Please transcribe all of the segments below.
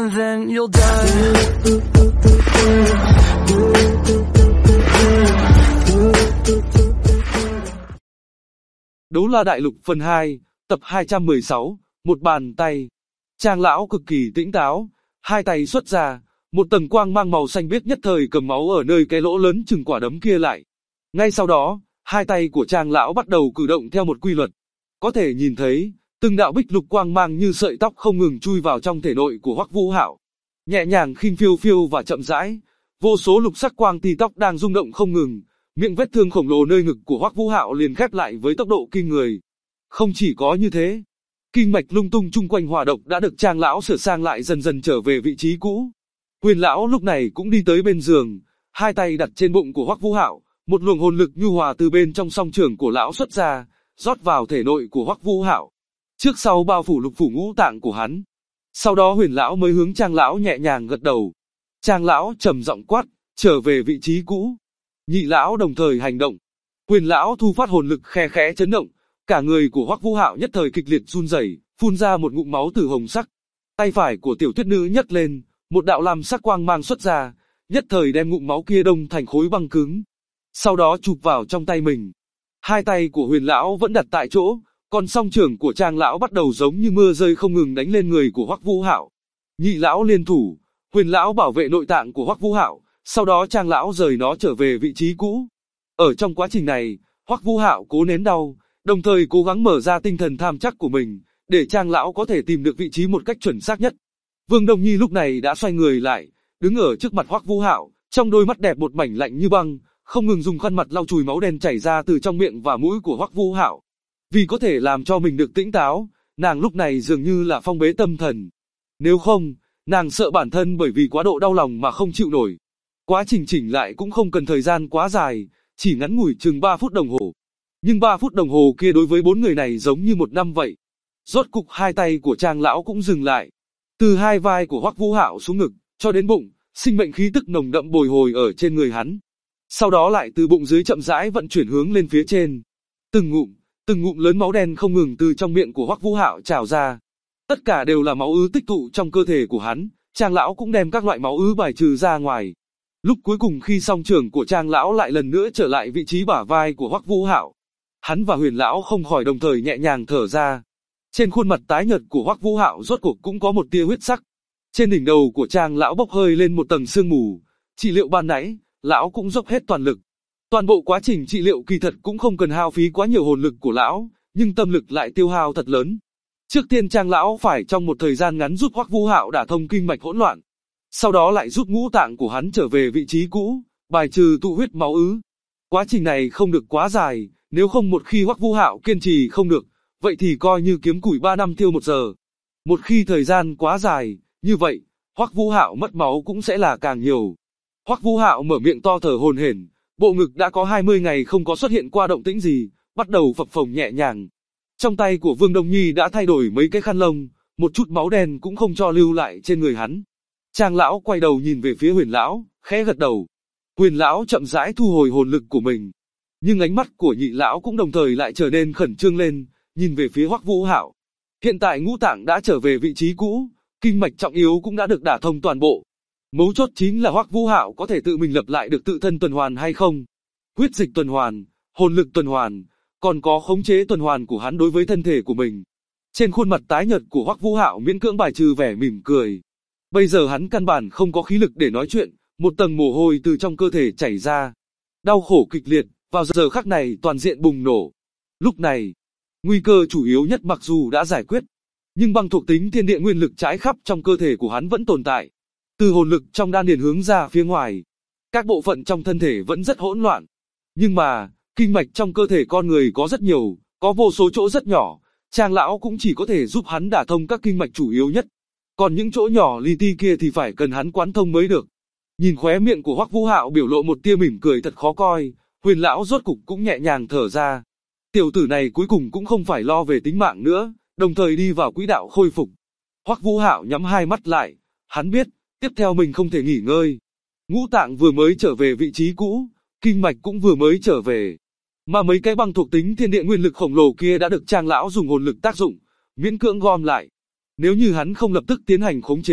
and then you'll die. Đấu La Đại Lục phần 2, tập 216, một bàn tay. Trang lão cực kỳ tỉnh táo, hai tay xuất ra, một tầng quang mang màu xanh biếc nhất thời cầm máu ở nơi cái lỗ lớn chừng quả đấm kia lại. Ngay sau đó, hai tay của Trang lão bắt đầu cử động theo một quy luật. Có thể nhìn thấy, từng đạo bích lục quang mang như sợi tóc không ngừng chui vào trong thể nội của Hoắc Vũ Hạo. Nhẹ nhàng khinh phiêu phiêu và chậm rãi, vô số lục sắc quang tì tóc đang rung động không ngừng. Miệng vết thương khổng lồ nơi ngực của Hoắc Vũ Hạo liền khép lại với tốc độ kinh người. Không chỉ có như thế, kinh mạch lung tung chung quanh hỏa độc đã được Trang lão sửa sang lại dần dần trở về vị trí cũ. Huyền lão lúc này cũng đi tới bên giường, hai tay đặt trên bụng của Hoắc Vũ Hạo, một luồng hồn lực nhu hòa từ bên trong song trưởng của lão xuất ra, rót vào thể nội của Hoắc Vũ Hạo, trước sau bao phủ lục phủ ngũ tạng của hắn. Sau đó Huyền lão mới hướng Trang lão nhẹ nhàng gật đầu. Trang lão trầm giọng quát, trở về vị trí cũ. Nhị lão đồng thời hành động. Huyền lão thu phát hồn lực khe khẽ chấn động, cả người của Hoắc Vũ Hạo nhất thời kịch liệt run rẩy, phun ra một ngụm máu tử hồng sắc. Tay phải của tiểu tuyết nữ nhấc lên, một đạo lam sắc quang mang xuất ra, nhất thời đem ngụm máu kia đông thành khối băng cứng. Sau đó chụp vào trong tay mình. Hai tay của Huyền lão vẫn đặt tại chỗ, còn song trưởng của Trang lão bắt đầu giống như mưa rơi không ngừng đánh lên người của Hoắc Vũ Hạo. Nhị lão liên thủ, Huyền lão bảo vệ nội tạng của Hoắc Vũ Hạo, sau đó Trang lão rời nó trở về vị trí cũ. Ở trong quá trình này, Hoắc Vũ Hạo cố nén đau, đồng thời cố gắng mở ra tinh thần tham chắc của mình, để Trang lão có thể tìm được vị trí một cách chuẩn xác nhất. Vương Đông Nhi lúc này đã xoay người lại, đứng ở trước mặt Hoắc Vũ Hạo, trong đôi mắt đẹp một mảnh lạnh như băng, không ngừng dùng khăn mặt lau chùi máu đen chảy ra từ trong miệng và mũi của Hoắc Vũ Hạo. Vì có thể làm cho mình được tĩnh táo, nàng lúc này dường như là phong bế tâm thần. Nếu không, nàng sợ bản thân bởi vì quá độ đau lòng mà không chịu nổi. Quá trình chỉnh lại cũng không cần thời gian quá dài, chỉ ngắn ngủi chừng 3 phút đồng hồ. Nhưng 3 phút đồng hồ kia đối với bốn người này giống như 1 năm vậy. Rốt cục hai tay của Trang lão cũng dừng lại. Từ hai vai của Hoắc Vũ Hạo xuống ngực, cho đến bụng, sinh mệnh khí tức nồng đậm bồi hồi ở trên người hắn. Sau đó lại từ bụng dưới chậm rãi vận chuyển hướng lên phía trên. Từng ngụm lớn máu đen không ngừng từ trong miệng của Hoắc Vũ Hạo trào ra. Tất cả đều là máu ứ tích tụ trong cơ thể của hắn, Trang lão cũng đem các loại máu ứ bài trừ ra ngoài. Lúc cuối cùng khi song trưởng của Trang lão lại lần nữa trở lại vị trí bả vai của Hoắc Vũ Hạo, hắn và Huyền lão không khỏi đồng thời nhẹ nhàng thở ra. Trên khuôn mặt tái nhợt của Hoắc Vũ Hạo rốt cuộc cũng có một tia huyết sắc. Trên đỉnh đầu của Trang lão bốc hơi lên một tầng sương mù. Trị liệu ban nãy, lão cũng dốc hết toàn lực. Toàn bộ quá trình trị liệu kỳ thật cũng không cần hao phí quá nhiều hồn lực của lão, nhưng tâm lực lại tiêu hao thật lớn. Trước tiên Trang lão phải trong một thời gian ngắn giúp Hoắc Vũ Hạo đả thông kinh mạch hỗn loạn. Sau đó lại giúp ngũ tạng của hắn trở về vị trí cũ, bài trừ tụ huyết máu ứ. Quá trình này không được quá dài, nếu không một khi Hoắc Vũ Hạo kiên trì không được, vậy thì coi như kiếm củi 3 năm thiêu 1 giờ. Một khi thời gian quá dài, như vậy, Hoắc Vũ Hạo mất máu cũng sẽ là càng nhiều. Hoắc Vũ Hạo mở miệng to thở hổn hển, bộ ngực đã có 20 ngày không có xuất hiện qua động tĩnh gì, bắt đầu phập phồng nhẹ nhàng. Trong tay của Vương Đông Nhi đã thay đổi mấy cái khăn lông, một chút máu đen cũng không cho lưu lại trên người hắn. Trang lão quay đầu nhìn về phía Huyền lão, khẽ gật đầu. Huyền lão chậm rãi thu hồi hồn lực của mình, nhưng ánh mắt của nhị lão cũng đồng thời lại trở nên khẩn trương lên, nhìn về phía Hoắc Vũ Hạo. Hiện tại ngũ tạng đã trở về vị trí cũ, kinh mạch trọng yếu cũng đã được đả thông toàn bộ. Mấu chốt chính là Hoắc Vũ Hạo có thể tự mình lập lại được tự thân tuần hoàn hay không. Huyết dịch tuần hoàn, hồn lực tuần hoàn, còn có khống chế tuần hoàn của hắn đối với thân thể của mình. Trên khuôn mặt tái nhợt của Hoắc Vũ Hạo miễn cưỡng bài trừ vẻ mỉm cười. Bây giờ hắn căn bản không có khí lực để nói chuyện, một tầng mồ hôi từ trong cơ thể chảy ra. Đau khổ kịch liệt, vào giờ khắc này toàn diện bùng nổ. Lúc này, nguy cơ chủ yếu nhất mặc dù đã giải quyết, nhưng băng thuộc tính thiên địa nguyên lực trải khắp trong cơ thể của hắn vẫn tồn tại. Từ hồn lực trong đan điền hướng ra phía ngoài, các bộ phận trong thân thể vẫn rất hỗn loạn. Nhưng mà, kinh mạch trong cơ thể con người có rất nhiều, có vô số chỗ rất nhỏ, Trang lão cũng chỉ có thể giúp hắn đả thông các kinh mạch chủ yếu nhất. Còn những chỗ nhỏ li ti kia thì phải cần hắn quán thông mới được. Nhìn khóe miệng của Hoắc Vũ Hạo biểu lộ một tia mỉm cười thật khó coi, Huyền lão rốt cục cũng nhẹ nhàng thở ra. Tiểu tử này cuối cùng cũng không phải lo về tính mạng nữa, đồng thời đi vào quỹ đạo khôi phục. Hoắc Vũ Hạo nhắm hai mắt lại, hắn biết, tiếp theo mình không thể nghỉ ngơi. Ngũ tạng vừa mới trở về vị trí cũ, kinh mạch cũng vừa mới trở về. Mà mấy cái băng thuộc tính thiên địa nguyên lực khổng lồ kia đã được Trang lão dùng hồn lực tác dụng, miễn cưỡng gom lại. Nếu như hắn không lập tức tiến hành khống chế,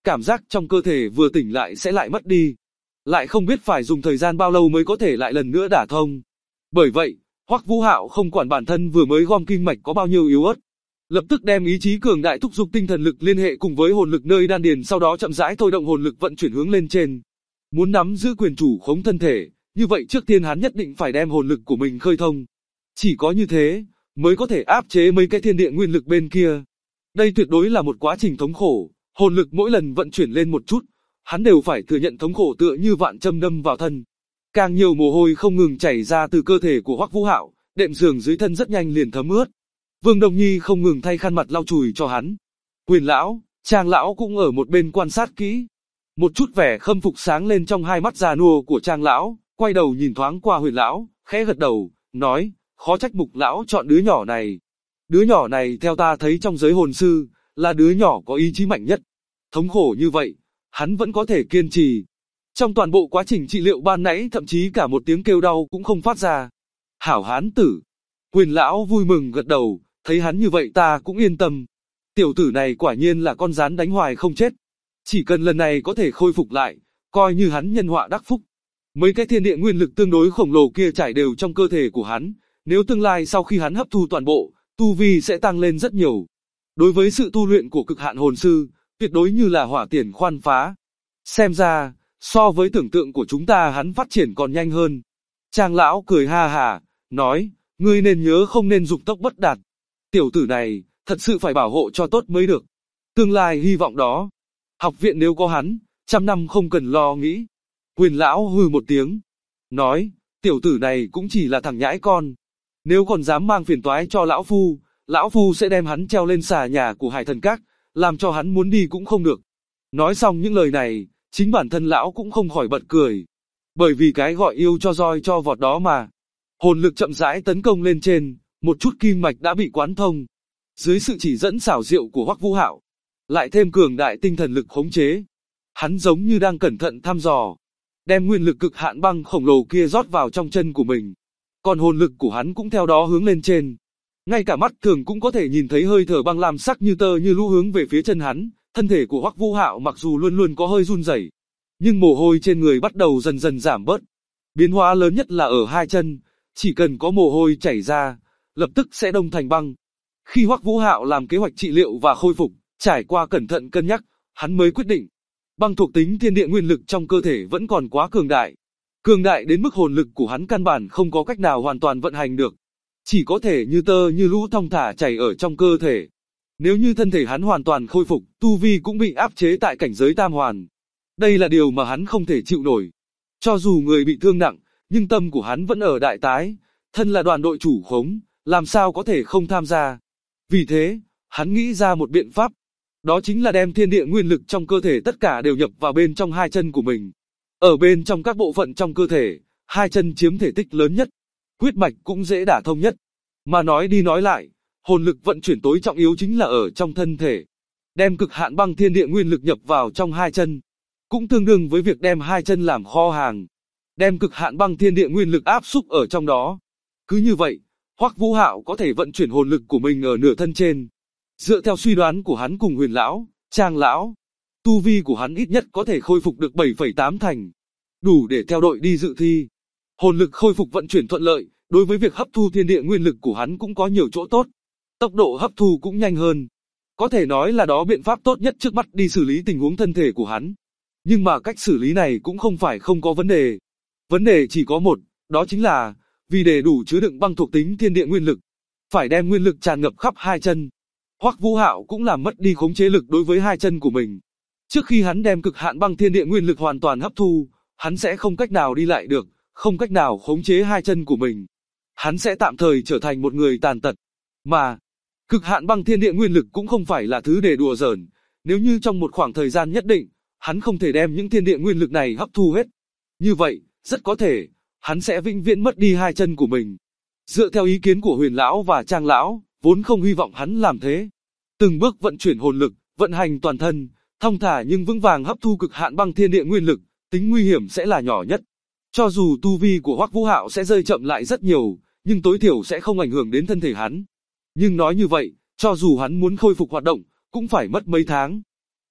cảm giác trong cơ thể vừa tỉnh lại sẽ lại mất đi. Lại không biết phải dùng thời gian bao lâu mới có thể lại lần nữa đả thông. Bởi vậy, Hoắc Vũ Hạo không quản bản thân vừa mới gom kinh mạch có bao nhiêu yếu ớt, lập tức đem ý chí cường đại thúc giục tinh thần lực liên hệ cùng với hồn lực nơi đan điền, sau đó chậm rãi thôi động hồn lực vận chuyển hướng lên trên. Muốn nắm giữ quyền chủ khống thân thể, như vậy trước tiên hắn nhất định phải đem hồn lực của mình khơi thông. Chỉ có như thế, mới có thể áp chế mấy cái thiên địa nguyên lực bên kia. Đây tuyệt đối là một quá trình thống khổ, hồn lực mỗi lần vận chuyển lên một chút, hắn đều phải thừa nhận thống khổ tựa như vạn châm đâm vào thân. Càng nhiều mồ hôi không ngừng chảy ra từ cơ thể của Hoắc Vũ Hạo, đệm giường dưới thân rất nhanh liền thấm ướt. Vương Đông Nhi không ngừng thay khăn mặt lau chùi cho hắn. Quyền lão, Trang lão cũng ở một bên quan sát kỹ. Một chút vẻ khâm phục sáng lên trong hai mắt già nua của Trang lão, quay đầu nhìn thoáng qua Huyền lão, khẽ gật đầu, nói, khó trách Mục lão chọn đứa nhỏ này. Đứa nhỏ này theo ta thấy trong giới hồn sư, là đứa nhỏ có ý chí mạnh nhất. Thống khổ như vậy, hắn vẫn có thể kiên trì. Trong toàn bộ quá trình trị liệu ban nãy thậm chí cả một tiếng kêu đau cũng không phát ra. Hảo hán tử. Quyền lão vui mừng gật đầu, thấy hắn như vậy ta cũng yên tâm. Tiểu tử này quả nhiên là con rắn đánh hoài không chết. Chỉ cần lần này có thể khôi phục lại, coi như hắn nhân họa đắc phúc. Mấy cái thiên địa nguyên lực tương đối khổng lồ kia trải đều trong cơ thể của hắn, nếu tương lai sau khi hắn hấp thu toàn bộ, tu vi sẽ tăng lên rất nhiều. Đối với sự tu luyện của cực hạn hồn sư, tuyệt đối như là hỏa tiền khoan phá. Xem ra, so với tưởng tượng của chúng ta hắn phát triển còn nhanh hơn. Trang lão cười ha hà, nói, ngươi nên nhớ không nên dục tốc bất đạt. Tiểu tử này, thật sự phải bảo hộ cho tốt mới được. Tương lai hy vọng đó. Học viện nếu có hắn, 100 năm không cần lo nghĩ. Quyền lão hừ một tiếng, nói, tiểu tử này cũng chỉ là thằng nhãi con. Nếu còn dám mang phiền toái cho lão phu sẽ đem hắn treo lên xà nhà của Hải Thần Các, làm cho hắn muốn đi cũng không được. Nói xong những lời này, chính bản thân lão cũng không khỏi bật cười. Bởi vì cái gọi yêu cho roi cho vọt đó mà. Hồn lực chậm rãi tấn công lên trên, một chút kim mạch đã bị quán thông. Dưới sự chỉ dẫn xảo diệu của Hoắc Vũ Hạo, lại thêm cường đại tinh thần lực khống chế, hắn giống như đang cẩn thận thăm dò, đem nguyên lực cực hạn băng khổng lồ kia rót vào trong chân của mình. Còn hồn lực của hắn cũng theo đó hướng lên trên. Ngay cả mắt thường cũng có thể nhìn thấy hơi thở băng lam sắc như tơ như lũ hướng về phía chân hắn. Thân thể của Hoắc Vũ Hạo mặc dù luôn luôn có hơi run rẩy, nhưng mồ hôi trên người bắt đầu dần dần giảm bớt. Biến hóa lớn nhất là ở hai chân, chỉ cần có mồ hôi chảy ra, lập tức sẽ đông thành băng. Khi Hoắc Vũ Hạo làm kế hoạch trị liệu và khôi phục, trải qua cẩn thận cân nhắc, hắn mới quyết định, băng thuộc tính thiên địa nguyên lực trong cơ thể vẫn còn quá cường đại. Cường đại đến mức hồn lực của hắn căn bản không có cách nào hoàn toàn vận hành được. Chỉ có thể như tơ như lũ thong thả chảy ở trong cơ thể. Nếu như thân thể hắn hoàn toàn khôi phục, tu vi cũng bị áp chế tại cảnh giới tam hoàn. Đây là điều mà hắn không thể chịu nổi. Cho dù người bị thương nặng, nhưng tâm của hắn vẫn ở đại tái, thân là đoàn đội chủ khống, làm sao có thể không tham gia. Vì thế, hắn nghĩ ra một biện pháp. Đó chính là đem thiên địa nguyên lực trong cơ thể tất cả đều nhập vào bên trong hai chân của mình. Ở bên trong các bộ phận trong cơ thể, hai chân chiếm thể tích lớn nhất, huyết mạch cũng dễ đả thông nhất. Mà nói đi nói lại, hồn lực vận chuyển tối trọng yếu chính là ở trong thân thể. Đem cực hạn băng thiên địa nguyên lực nhập vào trong hai chân, cũng tương đương với việc đem hai chân làm kho hàng. Đem cực hạn băng thiên địa nguyên lực áp xúc ở trong đó. Cứ như vậy, Hoắc Vũ Hạo có thể vận chuyển hồn lực của mình ở nửa thân trên. Dựa theo suy đoán của hắn cùng Huyền lão, Trang lão, tu vi của hắn ít nhất có thể khôi phục được 7,8 thành, đủ để theo đội đi dự thi. Hồn lực khôi phục vận chuyển thuận lợi, đối với việc hấp thu thiên địa nguyên lực của hắn cũng có nhiều chỗ tốt. Tốc độ hấp thu cũng nhanh hơn. Có thể nói là đó biện pháp tốt nhất trước mắt đi xử lý tình huống thân thể của hắn. Nhưng mà cách xử lý này cũng không phải không có vấn đề. Vấn đề chỉ có một, đó chính là, vì để đủ chứa đựng băng thuộc tính thiên địa nguyên lực, phải đem nguyên lực tràn ngập khắp hai chân. Hoắc Vũ Hạo cũng làm mất đi khống chế lực đối với hai chân của mình. Trước khi hắn đem cực hạn băng thiên địa nguyên lực hoàn toàn hấp thu, hắn sẽ không cách nào đi lại được, không cách nào khống chế hai chân của mình. Hắn sẽ tạm thời trở thành một người tàn tật. Mà, cực hạn băng thiên địa nguyên lực cũng không phải là thứ để đùa giỡn. Nếu như trong một khoảng thời gian nhất định, hắn không thể đem những thiên địa nguyên lực này hấp thu hết. Như vậy, rất có thể, hắn sẽ vĩnh viễn mất đi hai chân của mình. Dựa theo ý kiến của Huyền lão và Trang lão, vốn không hy vọng hắn làm thế. Từng bước vận chuyển hồn lực, vận hành toàn thân, thong thả nhưng vững vàng hấp thu cực hạn băng thiên địa nguyên lực, tính nguy hiểm sẽ là nhỏ nhất. Cho dù tu vi của Hoắc Vũ Hạo sẽ rơi chậm lại rất nhiều, nhưng tối thiểu sẽ không ảnh hưởng đến thân thể hắn. Nhưng nói như vậy, cho dù hắn muốn khôi phục hoạt động, cũng phải mất mấy tháng.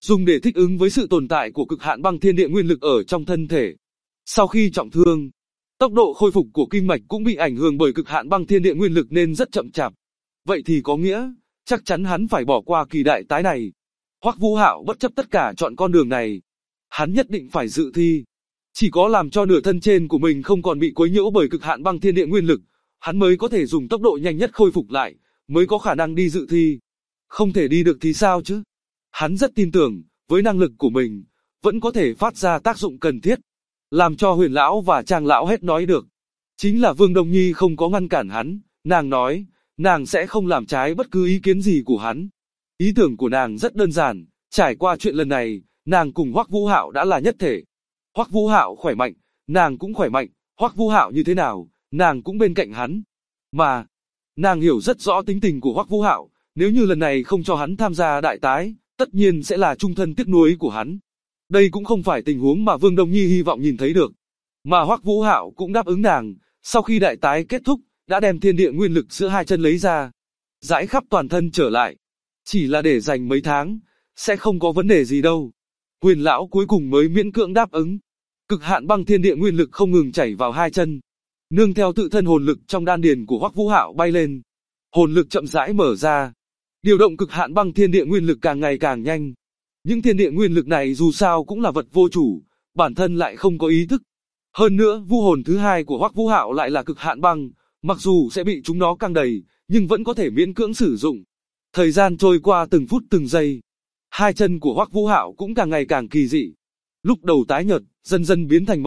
dùng để thích ứng với sự tồn tại của cực hạn băng thiên địa nguyên lực ở trong thân thể. Sau khi trọng thương, tốc độ khôi phục của kinh mạch cũng bị ảnh hưởng bởi cực hạn băng thiên địa nguyên lực nên rất chậm chạp. Vậy thì có nghĩa, chắc chắn hắn phải bỏ qua kỳ đại tái này. Hoắc Vũ Hạo bất chấp tất cả chọn con đường này. Hắn nhất định phải dự thi. Chỉ có làm cho nửa thân trên của mình không còn bị quấy nhiễu bởi cực hạn băng thiên địa nguyên lực, hắn mới có thể dùng tốc độ nhanh nhất khôi phục lại, mới có khả năng đi dự thi. Không thể đi được thì sao chứ? Hắn rất tin tưởng, với năng lực của mình, vẫn có thể phát ra tác dụng cần thiết. Làm cho Huyền lão và Trang lão hết nói được. Chính là Vương Đông Nhi không có ngăn cản hắn, nàng nói, nàng sẽ không làm trái bất cứ ý kiến gì của hắn. Ý tưởng của nàng rất đơn giản, trải qua chuyện lần này, nàng cùng Hoắc Vũ Hạo đã là nhất thể. Hoắc Vũ Hạo khỏe mạnh, nàng cũng khỏe mạnh, Hoắc Vũ Hạo như thế nào, nàng cũng bên cạnh hắn. Mà, nàng hiểu rất rõ tính tình của Hoắc Vũ Hạo, nếu như lần này không cho hắn tham gia đại tái, tất nhiên sẽ là chung thân tiếc nuối của hắn. Đây cũng không phải tình huống mà Vương Đông Nhi hy vọng nhìn thấy được. Mà Hoắc Vũ Hạo cũng đáp ứng nàng, sau khi đại tái kết thúc, đã đem thiên địa nguyên lực giữa hai chân lấy ra, rải khắp toàn thân trở lại. Chỉ là để dành mấy tháng, sẽ không có vấn đề gì đâu. Huyền lão cuối cùng mới miễn cưỡng đáp ứng. Cực hạn băng thiên địa nguyên lực không ngừng chảy vào hai chân. Nương theo tự thân hồn lực trong đan điền của Hoắc Vũ Hạo bay lên. Hồn lực chậm rãi mở ra. Điều động cực hạn băng thiên địa nguyên lực càng ngày càng nhanh. Những thiên địa nguyên lực này dù sao cũng là vật vô chủ, bản thân lại không có ý thức. Hơn nữa, vu hồn thứ hai của Hoắc Vũ Hạo lại là cực hạn băng, mặc dù sẽ bị chúng nó căng đầy, nhưng vẫn có thể miễn cưỡng sử dụng. Thời gian trôi qua từng phút từng giây. Hai chân của Hoắc Vũ Hạo cũng càng ngày càng kỳ dị. Lúc đầu tái nhợt, dần dần biến thành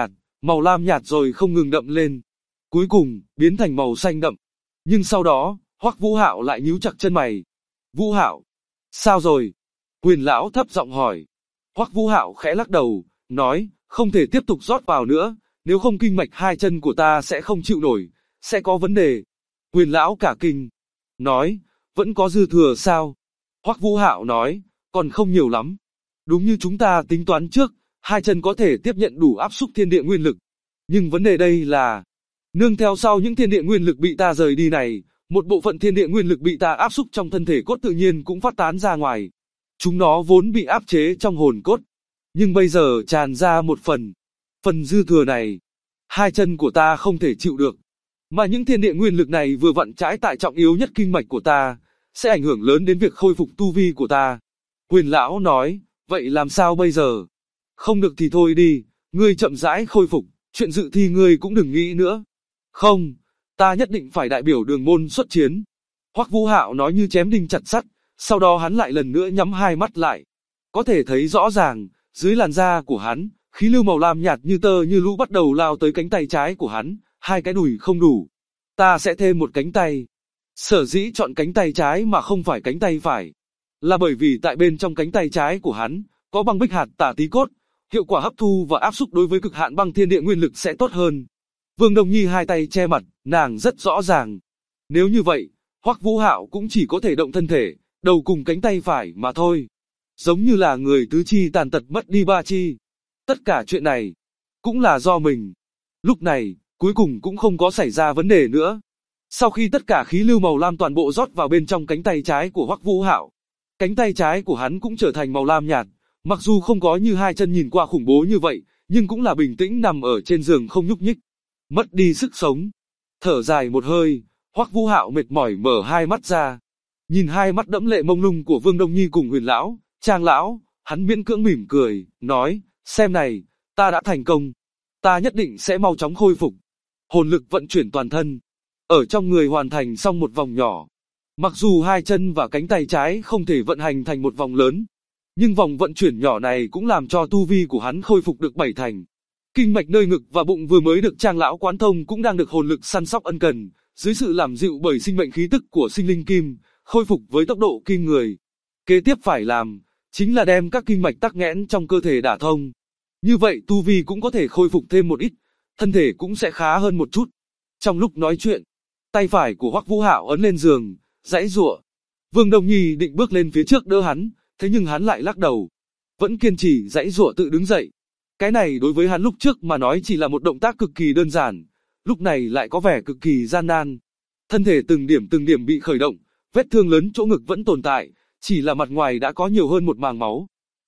màu lam nhạt rồi không ngừng đậm lên. Cuối cùng, biến thành màu xanh đậm. Nhưng sau đó, Hoắc Vũ Hạo lại nhíu chặt chân mày. Vũ Hạo, sao rồi? Huyền lão thấp giọng hỏi. Hoắc Vũ Hạo khẽ lắc đầu, nói, không thể tiếp tục rót vào nữa, nếu không kinh mạch hai chân của ta sẽ không chịu nổi, sẽ có vấn đề. Huyền lão cả kinh, nói, vẫn có dư thừa sao? Hoắc Vũ Hạo nói, còn không nhiều lắm. Đúng như chúng ta tính toán trước, hai chân có thể tiếp nhận đủ áp xúc thiên địa nguyên lực. Nhưng vấn đề đây là, nương theo sau những thiên địa nguyên lực bị ta rời đi này, một bộ phận thiên địa nguyên lực bị ta áp xúc trong thân thể cốt tự nhiên cũng phát tán ra ngoài. Chúng nó vốn bị áp chế trong hồn cốt, nhưng bây giờ tràn ra một phần. Phần dư thừa này, hai chân của ta không thể chịu được. Mà những thiên địa nguyên lực này vừa vặn trái tại trọng yếu nhất kinh mạch của ta, sẽ ảnh hưởng lớn đến việc khôi phục tu vi của ta. Huyền lão nói, vậy làm sao bây giờ? Không được thì thôi đi, ngươi chậm rãi khôi phục, chuyện dự thi ngươi cũng đừng nghĩ nữa. Không, ta nhất định phải đại biểu Đường môn xuất chiến. Hoắc Vũ Hạo nói như chém đinh chặt sắt, sau đó hắn lại lần nữa nhắm hai mắt lại. Có thể thấy rõ ràng, dưới làn da của hắn, khí lưu màu lam nhạt như tơ như lũ bắt đầu lao tới cánh tay trái của hắn, hai cái đùi không đủ. Ta sẽ thêm một cánh tay. Sở dĩ chọn cánh tay trái mà không phải cánh tay phải, là bởi vì tại bên trong cánh tay trái của hắn, có băng bích hạt tả tí cốt, hiệu quả hấp thu và áp xúc đối với cực hạn băng thiên địa nguyên lực sẽ tốt hơn. Vương Đông Nhi hai tay che mặt, nàng rất rõ ràng. Nếu như vậy, Hoắc Vũ Hạo cũng chỉ có thể động thân thể, đầu cùng cánh tay phải mà thôi. Giống như là người tứ chi tàn tật mất đi ba chi. Tất cả chuyện này, cũng là do mình. Lúc này, cuối cùng cũng không có xảy ra vấn đề nữa. Sau khi tất cả khí lưu màu lam toàn bộ rót vào bên trong cánh tay trái của Hoắc Vũ Hạo, cánh tay trái của hắn cũng trở thành màu lam nhạt, mặc dù không có như hai chân nhìn qua khủng bố như vậy, nhưng cũng là bình tĩnh nằm ở trên giường không nhúc nhích. Mất đi sức sống. Thở dài một hơi, Hoắc Vũ Hạo mệt mỏi mở hai mắt ra. Nhìn hai mắt đẫm lệ mông lung của Vương Đông Nhi cùng Huyền lão, Trang lão, hắn miễn cưỡng mỉm cười, nói, xem này, ta đã thành công. Ta nhất định sẽ mau chóng khôi phục. Hồn lực vận chuyển toàn thân. Ở trong người hoàn thành xong một vòng nhỏ. Mặc dù hai chân và cánh tay trái không thể vận hành thành một vòng lớn, nhưng vòng vận chuyển nhỏ này cũng làm cho tu vi của hắn khôi phục được 7 thành. Kinh mạch nơi ngực và bụng vừa mới được Trang lão quán thông cũng đang được hồn lực săn sóc ân cần, dưới sự làm dịu bởi sinh mệnh khí tức của sinh linh kim, khôi phục với tốc độ kinh người. Kế tiếp phải làm, chính là đem các kinh mạch tắc nghẽn trong cơ thể đả thông. Như vậy tu vi cũng có thể khôi phục thêm một ít, thân thể cũng sẽ khá hơn một chút. Trong lúc nói chuyện, tay phải của Hoắc Vũ Hạo ấn lên giường, giãy giụa. Vương Đông Nhi định bước lên phía trước đỡ hắn, thế nhưng hắn lại lắc đầu, vẫn kiên trì giãy giụa tự đứng dậy. Cái này đối với hắn lúc trước mà nói chỉ là một động tác cực kỳ đơn giản, lúc này lại có vẻ cực kỳ gian nan. Thân thể từng điểm bị khởi động, vết thương lớn chỗ ngực vẫn tồn tại, chỉ là mặt ngoài đã có nhiều hơn một màng máu.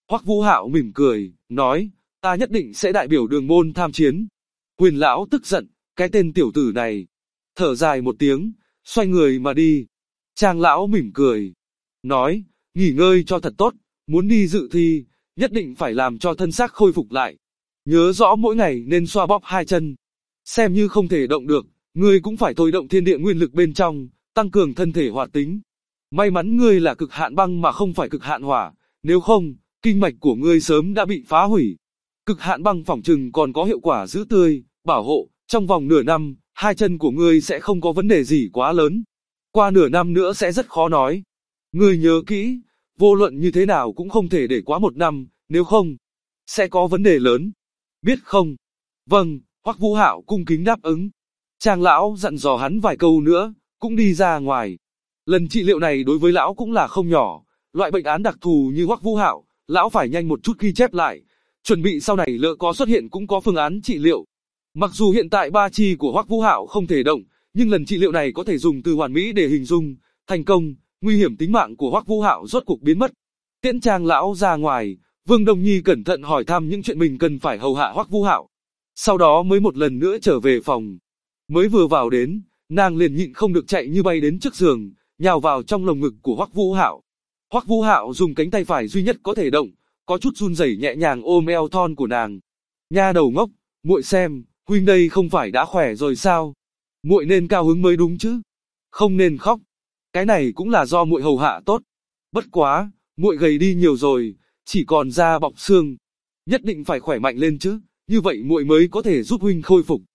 Hoắc Vũ Hạo mỉm cười, nói, ta nhất định sẽ đại biểu Đường môn tham chiến. Huyền lão tức giận, cái tên tiểu tử này. Thở dài một tiếng, xoay người mà đi. Trang lão mỉm cười, nói, nghỉ ngơi cho thật tốt, muốn đi dự thi, nhất định phải làm cho thân xác khôi phục lại. Nhớ rõ mỗi ngày nên xoa bóp hai chân. Xem như không thể động được, ngươi cũng phải thôi động thiên địa nguyên lực bên trong, tăng cường thân thể hoạt tính. May mắn ngươi là cực hạn băng mà không phải cực hạn hỏa, nếu không, kinh mạch của ngươi sớm đã bị phá hủy. Cực hạn băng phỏng chừng còn có hiệu quả giữ tươi, bảo hộ, trong vòng nửa năm, hai chân của ngươi sẽ không có vấn đề gì quá lớn. Qua nửa năm nữa sẽ rất khó nói. Ngươi nhớ kỹ, vô luận như thế nào cũng không thể để quá một năm, nếu không, sẽ có vấn đề lớn. Biết không? Vâng, Hoắc Vũ Hạo cung kính đáp ứng. Trang lão dặn dò hắn vài câu nữa, cũng đi ra ngoài. Lần trị liệu này đối với lão cũng là không nhỏ, loại bệnh án đặc thù như Hoắc Vũ Hạo, lão phải nhanh một chút ghi chép lại, chuẩn bị sau này lỡ có xuất hiện cũng có phương án trị liệu. Mặc dù hiện tại ba chi của Hoắc Vũ Hạo không thể động, nhưng lần trị liệu này có thể dùng từ hoàn mỹ để hình dung, thành công, nguy hiểm tính mạng của Hoắc Vũ Hạo rốt cuộc biến mất. Tiễn Trang lão ra ngoài, Vương Đông Nhi cẩn thận hỏi thăm những chuyện mình cần phải hầu hạ Hoắc Vũ Hạo. Sau đó mới một lần nữa trở về phòng. Mới vừa vào đến, nàng liền nhịn không được chạy như bay đến trước giường, nhào vào trong lồng ngực của Hoắc Vũ Hạo. Hoắc Vũ Hạo dùng cánh tay phải duy nhất có thể động, có chút run rẩy nhẹ nhàng ôm eo thon của nàng. Nha đầu ngốc, muội xem, huynh đây không phải đã khỏe rồi sao? Muội nên cao hứng mới đúng chứ, không nên khóc. Cái này cũng là do muội hầu hạ tốt. Bất quá, muội gầy đi nhiều rồi, chỉ còn da bọc xương. Nhất định phải khỏe mạnh lên chứ, như vậy muội mới có thể giúp huynh khôi phục.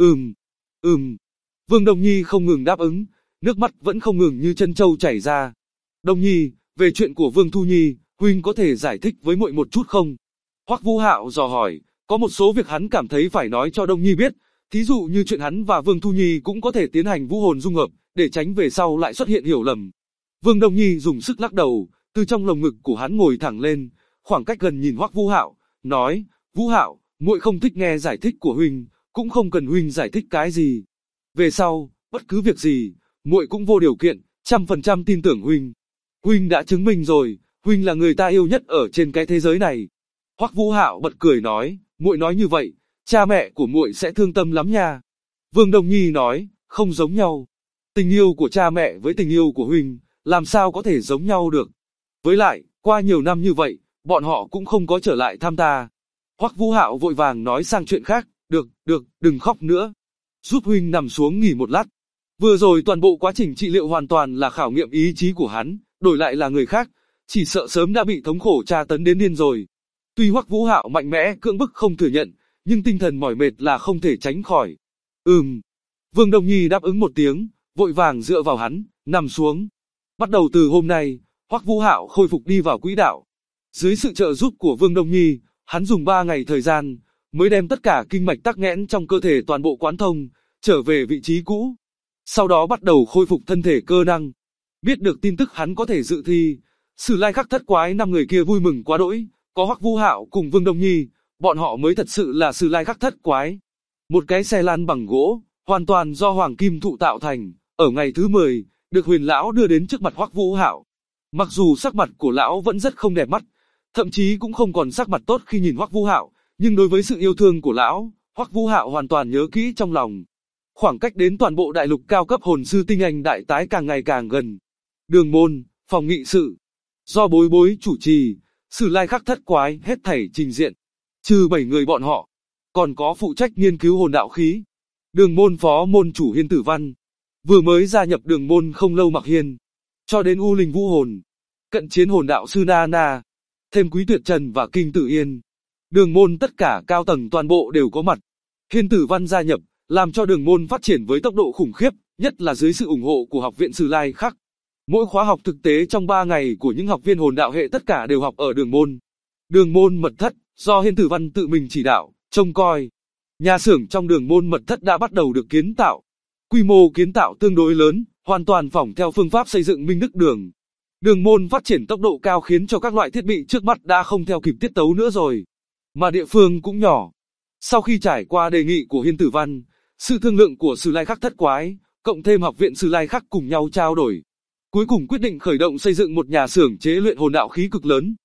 Vương Đông Nhi không ngừng đáp ứng, nước mắt vẫn không ngừng như chân trâu chảy ra. Đông Nhi, về chuyện của Vương Thu Nhi, huynh có thể giải thích với muội một chút không? Hoắc Vũ Hạo dò hỏi, có một số việc hắn cảm thấy phải nói cho Đông Nhi biết, thí dụ như chuyện hắn và Vương Thu Nhi cũng có thể tiến hành vũ hồn dung hợp, để tránh về sau lại xuất hiện hiểu lầm. Vương Đông Nhi dùng sức lắc đầu, từ trong lồng ngực của hắn ngồi thẳng lên, khoảng cách gần nhìn Hoắc Vũ Hạo, nói, Vũ Hạo, muội không thích nghe giải thích của huynh, cũng không cần huynh giải thích cái gì. Về sau, bất cứ việc gì, muội cũng vô điều kiện, 100% tin tưởng huynh. Huynh đã chứng minh rồi, huynh là người ta yêu nhất ở trên cái thế giới này. Hoắc Vũ Hạo bật cười nói, muội nói như vậy, cha mẹ của muội sẽ thương tâm lắm nha. Vương Đông Nhi nói, không giống nhau. Tình yêu của cha mẹ với tình yêu của huynh, làm sao có thể giống nhau được. Với lại, qua nhiều năm như vậy, bọn họ cũng không có trở lại thăm ta. Hoắc Vũ Hạo vội vàng nói sang chuyện khác, được, đừng khóc nữa. Giúp huynh nằm xuống nghỉ một lát. Vừa rồi toàn bộ quá trình trị liệu hoàn toàn là khảo nghiệm ý chí của hắn, đổi lại là người khác, chỉ sợ sớm đã bị thống khổ tra tấn đến điên rồi. Tuy Hoắc Vũ Hạo mạnh mẽ cưỡng bức không thừa nhận, nhưng tinh thần mỏi mệt là không thể tránh khỏi. Vương Đông Nhi đáp ứng một tiếng, vội vàng dựa vào hắn, nằm xuống. Bắt đầu từ hôm nay, Hoắc Vũ Hạo khôi phục đi vào quỹ đạo. Dưới sự trợ giúp của Vương Đông Nhi, hắn dùng 3 ngày thời gian, mới đem tất cả kinh mạch tắc nghẽn trong cơ thể toàn bộ quán thông, trở về vị trí cũ. Sau đó bắt đầu khôi phục thân thể cơ năng. Biết được tin tức hắn có thể dự thi, Sử Lai Khắc Thất Quái 5 người kia vui mừng quá đỗi, có Hoắc Vũ Hạo cùng Vương Đông Nhi, bọn họ mới thật sự là Sử Lai Khắc Thất Quái. Một cái xe lăn bằng gỗ, hoàn toàn do hoàng kim thụ tạo thành, ở ngày thứ 10, được Huyền lão đưa đến trước mặt Hoắc Vũ Hạo. Mặc dù sắc mặt của lão vẫn rất không đẹp mắt, thậm chí cũng không còn sắc mặt tốt khi nhìn Hoắc Vũ Hạo, nhưng đối với sự yêu thương của lão, Hoắc Vũ Hạo hoàn toàn nhớ kỹ trong lòng. Khoảng cách đến toàn bộ đại lục cao cấp hồn sư tinh anh đại tái càng ngày càng gần. Đường môn, phòng nghị sự, do Bối Bối chủ trì, Sử Lai Khắc Thất Quái hết thảy trình diện, trừ 7 người bọn họ, còn có phụ trách nghiên cứu hồn đạo khí. Đường môn phó môn chủ Hiên Tử Văn, vừa mới gia nhập đường môn không lâu Mặc Hiên, cho đến U Linh Vũ Hồn, cận chiến hồn đạo sư Na, thêm Quý Tuyệt Trần và Kinh Tử Yên. Đường môn tất cả cao tầng toàn bộ đều có mặt. Hiên Tử Văn gia nhập, làm cho đường môn phát triển với tốc độ khủng khiếp, nhất là dưới sự ủng hộ của Học viện Sử Lai Khắc. Mỗi khóa học thực tế trong 3 ngày của những học viên hồn đạo hệ tất cả đều học ở đường môn. Đường môn mật thất, do Hiên Tử Văn tự mình chỉ đạo, trông coi. Nhà xưởng trong đường môn mật thất đã bắt đầu được kiến tạo. Quy mô kiến tạo tương đối lớn, hoàn toàn phỏng theo phương pháp xây dựng Minh Đức Đường. Đường môn phát triển tốc độ cao khiến cho các loại thiết bị trước mắt đã không theo kịp tiết tấu nữa rồi. Mà địa phương cũng nhỏ. Sau khi trải qua đề nghị của Hiên Tử Văn, sự thương lượng của Sử Lai Khắc Thất Quái, cộng thêm Học viện Sử Lai Khắc cùng nhau trao đổi, cuối cùng quyết định khởi động xây dựng một nhà xưởng chế luyện hồn đạo khí cực lớn.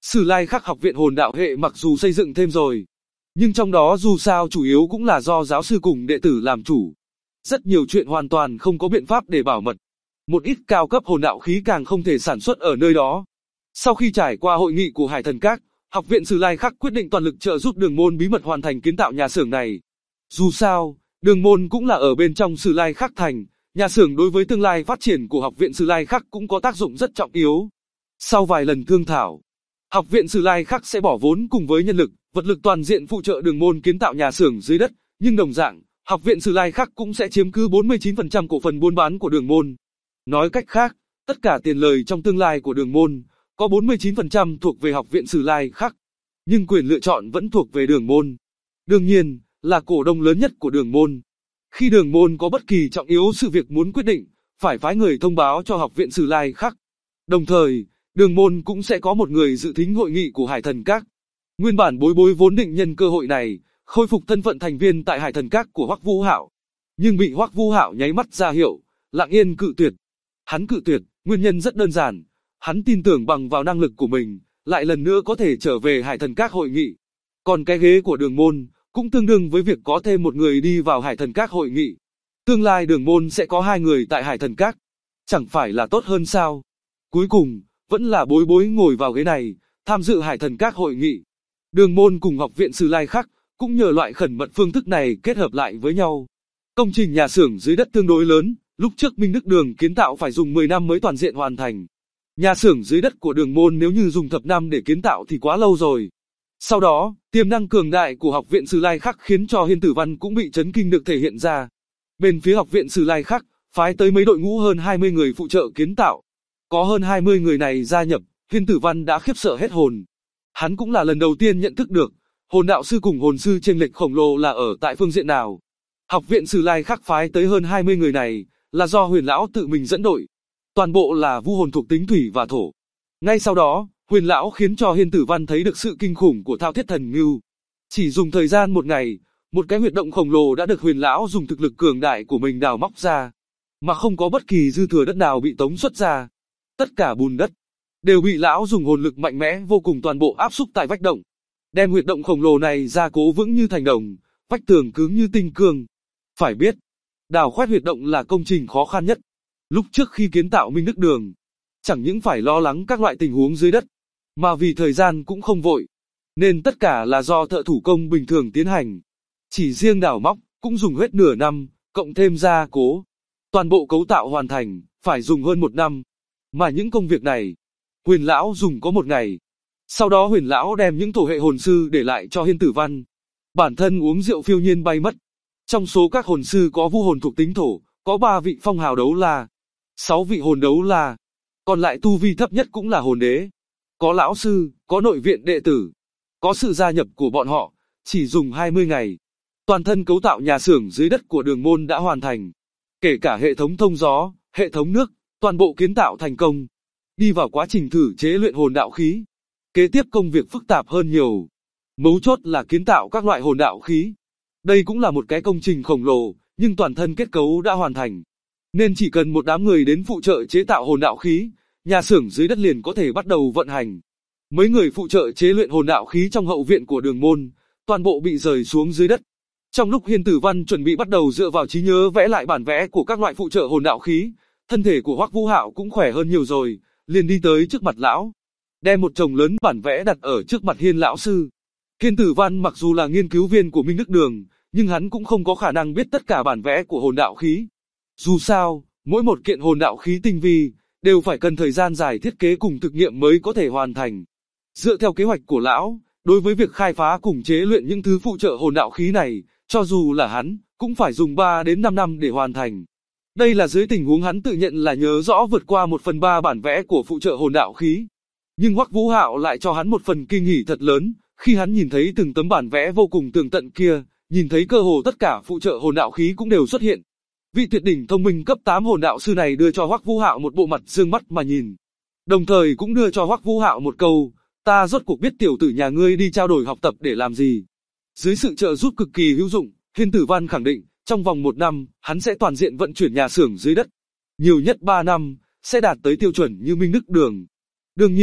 Sử Lai Khắc học viện hồn đạo hệ mặc dù xây dựng thêm rồi, nhưng trong đó dù sao chủ yếu cũng là do giáo sư cùng đệ tử làm chủ. Rất nhiều chuyện hoàn toàn không có biện pháp để bảo mật. Một ít cao cấp hồn đạo khí càng không thể sản xuất ở nơi đó. Sau khi trải qua hội nghị của Hải Thần Các, học viện Sử Lai Khắc quyết định toàn lực trợ giúp Đường Môn bí mật hoàn thành kiến tạo nhà xưởng này. Dù sao, Đường Môn cũng là ở bên trong Sử Lai Khắc thành, nhà xưởng đối với tương lai phát triển của học viện Sử Lai Khắc cũng có tác dụng rất trọng yếu. Sau vài lần thương thảo, học viện Sử Lai Khắc sẽ bỏ vốn cùng với nhân lực, vật lực toàn diện phụ trợ Đường Môn kiến tạo nhà xưởng dưới đất, nhưng đồng dạng, học viện Sử Lai Khắc cũng sẽ chiếm cứ 49% cổ phần buôn bán của Đường Môn. Nói cách khác, tất cả tiền lời trong tương lai của Đường Môn, có 49% thuộc về học viện Sử Lai Khắc, nhưng quyền lựa chọn vẫn thuộc về Đường Môn. Đương nhiên, là cổ đông lớn nhất của Đường Môn. Khi Đường Môn có bất kỳ trọng yếu sự việc muốn quyết định, phải phái người thông báo cho học viện Sử Lai Khắc. Đồng thời, Đường Môn cũng sẽ có một người dự thính hội nghị của Hải Thần Các. Nguyên bản Bối Bối vốn định nhân cơ hội này, khôi phục thân phận thành viên tại Hải Thần Các của Hoắc Vũ Hạo, nhưng bị Hoắc Vũ Hạo nháy mắt ra hiệu, lặng yên cự tuyệt. Hắn cự tuyệt, nguyên nhân rất đơn giản, hắn tin tưởng bằng vào năng lực của mình, lại lần nữa có thể trở về Hải Thần Các hội nghị. Còn cái ghế của Đường Môn, cũng tương đương với việc có thêm một người đi vào Hải Thần Các hội nghị. Tương lai Đường Môn sẽ có 2 người tại Hải Thần Các, chẳng phải là tốt hơn sao? Cuối cùng, vẫn là Bối Bối ngồi vào ghế này, tham dự Hải Thần Các hội nghị. Đường Môn cùng học viện Sử Lai Khắc, cũng nhờ loại khẩn mật phương thức này kết hợp lại với nhau. Công trình nhà xưởng dưới đất tương đối lớn, lúc trước Minh Đức Đường kiến tạo phải dùng 10 năm mới toàn diện hoàn thành. Nhà xưởng dưới đất của Đường Môn nếu như dùng thập năm để kiến tạo thì quá lâu rồi. Sau đó, tiềm năng cường đại của học viện Sử Lai Khắc khiến cho Hiên Tử Văn cũng bị chấn kinh được thể hiện ra. Bên phía học viện Sử Lai Khắc, phái tới mấy đội ngũ hơn 20 người phụ trợ kiến tạo. Có hơn 20 người này gia nhập, Hiên Tử Văn đã khiếp sợ hết hồn. Hắn cũng là lần đầu tiên nhận thức được, hồn đạo sư cùng hồn sư chênh lệch khổng lồ là ở tại phương diện nào. Học viện Sử Lai Khắc phái tới hơn 20 người này, là do Huyền Lão tự mình dẫn đội. Toàn bộ là vu hồn thuộc tính thủy và thổ. Ngay sau đó, Huyền Lão khiến cho Hiên Tử Văn thấy được sự kinh khủng của Thao Thiết Thần Ngưu. Chỉ dùng thời gian một ngày, một cái huyệt động khổng lồ đã được Huyền Lão dùng thực lực cường đại của mình đào móc ra, mà không có bất kỳ dư thừa đất nào bị tống xuất ra. Tất cả bùn đất đều bị lão dùng hồn lực mạnh mẽ vô cùng toàn bộ áp xúc tại vách động, đem huyệt động khổng lồ này ra cố vững như thành đồng, vách tường cứng như tinh cương. Phải biết, đào khoét huyệt động là công trình khó khăn nhất. Lúc trước khi kiến tạo Minh Đức Đường, chẳng những phải lo lắng các loại tình huống dưới đất, mà vì thời gian cũng không vội, nên tất cả là do thợ thủ công bình thường tiến hành. Chỉ riêng đào móc, cũng dùng hết nửa năm, cộng thêm gia cố. Toàn bộ cấu tạo hoàn thành, phải dùng hơn 1 năm. Mà những công việc này, Huyền Lão dùng có 1 ngày. Sau đó Huyền Lão đem những thổ hệ hồn sư để lại cho Hiên Tử Văn. Bản thân uống rượu phiêu nhiên bay mất. Trong số các hồn sư có vu hồn thuộc tính thổ, có 3 vị phong hào đấu la, 6 vị hồn đấu la. Còn lại tu vi thấp nhất cũng là hồn đế. Có lão sư, có nội viện đệ tử. Có sự gia nhập của bọn họ, chỉ dùng 20 ngày. Toàn thân cấu tạo nhà xưởng dưới đất của Đường Môn đã hoàn thành. Kể cả hệ thống thông gió, hệ thống nước, toàn bộ kiến tạo thành công. Đi vào quá trình thử chế luyện hồn đạo khí. Kế tiếp công việc phức tạp hơn nhiều. Mấu chốt là kiến tạo các loại hồn đạo khí. Đây cũng là một cái công trình khổng lồ, nhưng toàn thân kết cấu đã hoàn thành. Nên chỉ cần một đám người đến phụ trợ chế tạo hồn đạo khí, nhà xưởng dưới đất liền có thể bắt đầu vận hành. Mấy người phụ trợ chế luyện hồn đạo khí trong hậu viện của Đường Môn, toàn bộ bị rời xuống dưới đất. Trong lúc Hiên Tử Văn chuẩn bị bắt đầu dựa vào trí nhớ vẽ lại bản vẽ của các loại phụ trợ hồn đạo khí, thân thể của Hoắc Vũ Hạo cũng khỏe hơn nhiều rồi, liền đi tới trước mặt lão, đem một chồng lớn bản vẽ đặt ở trước mặt Hiên lão sư. Hiên Tử Văn mặc dù là nghiên cứu viên của Minh Đức Đường, nhưng hắn cũng không có khả năng biết tất cả bản vẽ của hồn đạo khí. Dù sao, mỗi một kiện hồn đạo khí tinh vi, đều phải cần thời gian dài thiết kế cùng thực nghiệm mới có thể hoàn thành. Dựa theo kế hoạch của lão, đối với việc khai phá cùng chế luyện những thứ phụ trợ hồn đạo khí này, cho dù là hắn, cũng phải dùng 3 đến 5 năm để hoàn thành. Đây là dưới tình huống hắn tự nhận là nhớ rõ vượt qua 1/3 bản vẽ của phụ trợ hồn đạo khí. Nhưng Hoắc Vũ Hạo lại cho hắn một phần kinh hỉ thật lớn, khi hắn nhìn thấy từng tấm bản vẽ vô cùng tường tận kia, nhìn thấy cơ hồ tất cả phụ trợ hồn đạo khí cũng đều xuất hiện. Vị tuyệt đỉnh thông minh cấp 8 hồn đạo sư này đưa cho Hoắc Vũ Hạo một bộ mặt dương mắt mà nhìn. Đồng thời cũng đưa cho Hoắc Vũ Hạo một câu, ta rốt cuộc biết tiểu tử nhà ngươi đi trao đổi học tập để làm gì. Dưới sự trợ giúp cực kỳ hữu dụng, Hiên Tử Văn khẳng định, trong vòng 1 năm, hắn sẽ toàn diện vận chuyển nhà xưởng dưới đất. Nhiều nhất 3 năm, sẽ đạt tới tiêu chuẩn như Minh Đức Đường. Đương nhiên,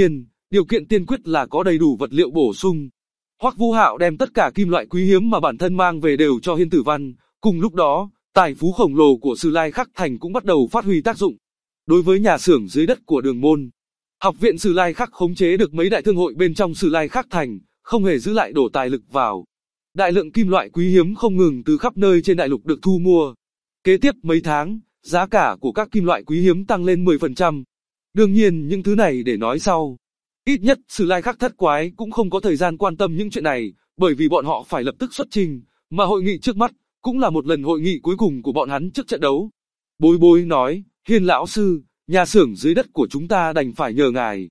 Điều kiện tiên quyết là có đầy đủ vật liệu bổ sung. Hoắc Vũ Hạo đem tất cả kim loại quý hiếm mà bản thân mang về đều cho Hiên Tử Văn, cùng lúc đó, tài phú khổng lồ của Sử Lai Khắc Thành cũng bắt đầu phát huy tác dụng. Đối với nhà xưởng dưới đất của Đường Môn, học viện Sử Lai Khắc khống chế được mấy đại thương hội bên trong Sử Lai Khắc Thành, không hề giữ lại đổ tài lực vào. Đại lượng kim loại quý hiếm không ngừng từ khắp nơi trên đại lục được thu mua. Kế tiếp mấy tháng, giá cả của các kim loại quý hiếm tăng lên 10%. Đương nhiên những thứ này để nói sau. Ít nhất Sử Lai Khắc Thất Quái cũng không có thời gian quan tâm những chuyện này, bởi vì bọn họ phải lập tức xuất trình, mà hội nghị trước mắt cũng là một lần hội nghị cuối cùng của bọn hắn trước trận đấu. Bối Bối nói, Hiên lão sư, nhà xưởng dưới đất của chúng ta đành phải nhờ ngài.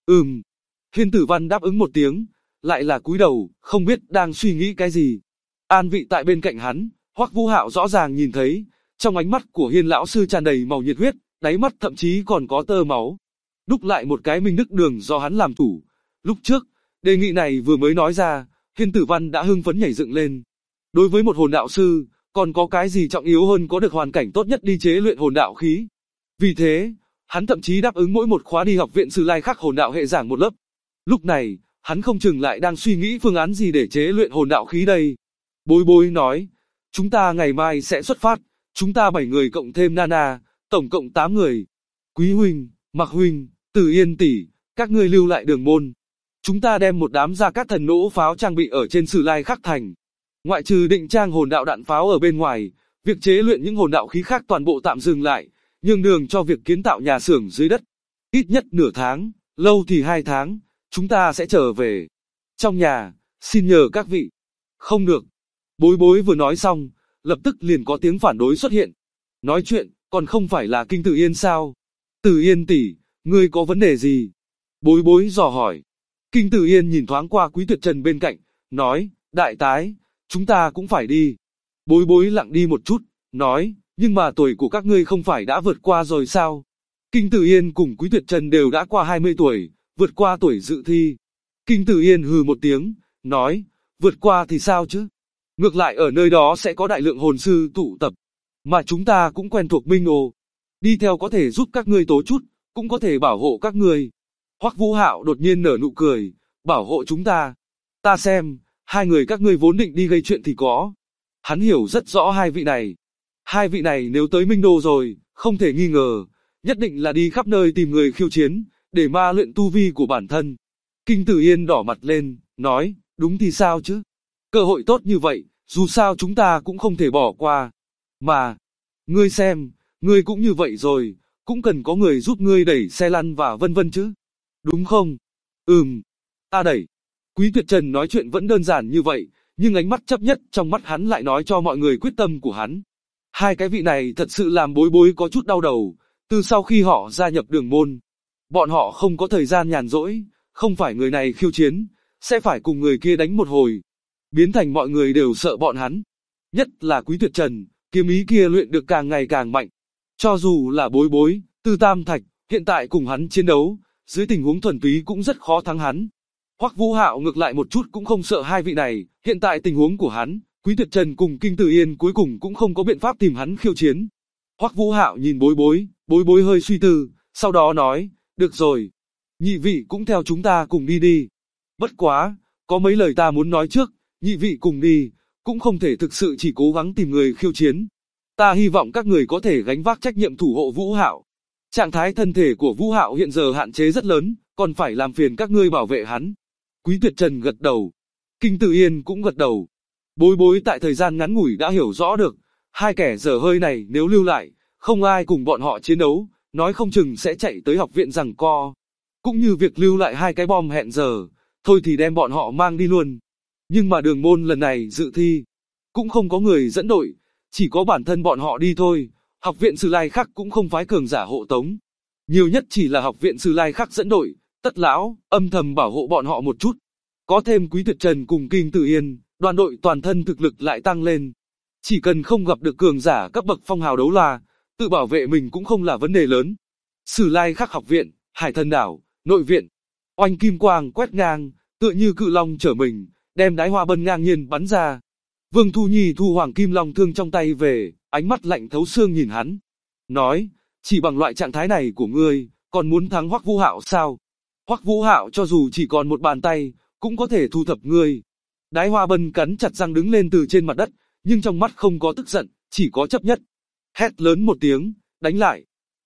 Hiên Tử Văn đáp ứng một tiếng, lại là cúi đầu, không biết đang suy nghĩ cái gì. An vị tại bên cạnh hắn, Hoắc Vũ Hạo rõ ràng nhìn thấy, trong ánh mắt của Hiên lão sư tràn đầy màu nhiệt huyết, đáy mắt thậm chí còn có tơ máu. Đúc lại một cái Minh Đức Đường do hắn làm chủ. Lúc trước, đề nghị này vừa mới nói ra, Hiên Tử Văn đã hưng phấn nhảy dựng lên. Đối với một hồn đạo sư, còn có cái gì trọng yếu hơn có được hoàn cảnh tốt nhất đi chế luyện hồn đạo khí. Vì thế, hắn thậm chí đáp ứng mỗi một khóa đi học viện Sử Lai Khắc hồn đạo hệ giảng một lớp. Lúc này, hắn không chừng lại đang suy nghĩ phương án gì để chế luyện hồn đạo khí đây. Bối Bối nói, chúng ta ngày mai sẽ xuất phát, chúng ta 7 người cộng thêm Nana, tổng cộng 8 người. Quý huynh, Mạc huynh, Từ Yên tỷ, các ngươi lưu lại Đường Môn. Chúng ta đem một đám gia cát thần nỗ pháo trang bị ở trên Sử Lai Khắc Thành. Ngoại trừ định trang hồn đạo đạn pháo ở bên ngoài, việc chế luyện những hồn đạo khí khác toàn bộ tạm dừng lại, nhường đường cho việc kiến tạo nhà xưởng dưới đất. Ít nhất nửa tháng, lâu thì 2 tháng, chúng ta sẽ trở về. Trong nhà, xin nhờ các vị. Không được. Bối Bối vừa nói xong, lập tức liền có tiếng phản đối xuất hiện. Nói chuyện, còn không phải là Kinh Tử Yên sao? Tử Yên tỷ, ngươi có vấn đề gì? Bối Bối dò hỏi. Kinh Tử Yên nhìn thoáng qua Quý Tuyệt Trần bên cạnh, nói, đại tái, chúng ta cũng phải đi. Bối Bối lặng đi một chút, nói, nhưng mà tuổi của các ngươi không phải đã vượt qua rồi sao? Kinh Tử Yên cùng Quý Tuyệt Trần đều đã qua 20 tuổi, vượt qua tuổi dự thi. Kinh Tử Yên hừ một tiếng, nói, vượt qua thì sao chứ? Ngược lại ở nơi đó sẽ có đại lượng hồn sư tụ tập, mà chúng ta cũng quen thuộc Minh Ồ. Đi theo có thể giúp các ngươi tố chút, cũng có thể bảo hộ các ngươi. Hoắc Vũ Hạo đột nhiên nở nụ cười, bảo hộ chúng ta. Ta xem, hai người các ngươi vốn định đi gây chuyện thì có. Hắn hiểu rất rõ hai vị này. Hai vị này nếu tới Minh Đô rồi, không thể nghi ngờ, nhất định là đi khắp nơi tìm người khiêu chiến, để ma luyện tu vi của bản thân. Kinh Tử Yên đỏ mặt lên, nói, đúng thì sao chứ? Cơ hội tốt như vậy, dù sao chúng ta cũng không thể bỏ qua. Mà, ngươi xem, ngươi cũng như vậy rồi, cũng cần có người giúp ngươi đẩy xe lăn và vân vân chứ. Đúng không? Ta đẩy. Quý Tuyệt Trần nói chuyện vẫn đơn giản như vậy, nhưng ánh mắt chấp nhất trong mắt hắn lại nói cho mọi người quyết tâm của hắn. Hai cái vị này thật sự làm Bối Bối có chút đau đầu, từ sau khi họ gia nhập Đường Môn. Bọn họ không có thời gian nhàn rỗi, không phải người này khiêu chiến, sẽ phải cùng người kia đánh một hồi. Biến thành mọi người đều sợ bọn hắn. Nhất là Quý Tuyệt Trần, kiếm ý kia luyện được càng ngày càng mạnh. Cho dù là Bối Bối, Tư Tam Thạch, hiện tại cùng hắn chiến đấu, dưới tình huống thuần túy cũng rất khó thắng hắn. Hoắc Vũ Hạo ngược lại một chút cũng không sợ hai vị này, hiện tại tình huống của hắn, Quý Tuyệt Trần cùng Kinh Tử Yên cuối cùng cũng không có biện pháp tìm hắn khiêu chiến. Hoắc Vũ Hạo nhìn Bối Bối, Bối Bối hơi suy tư, sau đó nói, được rồi, nhị vị cũng theo chúng ta cùng đi đi. Bất quá, có mấy lời ta muốn nói trước, nhị vị cùng đi, cũng không thể thực sự chỉ cố gắng tìm người khiêu chiến. Ta hy vọng các người có thể gánh vác trách nhiệm thủ hộ Vũ Hạo. Trạng thái thân thể của Vũ Hạo hiện giờ hạn chế rất lớn, còn phải làm phiền các ngươi bảo vệ hắn. Quý Tuyệt Trần gật đầu. Kinh Tử Yên cũng gật đầu. Bối Bối tại thời gian ngắn ngủi đã hiểu rõ được, hai kẻ dở hơi này nếu lưu lại, không ai cùng bọn họ chiến đấu, nói không chừng sẽ chạy tới học viện giằng co. Cũng như việc lưu lại hai cái bom hẹn giờ, thôi thì đem bọn họ mang đi luôn. Nhưng mà Đường Môn lần này dự thi, cũng không có người dẫn đội, chỉ có bản thân bọn họ đi thôi. Học viện Sử Lai Khắc cũng không phái cường giả hộ tống. Nhiều nhất chỉ là học viện Sử Lai Khắc dẫn đội, Tất Lão, âm thầm bảo hộ bọn họ một chút. Có thêm Quý Tuyệt Trần cùng Kinh Tử Yên, đoàn đội toàn thân thực lực lại tăng lên. Chỉ cần không gặp được cường giả cấp bậc phong hào đấu la, tự bảo vệ mình cũng không là vấn đề lớn. Sử Lai Khắc học viện, Hải Thần Đảo, nội viện. Oanh kim quang quét ngang, tựa như cự long chở mình, đem đái hoa bân ngang nhiên bắn ra. Vương Thu Nhi thu hoàng kim long thương trong tay về, ánh mắt lạnh thấu xương nhìn hắn. Nói, chỉ bằng loại trạng thái này của ngươi, còn muốn thắng Hoắc Vũ Hạo sao? Hoắc Vũ Hạo cho dù chỉ còn một bàn tay, cũng có thể thu thập ngươi. Đái Hoa Bân cắn chặt răng đứng lên từ trên mặt đất, nhưng trong mắt không có tức giận, chỉ có chấp nhất. Hét lớn một tiếng, đánh lại.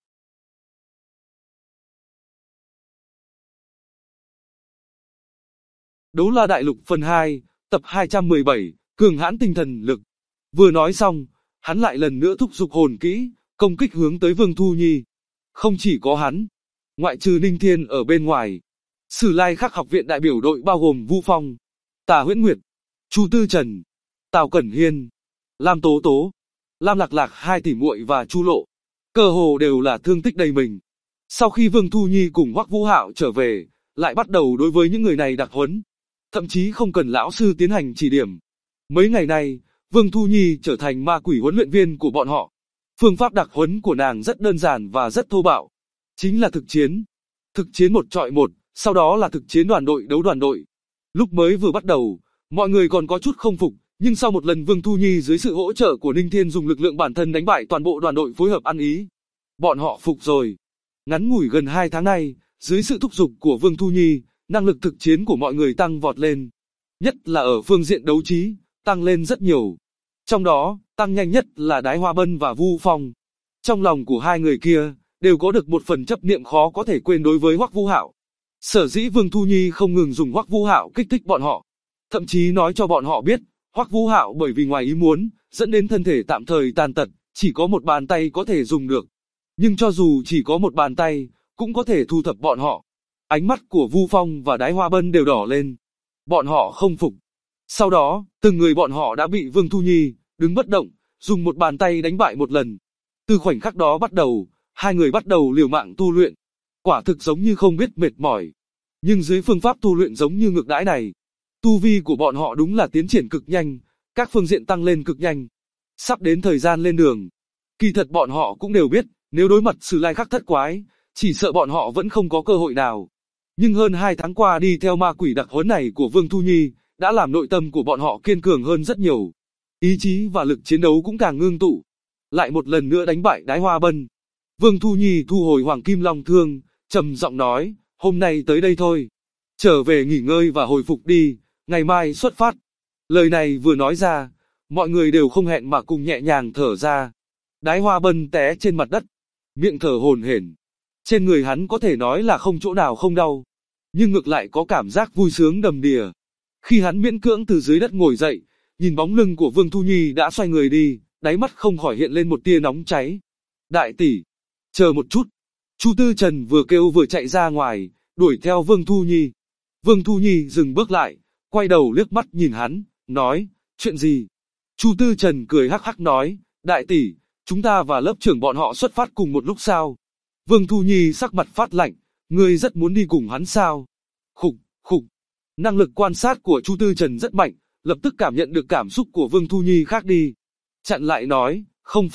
Đấu La Đại Lục phần 2, tập 217, cường hãn tinh thần lực. Vừa nói xong, hắn lại lần nữa thúc giục hồn kỹ, công kích hướng tới Vương Thu Nhi. Không chỉ có hắn, ngoại trừ Ninh Thiên ở bên ngoài, Sử Lai Khắc học viện đại biểu đội bao gồm Vu Phong, Tà Huyễn Nguyệt, Chu Tư Trần, Tào Cẩn Hiên, Lam Tố Tố, Lam Lạc Lạc hai tỷ muội và Chu Lộ, cơ hồ đều là thương tích đầy mình. Sau khi Vương Thu Nhi cùng Hoắc Vũ Hạo trở về, lại bắt đầu đối với những người này đặc huấn, thậm chí không cần lão sư tiến hành chỉ điểm. Mấy ngày nay, Vương Thu Nhi trở thành ma quỷ huấn luyện viên của bọn họ. Phương pháp đặc huấn của nàng rất đơn giản và rất thô bạo, chính là thực chiến. Thực chiến một trọi một, sau đó là thực chiến đoàn đội đấu đoàn đội. Lúc mới vừa bắt đầu, mọi người còn có chút không phục, nhưng sau một lần Vương Thu Nhi dưới sự hỗ trợ của Ninh Thiên dùng lực lượng bản thân đánh bại toàn bộ đoàn đội phối hợp ăn ý, bọn họ phục rồi. Ngắn ngủi gần 2 tháng nay, dưới sự thúc giục của Vương Thu Nhi, năng lực thực chiến của mọi người tăng vọt lên. Nhất là ở phương diện đấu trí, tăng lên rất nhiều. Trong đó, tăng nhanh nhất là Đái Hoa Bân và Vu Phong. Trong lòng của hai người kia, đều có được một phần chấp niệm khó có thể quên đối với Hoắc Vũ Hạo. Sở dĩ Vương Thu Nhi không ngừng dùng Hoắc Vũ Hạo kích thích bọn họ, thậm chí nói cho bọn họ biết, Hoắc Vũ Hạo bởi vì ngoài ý muốn, dẫn đến thân thể tạm thời tàn tật, chỉ có một bàn tay có thể dùng được. Nhưng cho dù chỉ có một bàn tay, cũng có thể thu thập bọn họ. Ánh mắt của Vu Phong và Đái Hoa Bân đều đỏ lên. Bọn họ không phục. Sau đó, từng người bọn họ đã bị Vương Thu Nhi đứng bất động, dùng một bàn tay đánh bại một lần. Từ khoảnh khắc đó bắt đầu, hai người bắt đầu liều mạng tu luyện. Quả thực giống như không biết mệt mỏi. Nhưng dưới phương pháp tu luyện giống như ngược đãi này, tu vi của bọn họ đúng là tiến triển cực nhanh, các phương diện tăng lên cực nhanh. Sắp đến thời gian lên đường. Kỳ thật bọn họ cũng đều biết, nếu đối mặt Sử Lai Khắc thất quái, chỉ sợ bọn họ vẫn không có cơ hội nào. Nhưng hơn 2 tháng qua đi theo ma quỷ đặc huấn này của Vương Thu Nhi, đã làm nội tâm của bọn họ kiên cường hơn rất nhiều. Ý chí và lực chiến đấu cũng càng ngưng tụ. Lại một lần nữa đánh bại Đái Hoa Bân. Vương Thu Nhi thu hồi Hoàng Kim Long Thương, trầm giọng nói, hôm nay tới đây thôi. Trở về nghỉ ngơi và hồi phục đi, ngày mai xuất phát. Lời này vừa nói ra, mọi người đều không hẹn mà cùng nhẹ nhàng thở ra. Đái Hoa Bân té trên mặt đất, miệng thở hổn hển. Trên người hắn có thể nói là không chỗ nào không đau, nhưng ngược lại có cảm giác vui sướng đầm đìa. Khi hắn miễn cưỡng từ dưới đất ngồi dậy, nhìn bóng lưng của Vương Thu Nhi đã xoay người đi, đáy mắt không khỏi hiện lên một tia nóng cháy. Đại tỷ, chờ một chút. Chu Tư Trần vừa kêu vừa chạy ra ngoài, đuổi theo Vương Thu Nhi. Vương Thu Nhi dừng bước lại, quay đầu liếc mắt nhìn hắn, nói, chuyện gì? Chu Tư Trần cười hắc hắc nói, đại tỷ, chúng ta và lớp trưởng bọn họ xuất phát cùng một lúc sao? Vương Thu Nhi sắc mặt phát lạnh, ngươi rất muốn đi cùng hắn sao? Khục, khục. Năng lực quan sát của Chu Tư Trần rất mạnh, lập tức cảm nhận được cảm xúc của Vương Thu Nhi khác đi. Chặn lại nói, không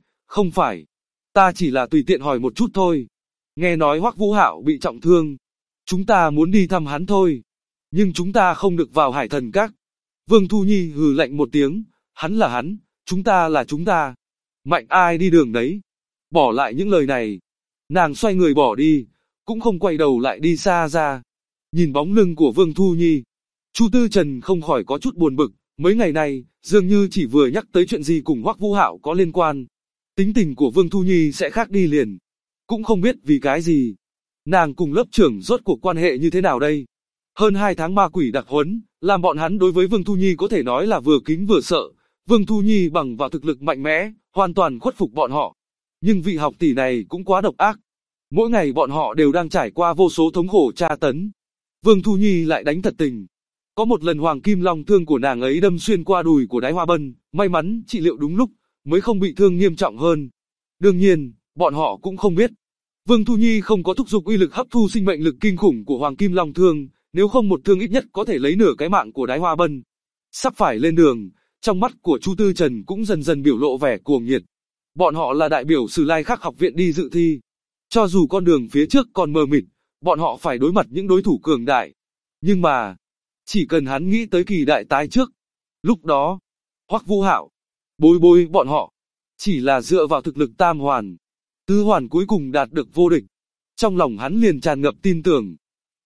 phải. Ta chỉ là tùy tiện hỏi một chút thôi. Nghe nói Hoắc Vũ Hạo bị trọng thương. Chúng ta muốn đi thăm hắn thôi. Nhưng chúng ta không được vào Hải Thần Các. Vương Thu Nhi hừ lạnh một tiếng, hắn là hắn, chúng ta là chúng ta. Mạnh ai đi đường đấy. Bỏ lại những lời này. Nàng xoay người bỏ đi, cũng không quay đầu lại đi xa ra. Nhìn bóng lưng của Vương Thu Nhi, Chu Tư Trần không khỏi có chút buồn bực, mấy ngày này, dường như chỉ vừa nhắc tới chuyện gì cùng Hoắc Vũ Hạo có liên quan. Tính tình của Vương Thu Nhi sẽ khác đi liền. Cũng không biết vì cái gì. Nàng cùng lớp trưởng rốt cuộc quan hệ như thế nào đây? Hơn 2 tháng ma quỷ đặc huấn, làm bọn hắn đối với Vương Thu Nhi có thể nói là vừa kính vừa sợ. Vương Thu Nhi bằng vào thực lực mạnh mẽ, hoàn toàn khuất phục bọn họ. Nhưng vị học tỷ này cũng quá độc ác. Mỗi ngày bọn họ đều đang trải qua vô số thống khổ tra tấn. Vương Thu Nhi lại đánh thật tình. Có một lần Hoàng Kim Long Thương của nàng ấy đâm xuyên qua đùi của Đái Hoa Bân, may mắn trị liệu đúng lúc, mới không bị thương nghiêm trọng hơn. Đương nhiên, bọn họ cũng không biết. Vương Thu Nhi không có thúc giục uy lực hấp thu sinh mệnh lực kinh khủng của Hoàng Kim Long Thương, nếu không một thương ít nhất có thể lấy nửa cái mạng của Đái Hoa Bân. Sắp phải lên đường, trong mắt của Chu Tư Trần cũng dần dần biểu lộ vẻ cuồng nhiệt. Bọn họ là đại biểu Sử Lai Khắc học viện đi dự thi. Cho dù con đường phía trước còn mờ mịt, bọn họ phải đối mặt những đối thủ cường đại. Nhưng mà, chỉ cần hắn nghĩ tới kỳ đại tái trước, lúc đó, Hoắc Vũ Hạo, Bối Bối bọn họ, chỉ là dựa vào thực lực tam hoàn, tứ hoàn cuối cùng đạt được vô địch. Trong lòng hắn liền tràn ngập tin tưởng.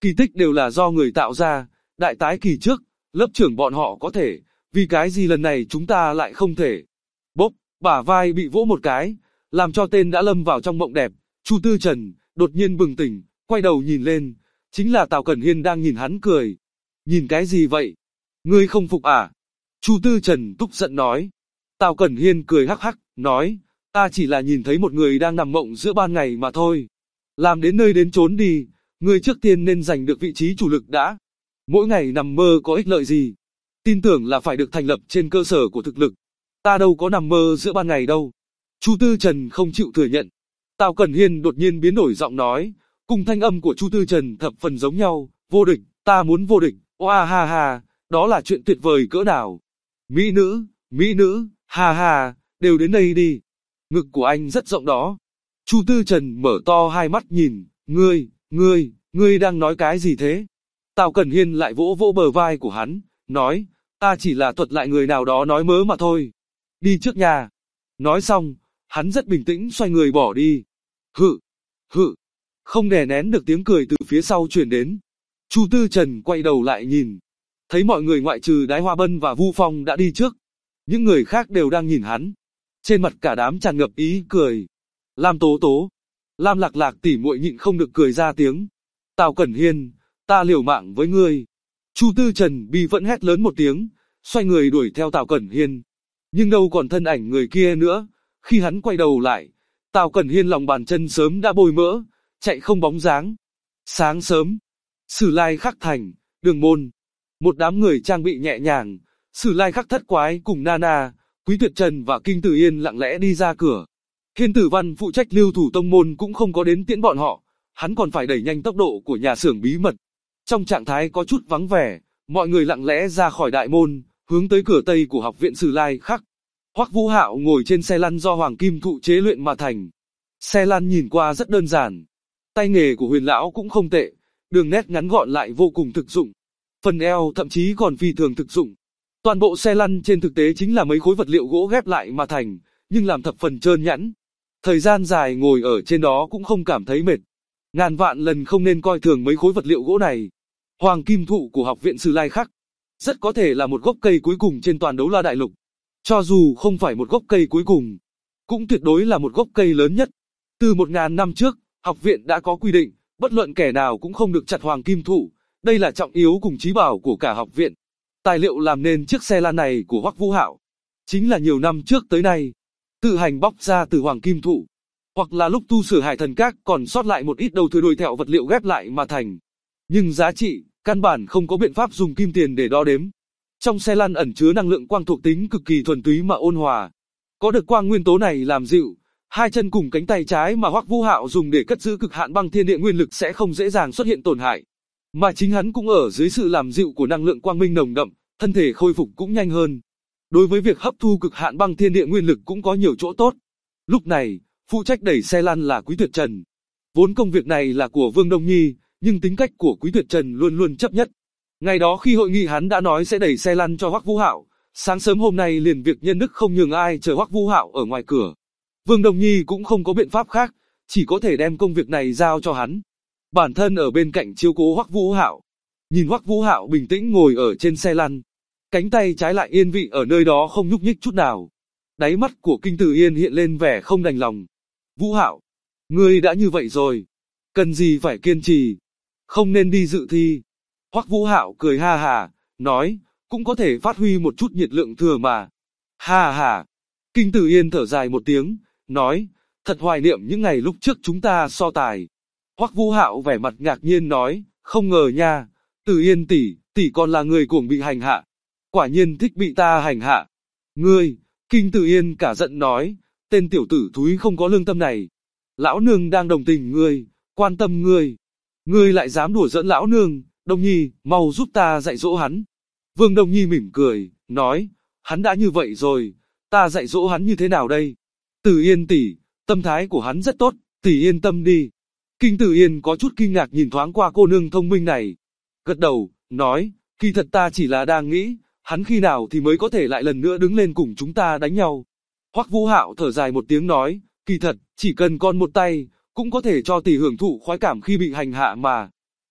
Kỳ tích đều là do người tạo ra, đại tái kỳ trước, lớp trưởng bọn họ có thể, vì cái gì lần này chúng ta lại không thể. Bốp, bả vai bị vỗ một cái, làm cho tên đã lâm vào trong mộng đẹp, Chu Tư Trần, đột nhiên bừng tỉnh, quay đầu nhìn lên, chính là Tào Cẩn Hiên đang nhìn hắn cười. Nhìn cái gì vậy? Ngươi không phục à? Chu Tư Trần tức giận nói. Tào Cẩn Hiên cười hắc hắc, nói, ta chỉ là nhìn thấy một người đang nằm mộng giữa ban ngày mà thôi. Làm đến nơi đến chốn đi, ngươi trước tiên nên giành được vị trí chủ lực đã. Mỗi ngày nằm mơ có ích lợi gì? Tin tưởng là phải được thành lập trên cơ sở của thực lực. Ta đâu có nằm mơ giữa ban ngày đâu. Chu Tư Trần không chịu thừa nhận. Tào Cẩn Hiên đột nhiên biến đổi giọng nói, cùng thanh âm của Chu Tư Trần thập phần giống nhau, vô địch, ta muốn vô địch, oa ha ha, đó là chuyện tuyệt vời cỡ nào. Mỹ nữ, ha ha, đều đến đây đi. Ngực của anh rất rộng đó. Chu Tư Trần mở to hai mắt nhìn, ngươi đang nói cái gì thế? Tào Cẩn Hiên lại vỗ vỗ bờ vai của hắn, nói, ta chỉ là thuật lại người nào đó nói mớ mà thôi. Đi trước nhà. Nói xong, hắn rất bình tĩnh xoay người bỏ đi. Hự, không đè nén được tiếng cười từ phía sau truyền đến. Chu Tư Trần quay đầu lại nhìn, thấy mọi người ngoại trừ Đái Hoa Bân và Vu Phong đã đi trước. Những người khác đều đang nhìn hắn. Trên mặt cả đám tràn ngập ý cười. Lam Tố Tố, Lam Lạc Lạc tỉ muội nhịn không được cười ra tiếng. Tào Cẩn Hiên, ta liều mạng với ngươi. Chu Tư Trần bi vẫn hét lớn một tiếng, xoay người đuổi theo Tào Cẩn Hiên. Nhưng đâu còn thân ảnh người kia nữa, khi hắn quay đầu lại, Tào Cẩn Hiên lòng bàn chân sớm đã bôi mỡ, chạy không bóng dáng. Sáng sớm, Sử Lai Khắc Thành, Đường Môn, một đám người trang bị nhẹ nhàng, Sử Lai Khắc Thất Quái cùng Nana, Quý Tuyệt Trần và Kinh Tử Yên lặng lẽ đi ra cửa. Hiên Tử Văn phụ trách lưu thủ tông môn cũng không có đến tiễn bọn họ, hắn còn phải đẩy nhanh tốc độ của nhà xưởng bí mật. Trong trạng thái có chút vắng vẻ, mọi người lặng lẽ ra khỏi đại môn, hướng tới cửa tây của học viện Sử Lai Khắc. Hoắc Vũ Hạo ngồi trên xe lăn do Hoàng Kim Thụ chế luyện mà thành. Xe lăn nhìn qua rất đơn giản. Tay nghề của Huyền lão cũng không tệ, đường nét ngắn gọn lại vô cùng thực dụng. Phần eo thậm chí còn phi thường thực dụng. Toàn bộ xe lăn trên thực tế chính là mấy khối vật liệu gỗ ghép lại mà thành, nhưng làm thập phần trơn nhẵn. Thời gian dài ngồi ở trên đó cũng không cảm thấy mệt. Ngàn vạn lần không nên coi thường mấy khối vật liệu gỗ này. Hoàng Kim Thụ của học viện Sử Lai Khắc rất có thể là một gốc cây cuối cùng trên toàn Đấu La Đại Lục. Cho dù không phải một gốc cây cuối cùng, cũng tuyệt đối là một gốc cây lớn nhất. Từ 1000 năm trước, học viện đã có quy định, bất luận kẻ nào cũng không được chặt Hoàng Kim Thụ. Đây là trọng yếu cùng chí bảo của cả học viện. Tài liệu làm nên chiếc xe lăn này của Hoắc Vũ Hạo chính là nhiều năm trước tới nay tự hành bóc ra từ Hoàng Kim Thụ, hoặc là lúc tu sửa Hải Thần Các còn sót lại một ít đầu thừa đuôi thẹo vật liệu ghép lại mà thành. Nhưng giá trị, căn bản không có biện pháp dùng kim tiền để đo đếm. Trong xe lăn ẩn chứa năng lượng quang thuộc tính cực kỳ thuần túy mà ôn hòa. Có được quang nguyên tố này làm dịu, hai chân cùng cánh tay trái mà Hoắc Vũ Hạo dùng để cất giữ cực hạn băng thiên địa nguyên lực sẽ không dễ dàng xuất hiện tổn hại. Mà chính hắn cũng ở dưới sự làm dịu của năng lượng quang minh nồng đậm, thân thể khôi phục cũng nhanh hơn. Đối với việc hấp thu cực hạn băng thiên địa nguyên lực cũng có nhiều chỗ tốt. Lúc này, phụ trách đẩy xe lăn là Quý Tuyệt Trần. Vốn công việc này là của Vương Đông Nhi, nhưng tính cách của Quý Tuyệt Trần luôn luôn chấp nhất. Ngày đó khi hội nghị hắn đã nói sẽ đẩy xe lăn cho Hoắc Vũ Hạo, sáng sớm hôm nay liền việc nhân đức không nhường ai chờ Hoắc Vũ Hạo ở ngoài cửa. Vương Đông Nhi cũng không có biện pháp khác, chỉ có thể đem công việc này giao cho hắn. Bản thân ở bên cạnh chiếu cố Hoắc Vũ Hạo. Nhìn Hoắc Vũ Hạo bình tĩnh ngồi ở trên xe lăn, cánh tay trái lại yên vị ở nơi đó không nhúc nhích chút nào. Đáy mắt của Kinh Tử Yên hiện lên vẻ không đành lòng. Vũ Hạo, ngươi đã như vậy rồi, cần gì phải kiên trì, không nên đi dự thi. Hoắc Vũ Hạo cười ha hà, nói, cũng có thể phát huy một chút nhiệt lượng thừa mà. Ha ha. Kinh Tử Yên thở dài một tiếng, nói, thật hoài niệm những ngày lúc trước chúng ta so tài. Hoắc Vũ Hạo vẻ mặt ngạc nhiên nói, không ngờ nha, Tử Yên tỷ còn là người cuồng bị hành hạ. Quả nhiên thích bị ta hành hạ. Ngươi, Kinh Tử Yên cả giận nói, tên tiểu tử thúi không có lương tâm này. Lão nương đang đồng tình ngươi, quan tâm ngươi. Ngươi lại dám đùa giỡn lão nương, Đông Nhi, mau giúp ta dạy dỗ hắn. Vương Đông Nhi mỉm cười, nói, hắn đã như vậy rồi, ta dạy dỗ hắn như thế nào đây? Tử Yên tỷ, tâm thái của hắn rất tốt, tỷ yên tâm đi. Kinh Tử Yên có chút kinh ngạc nhìn thoáng qua cô nương thông minh này. Gật đầu, nói, kỳ thật ta chỉ là đang nghĩ, hắn khi nào thì mới có thể lại lần nữa đứng lên cùng chúng ta đánh nhau. Hoắc Vũ Hạo thở dài một tiếng nói, kỳ thật, chỉ cần con một tay, cũng có thể cho tỷ hưởng thụ khoái cảm khi bị hành hạ mà.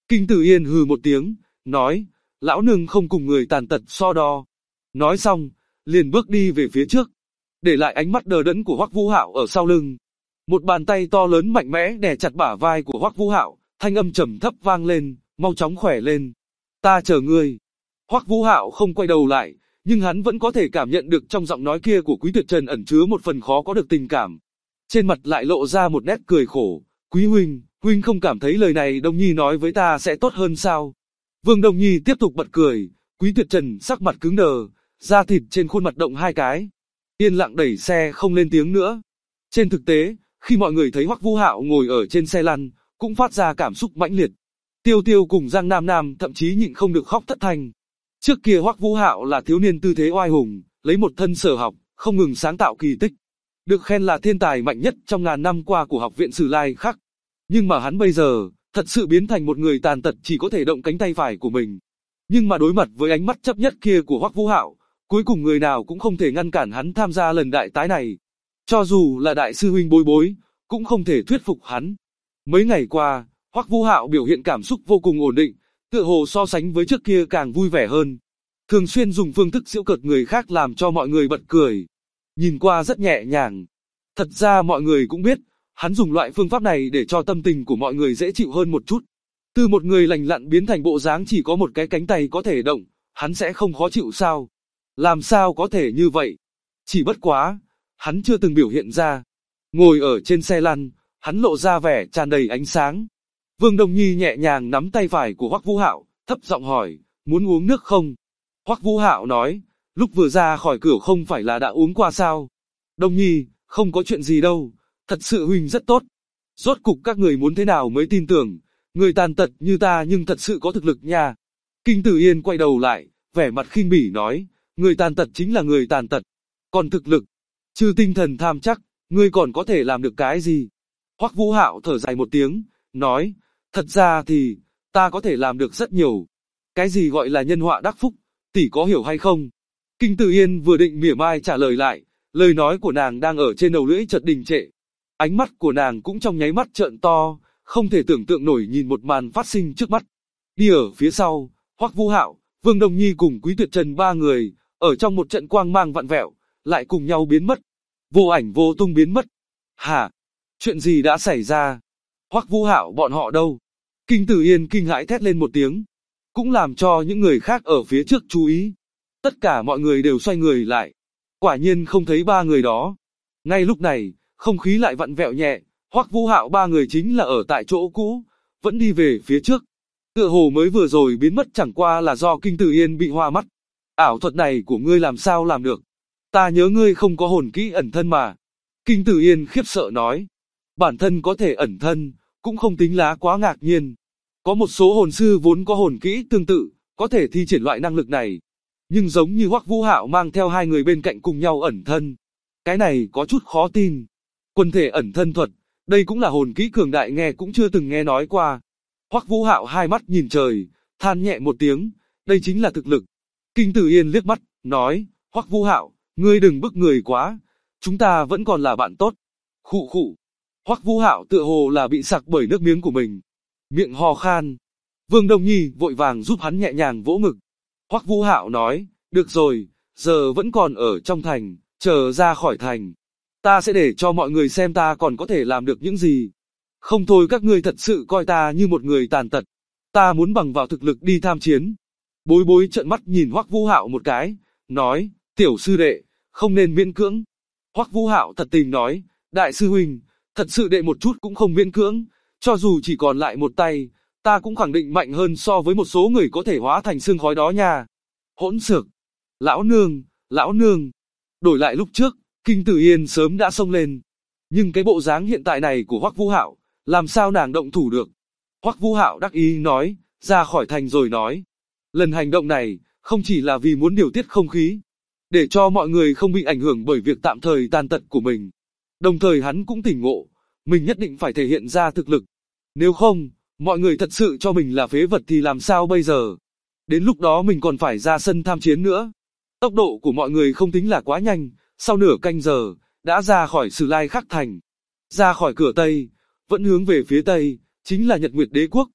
Kinh Tử Yên hừ một tiếng, nói, lão nương không cùng người tàn tật so đo. Nói xong, liền bước đi về phía trước, để lại ánh mắt đờ đẫn của Hoắc Vũ Hạo ở sau lưng. Một bàn tay to lớn mạnh mẽ đè chặt bả vai của Hoắc Vũ Hạo, thanh âm trầm thấp vang lên, mau chóng khỏe lên. Ta chờ ngươi. Hoắc Vũ Hạo không quay đầu lại, nhưng hắn vẫn có thể cảm nhận được trong giọng nói kia của Quý Tuyệt Trần ẩn chứa một phần khó có được tình cảm. Trên mặt lại lộ ra một nét cười khổ. Quý huynh, huynh không cảm thấy lời này Đông Nhi nói với ta sẽ tốt hơn sao? Vương Đông Nhi tiếp tục bật cười. Quý Tuyệt Trần sắc mặt cứng đờ, da thịt trên khuôn mặt động hai cái, yên lặng đẩy xe không lên tiếng nữa. Trên thực tế, khi mọi người thấy Hoắc Vũ Hạo ngồi ở trên xe lăn, cũng phát ra cảm xúc mãnh liệt. Tiêu Tiêu cùng Giang Nam Nam thậm chí nhịn không được khóc thất thanh. Trước kia Hoắc Vũ Hạo là thiếu niên tư thế oai hùng, lấy một thân sở học, không ngừng sáng tạo kỳ tích, được khen là thiên tài mạnh nhất trong ngàn năm qua của học viện Sử Lai Khắc. Nhưng mà hắn bây giờ, thật sự biến thành một người tàn tật chỉ có thể động cánh tay phải của mình. Nhưng mà đối mặt với ánh mắt chấp nhất kia của Hoắc Vũ Hạo, cuối cùng người nào cũng không thể ngăn cản hắn tham gia lần đại tái này. Cho dù là đại sư huynh Bối Bối, cũng không thể thuyết phục hắn. Mấy ngày qua, Hoắc Vũ Hạo biểu hiện cảm xúc vô cùng ổn định, tựa hồ so sánh với trước kia càng vui vẻ hơn. Thường xuyên dùng phương thức giễu cợt người khác làm cho mọi người bật cười. Nhìn qua rất nhẹ nhàng. Thật ra mọi người cũng biết, hắn dùng loại phương pháp này để cho tâm tình của mọi người dễ chịu hơn một chút. Từ một người lành lặn biến thành bộ dáng chỉ có một cái cánh tay có thể động, hắn sẽ không khó chịu sao? Làm sao có thể như vậy? Chỉ bất quá, hắn chưa từng biểu hiện ra. Ngồi ở trên xe lăn, hắn lộ ra vẻ tràn đầy ánh sáng. Vương Đông Nhi nhẹ nhàng nắm tay phải của Hoắc Vũ Hạo, thấp giọng hỏi, muốn uống nước không? Hoắc Vũ Hạo nói, lúc vừa ra khỏi cửa không phải là đã uống qua sao? Đông Nhi, không có chuyện gì đâu, thật sự huynh rất tốt. Rốt cục các người muốn thế nào mới tin tưởng, người tàn tật như ta nhưng thật sự có thực lực nha. Kinh Tử Yên quay đầu lại, vẻ mặt khinh bỉ nói, người tàn tật chính là người tàn tật. Còn thực lực, trừ tinh thần tham chắc, ngươi còn có thể làm được cái gì? Hoắc Vũ Hạo thở dài một tiếng, nói, thật ra thì, ta có thể làm được rất nhiều. Cái gì gọi là nhân họa đắc phúc, tỷ có hiểu hay không? Kinh Tử Yên vừa định mỉa mai trả lời lại, lời nói của nàng đang ở trên đầu lưỡi chợt đình trệ. Ánh mắt của nàng cũng trong nháy mắt trợn to, không thể tưởng tượng nổi nhìn một màn phát sinh trước mắt. Đi ở phía sau, Hoắc Vũ Hạo, Vương Đông Nhi cùng Quý Tuyệt Trần ba người, ở trong một trận quang mang vặn vẹo, lại cùng nhau biến mất. Vô ảnh vô tung biến mất. Hả? Chuyện gì đã xảy ra? Hoắc Vũ Hạo bọn họ đâu? Kinh Tử Yên kinh hãi thét lên một tiếng, cũng làm cho những người khác ở phía trước chú ý. Tất cả mọi người đều xoay người lại. Quả nhiên không thấy ba người đó. Ngay lúc này, không khí lại vặn vẹo nhẹ, Hoắc Vũ Hạo ba người chính là ở tại chỗ cũ, vẫn đi về phía trước. Tựa hồ mới vừa rồi biến mất chẳng qua là do Kinh Tử Yên bị hoa mắt. Ảo thuật này của ngươi làm sao làm được? Ta nhớ ngươi không có hồn kỹ ẩn thân mà. Kinh Tử Yên khiếp sợ nói. Bản thân có thể ẩn thân, cũng không tính là quá ngạc nhiên. Có một số hồn sư vốn có hồn kỹ tương tự, có thể thi triển loại năng lực này. Nhưng giống như Hoắc Vũ Hạo mang theo hai người bên cạnh cùng nhau ẩn thân. Cái này có chút khó tin. Quân thể ẩn thân thuật, đây cũng là hồn kỹ cường đại nghe cũng chưa từng nghe nói qua. Hoắc Vũ Hạo hai mắt nhìn trời, than nhẹ một tiếng, đây chính là thực lực. Kinh Tử Yên liếc mắt, nói, Hoắc Vũ Hạo, ngươi đừng bức người quá, chúng ta vẫn còn là bạn tốt. Khụ khụ. Hoắc Vũ Hạo tựa hồ là bị sặc bởi nước miếng của mình, miệng ho khan. Vương Đông Nhi vội vàng giúp hắn nhẹ nhàng vỗ ngực. Hoắc Vũ Hạo nói, được rồi, giờ vẫn còn ở trong thành, chờ ra khỏi thành. Ta sẽ để cho mọi người xem ta còn có thể làm được những gì. Không thôi các ngươi thật sự coi ta như một người tàn tật. Ta muốn bằng vào thực lực đi tham chiến. Bối Bối trợn mắt nhìn Hoắc Vũ Hạo một cái, nói, tiểu sư đệ, không nên miễn cưỡng. Hoắc Vũ Hạo thật tình nói, đại sư huynh, thật sự đệ một chút cũng không miễn cưỡng, cho dù chỉ còn lại một tay, ta cũng khẳng định mạnh hơn so với một số người có thể hóa thành sương khói đó nha. Hỗn xược. Lão nương, lão nương. Đổi lại lúc trước, Kinh Tử Yên sớm đã xông lên. Nhưng cái bộ dáng hiện tại này của Hoắc Vũ Hạo, làm sao nàng động thủ được? Hoắc Vũ Hạo đắc ý nói, ra khỏi thành rồi nói. Lần hành động này, không chỉ là vì muốn điều tiết không khí, để cho mọi người không bị ảnh hưởng bởi việc tạm thời tàn tật của mình. Đồng thời hắn cũng tỉnh ngộ, mình nhất định phải thể hiện ra thực lực. Nếu không, mọi người thật sự cho mình là phế vật thì làm sao bây giờ? Đến lúc đó mình còn phải ra sân tham chiến nữa. Tốc độ của mọi người không tính là quá nhanh, sau nửa canh giờ, đã ra khỏi Sử Lai Khắc thành. Ra khỏi cửa Tây, vẫn hướng về phía Tây, chính là Nhật Nguyệt Đế Quốc.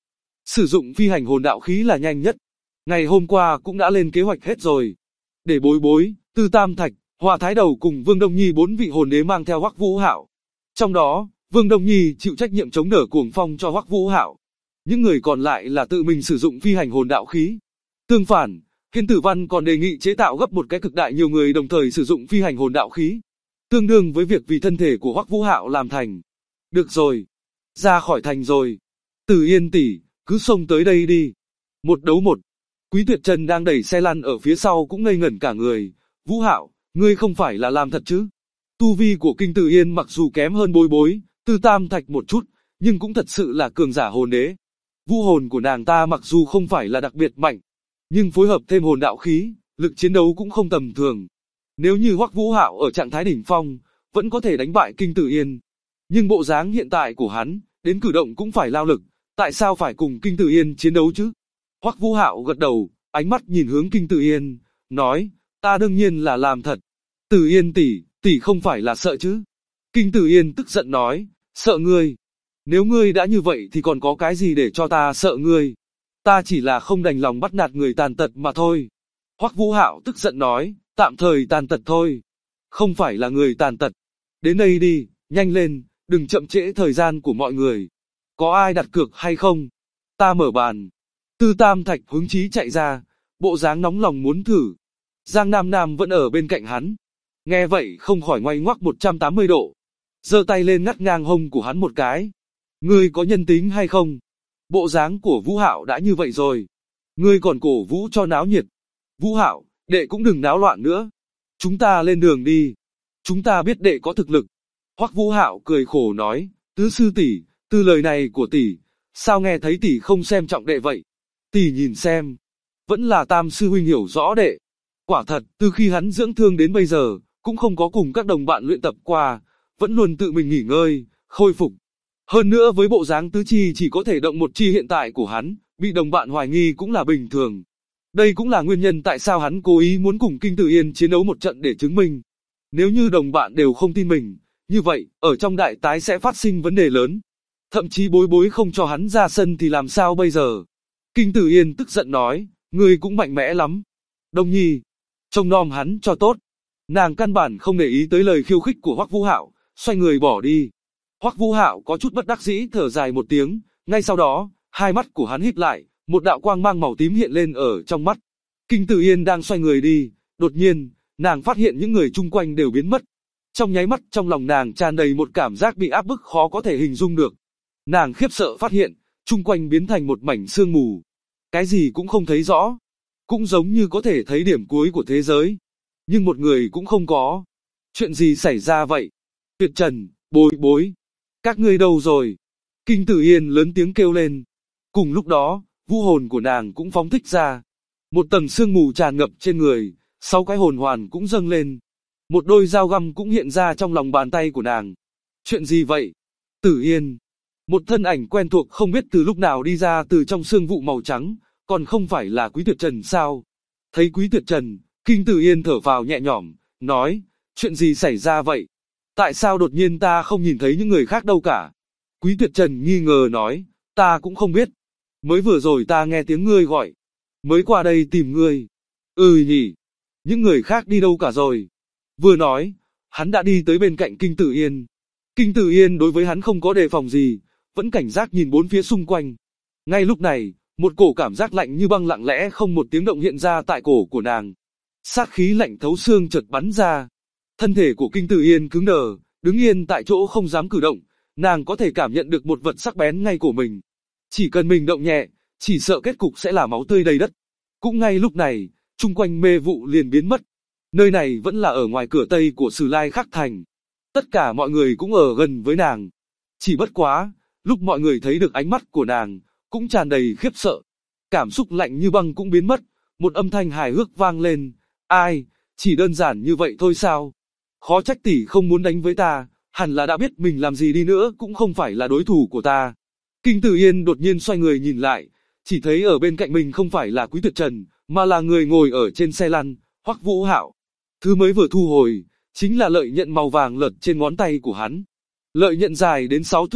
Sử dụng phi hành hồn đạo khí là nhanh nhất. Ngày hôm qua cũng đã lên kế hoạch hết rồi. Để Bối Bối, Tư Tam Thạch, Hỏa Thái Đầu cùng Vương Đông Nhi 4 vị hồn đế mang theo Hoắc Vũ Hạo. Trong đó, Vương Đông Nhi chịu trách nhiệm chống đỡ cuồng phong cho Hoắc Vũ Hạo. Những người còn lại là tự mình sử dụng phi hành hồn đạo khí. Tương phản, Hiên Tử Văn còn đề nghị chế tạo gấp một cái cực đại nhiều người đồng thời sử dụng phi hành hồn đạo khí, tương đương với việc vì thân thể của Hoắc Vũ Hạo làm thành. Được rồi, ra khỏi thành rồi. Từ Yên tỷ, cứ xông tới đây đi. Một đấu một. Quý Tuyệt Trần đang đẩy xe lăn ở phía sau cũng ngây ngẩn cả người. Vũ Hạo, ngươi không phải là làm thật chứ? Tu vi của Kinh Tử Yên mặc dù kém hơn Bối Bối, Tư Tam Thạch một chút, nhưng cũng thật sự là cường giả hồn đế. Vũ hồn của nàng ta mặc dù không phải là đặc biệt mạnh, nhưng phối hợp thêm hồn đạo khí, lực chiến đấu cũng không tầm thường. Nếu như Hoắc Vũ Hạo ở trạng thái đỉnh phong, vẫn có thể đánh bại Kinh Tử Yên. Nhưng bộ dáng hiện tại của hắn, đến cử động cũng phải lao lực, tại sao phải cùng Kinh Tử Yên chiến đấu chứ? Hoắc Vũ Hạo gật đầu, ánh mắt nhìn hướng Kinh Tử Yên, nói, ta đương nhiên là làm thật. Tử Yên tỷ, tỷ không phải là sợ chứ? Kinh Tử Yên tức giận nói, sợ ngươi. Nếu ngươi đã như vậy thì còn có cái gì để cho ta sợ ngươi? Ta chỉ là không đành lòng bắt nạt người tàn tật mà thôi. Hoắc Vũ Hạo tức giận nói, tạm thời tàn tật thôi. Không phải là người tàn tật. Đến đây đi, nhanh lên, đừng chậm trễ thời gian của mọi người. Có ai đặt cược hay không? Ta mở bàn. Tư Tam Thạch hứng chí chạy ra, bộ dáng nóng lòng muốn thử. Giang Nam Nam vẫn ở bên cạnh hắn. Nghe vậy không khỏi ngoay ngoắc 180 độ. Giơ tay lên ngắt ngang hông của hắn một cái. Ngươi có nhân tính hay không? Bộ dáng của Vũ Hạo đã như vậy rồi. Ngươi còn cổ vũ cho náo nhiệt. Vũ Hạo, đệ cũng đừng náo loạn nữa. Chúng ta lên đường đi. Chúng ta biết đệ có thực lực. Hoắc Vũ Hạo cười khổ nói, tứ sư tỷ, từ lời này của tỷ, sao nghe thấy tỷ không xem trọng đệ vậy? Tỷ nhìn xem, vẫn là Tam sư huynh hiểu rõ đệ. Quả thật, từ khi hắn dưỡng thương đến bây giờ, cũng không có cùng các đồng bạn luyện tập qua, vẫn luôn tự mình nghỉ ngơi, khôi phục. Hơn nữa với bộ dáng tứ chi chỉ có thể động một chi hiện tại của hắn, bị đồng bạn hoài nghi cũng là bình thường. Đây cũng là nguyên nhân tại sao hắn cố ý muốn cùng Kinh Tử Yên chiến đấu một trận để chứng minh. Nếu như đồng bạn đều không tin mình, như vậy, ở trong đại tái sẽ phát sinh vấn đề lớn. Thậm chí Bối Bối không cho hắn ra sân thì làm sao bây giờ? Kinh Tử Yên tức giận nói, ngươi cũng mạnh mẽ lắm. Đông Nhi, trông nom hắn cho tốt. Nàng căn bản không để ý tới lời khiêu khích của Hoắc Vũ Hạo, xoay người bỏ đi. Hoắc Vũ Hạo có chút bất đắc dĩ thở dài một tiếng, ngay sau đó, hai mắt của hắn híp lại, một đạo quang mang màu tím hiện lên ở trong mắt. Kinh Tử Yên đang xoay người đi, đột nhiên, nàng phát hiện những người chung quanh đều biến mất. Trong nháy mắt trong lòng nàng tràn đầy một cảm giác bị áp bức khó có thể hình dung được. Nàng khiếp sợ phát hiện, chung quanh biến thành một mảnh sương mù. Cái gì cũng không thấy rõ. Cũng giống như có thể thấy điểm cuối của thế giới. Nhưng một người cũng không có. Chuyện gì xảy ra vậy? Tuyệt Trần, Bối Bối. Các ngươi đâu rồi? Kinh Tử Yên lớn tiếng kêu lên. Cùng lúc đó, vũ hồn của nàng cũng phóng thích ra. Một tầng sương mù tràn ngập trên người, 6 cái hồn hoàn cũng dâng lên. Một đôi dao găm cũng hiện ra trong lòng bàn tay của nàng. Chuyện gì vậy? Tử Yên. Một thân ảnh quen thuộc không biết từ lúc nào đi ra từ trong sương vụ màu trắng, còn không phải là Quý Tuyệt Trần sao? Thấy Quý Tuyệt Trần, Kinh Tử Yên thở phào nhẹ nhõm, nói, chuyện gì xảy ra vậy? Tại sao đột nhiên ta không nhìn thấy những người khác đâu cả? Quý Tuyệt Trần nghi ngờ nói, ta cũng không biết. Mới vừa rồi ta nghe tiếng ngươi gọi, mới qua đây tìm ngươi. Ừ nhỉ, những người khác đi đâu cả rồi? Vừa nói, hắn đã đi tới bên cạnh Kinh Tử Yên. Kinh Tử Yên đối với hắn không có đề phòng gì, vẫn cảnh giác nhìn bốn phía xung quanh. Ngay lúc này, một cổ cảm giác lạnh như băng lặng lẽ không một tiếng động hiện ra tại cổ của nàng. Sát khí lạnh thấu xương chợt bắn ra. Thân thể của Kinh Tử Yên cứng đờ, đứng yên tại chỗ không dám cử động. Nàng có thể cảm nhận được một vật sắc bén ngay cổ mình. Chỉ cần mình động nhẹ, chỉ sợ kết cục sẽ là máu tươi đầy đất. Cũng ngay lúc này, chung quanh mê vụ liền biến mất. Nơi này vẫn là ở ngoài cửa tây của Sử Lai Khắc Thành. Tất cả mọi người cũng ở gần với nàng. Chỉ bất quá, lúc mọi người thấy được ánh mắt của nàng, cũng tràn đầy khiếp sợ. Cảm xúc lạnh như băng cũng biến mất, một âm thanh hài hước vang lên. Ai, chỉ đơn giản như vậy thôi sao? Khó trách tỷ không muốn đánh với ta, hẳn là đã biết mình làm gì đi nữa cũng không phải là đối thủ của ta. Kinh Tử Yên đột nhiên xoay người nhìn lại, chỉ thấy ở bên cạnh mình không phải là Quý Tuyệt Trần, mà là người ngồi ở trên xe lăn, Hoắc Vũ Hạo. Thứ mới vừa thu hồi, chính là lợi nhận màu vàng lật trên ngón tay của hắn. Lợi nhận dài đến 6 thước,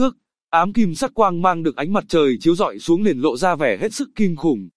Ám kim sắc quang mang được ánh mặt trời chiếu rọi xuống liền lộ ra vẻ hết sức kinh khủng.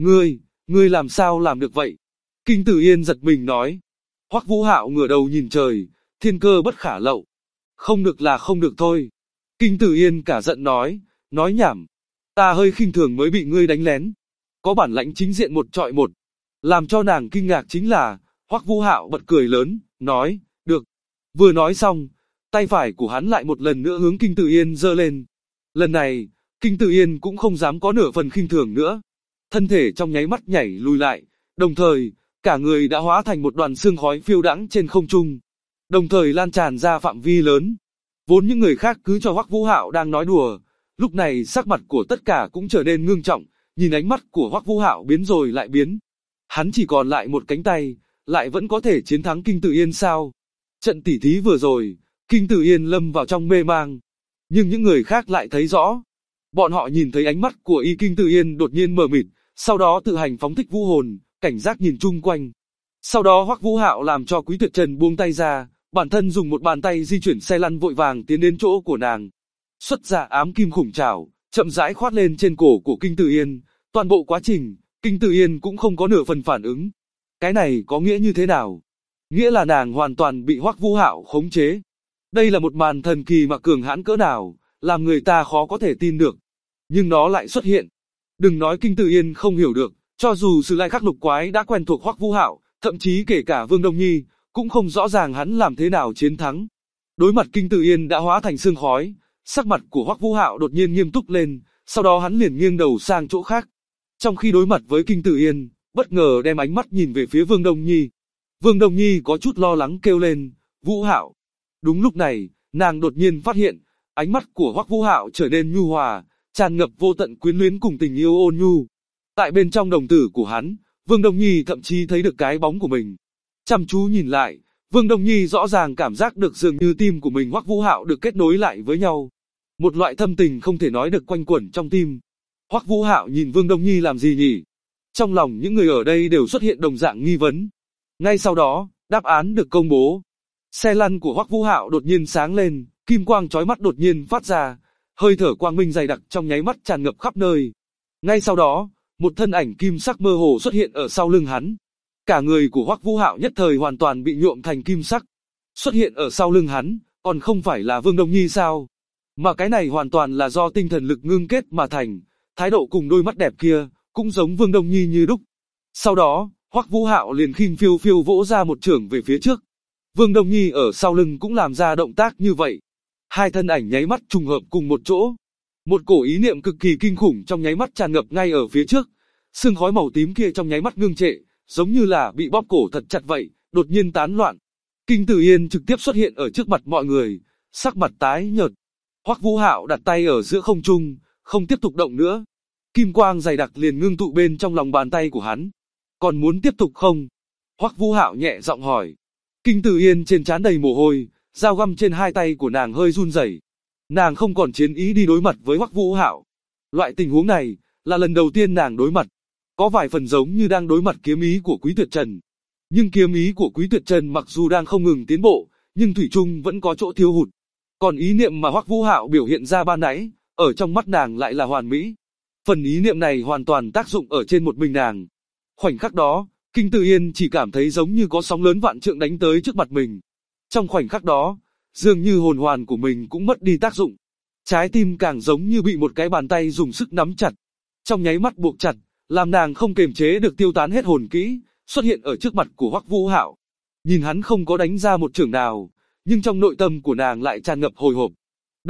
Ngươi làm sao làm được vậy? Kinh Tử Yên giật mình nói. Hoắc Vũ Hạo ngửa đầu nhìn trời, thiên cơ bất khả lậu. Không được là không được thôi. Kinh Tử Yên cả giận nói nhảm. Ta hơi khinh thường mới bị ngươi đánh lén. Có bản lãnh chính diện một trọi một. Làm cho nàng kinh ngạc chính là, Hoắc Vũ Hạo bật cười lớn, nói, được. Vừa nói xong, tay phải của hắn lại một lần nữa hướng Kinh Tử Yên giơ lên. Lần này, Kinh Tử Yên cũng không dám có nửa phần khinh thường nữa. Thân thể trong nháy mắt nhảy lùi lại, đồng thời, cả người đã hóa thành một đoàn sương khói phiêu đãng trên không trung, đồng thời lan tràn ra phạm vi lớn. Vốn những người khác cứ cho Hoắc Vũ Hạo đang nói đùa, lúc này sắc mặt của tất cả cũng trở nên ngưng trọng, nhìn ánh mắt của Hoắc Vũ Hạo biến rồi lại biến. Hắn chỉ còn lại một cánh tay, lại vẫn có thể chiến thắng Kinh Tử Yên sao? Trận tỉ thí vừa rồi, Kinh Tử Yên lâm vào trong mê mang, nhưng những người khác lại thấy rõ. Bọn họ nhìn thấy ánh mắt của Kinh Tử Yên đột nhiên mờ mịt, sau đó tự hành phóng thích vũ hồn, cảnh giác nhìn chung quanh. Sau đó Hoắc Vũ Hạo làm cho Quý Tuyệt Trần buông tay ra, bản thân dùng một bàn tay di chuyển xe lăn vội vàng tiến đến chỗ của nàng. Xuất ra ám kim khủng trảo, chậm rãi khoát lên trên cổ của Kinh Tử Yên. Toàn bộ quá trình, Kinh Tử Yên cũng không có nửa phần phản ứng. Cái này có nghĩa như thế nào? Nghĩa là nàng hoàn toàn bị Hoắc Vũ Hạo khống chế. Đây là một màn thần kỳ mà cường hãn cỡ nào, làm người ta khó có thể tin được. Nhưng nó lại xuất hiện. Đừng nói Kinh Tử Yên không hiểu được, cho dù Sử Lai Khắc Lục Quái đã quen thuộc Hoắc Vũ Hạo, thậm chí kể cả Vương Đông Nhi, cũng không rõ ràng hắn làm thế nào chiến thắng. Đối mặt Kinh Tử Yên đã hóa thành sương khói, sắc mặt của Hoắc Vũ Hạo đột nhiên nghiêm túc lên, sau đó hắn liền nghiêng đầu sang chỗ khác. Trong khi đối mặt với Kinh Tử Yên, bất ngờ đem ánh mắt nhìn về phía Vương Đông Nhi. Vương Đông Nhi có chút lo lắng kêu lên, Vũ Hạo. Đúng lúc này, nàng đột nhiên phát hiện, ánh mắt của Hoắc Vũ Hạo trở nên nhu hòa, tràn ngập vô tận quyến luyến cùng tình yêu ôn nhu. Tại bên trong đồng tử của hắn, Vương Đông Nhi thậm chí thấy được cái bóng của mình. Chăm chú nhìn lại, Vương Đông Nhi rõ ràng cảm giác được dường như tim của mình Hoắc Vũ Hạo được kết nối lại với nhau. Một loại thâm tình không thể nói được quanh quẩn trong tim. Hoắc Vũ Hạo nhìn Vương Đông Nhi làm gì nhỉ? Trong lòng những người ở đây đều xuất hiện đồng dạng nghi vấn. Ngay sau đó, đáp án được công bố. Xe lăn của Hoắc Vũ Hạo đột nhiên sáng lên, kim quang chói mắt đột nhiên phát ra, hơi thở quang minh dày đặc trong nháy mắt tràn ngập khắp nơi. Ngay sau đó, một thân ảnh kim sắc mơ hồ xuất hiện ở sau lưng hắn. Cả người của Hoắc Vũ Hạo nhất thời hoàn toàn bị nhuộm thành kim sắc. Xuất hiện ở sau lưng hắn, còn không phải là Vương Đông Nhi sao? Mà cái này hoàn toàn là do tinh thần lực ngưng kết mà thành, thái độ cùng đôi mắt đẹp kia, cũng giống Vương Đông Nhi như đúc. Sau đó, Hoắc Vũ Hạo liền khinh phiêu phiêu vỗ ra một chưởng về phía trước. Vương Đông Nhi ở sau lưng cũng làm ra động tác như vậy. Hai thân ảnh nháy mắt trùng hợp cùng một chỗ. Một cổ ý niệm cực kỳ kinh khủng trong nháy mắt tràn ngập ngay ở phía trước. Sương khói màu tím kia trong nháy mắt ngưng trệ, giống như là bị bóp cổ thật chặt vậy, đột nhiên tán loạn. Kinh Tử Yên trực tiếp xuất hiện ở trước mặt mọi người, sắc mặt tái nhợt. Hoắc Vũ Hạo đặt tay ở giữa không trung, không tiếp tục động nữa. Kim quang dày đặc liền ngưng tụ bên trong lòng bàn tay của hắn. Còn muốn tiếp tục không? Hoắc Vũ Hạo nhẹ giọng hỏi. Kinh Tử Yên trên trán đầy mồ hôi, dao găm trên hai tay của nàng hơi run rẩy. Nàng không còn chiến ý đi đối mặt với Hoắc Vũ Hạo. Loại tình huống này là lần đầu tiên nàng đối mặt, có vài phần giống như đang đối mặt kiếm ý của Quý Tuyệt Trần. Nhưng kiếm ý của Quý Tuyệt Trần mặc dù đang không ngừng tiến bộ, nhưng thủy chung vẫn có chỗ thiếu hụt. Còn ý niệm mà Hoắc Vũ Hạo biểu hiện ra ban nãy, ở trong mắt nàng lại là hoàn mỹ. Phần ý niệm này hoàn toàn tác dụng ở trên một mình nàng. Khoảnh khắc đó, Kinh Tử Yên chỉ cảm thấy giống như có sóng lớn vạn trượng đánh tới trước mặt mình. Trong khoảnh khắc đó, dường như hồn hoàn của mình cũng mất đi tác dụng. Trái tim càng giống như bị một cái bàn tay dùng sức nắm chặt. Trong nháy mắt buộc chặt, làm nàng không kềm chế được tiêu tán hết hồn kỹ, xuất hiện ở trước mặt của Hoắc Vũ Hạo. Nhìn hắn không có đánh ra một chưởng nào, nhưng trong nội tâm của nàng lại tràn ngập hồi hộp.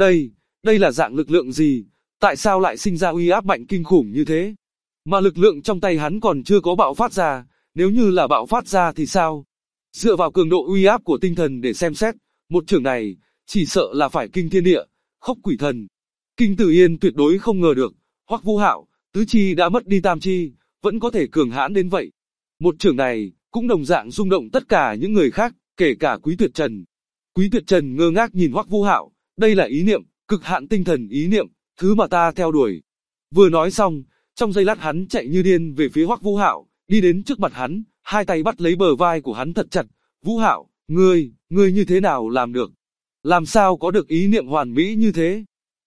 Đây là dạng lực lượng gì? Tại sao lại sinh ra uy áp mạnh kinh khủng như thế? Mà lực lượng trong tay hắn còn chưa có bạo phát ra, nếu như là bạo phát ra thì sao? Dựa vào cường độ uy áp của tinh thần để xem xét, một chưởng này, chỉ sợ là phải kinh thiên địa, khốc quỷ thần. Kinh Tử Yên tuyệt đối không ngờ được, Hoắc Vũ Hạo, tứ chi đã mất đi tam chi, vẫn có thể cường hãn đến vậy. Một chưởng này, cũng đồng dạng rung động tất cả những người khác, kể cả Quý Tuyệt Trần. Quý Tuyệt Trần ngơ ngác nhìn Hoắc Vũ Hạo, đây là ý niệm, cực hạn tinh thần ý niệm, thứ mà ta theo đuổi. Vừa nói xong, trong giây lát hắn chạy như điên về phía Hoắc Vũ Hạo, đi đến trước mặt hắn, hai tay bắt lấy bờ vai của hắn thật chặt. Vũ Hạo, ngươi như thế nào làm được? Làm sao có được ý niệm hoàn mỹ như thế?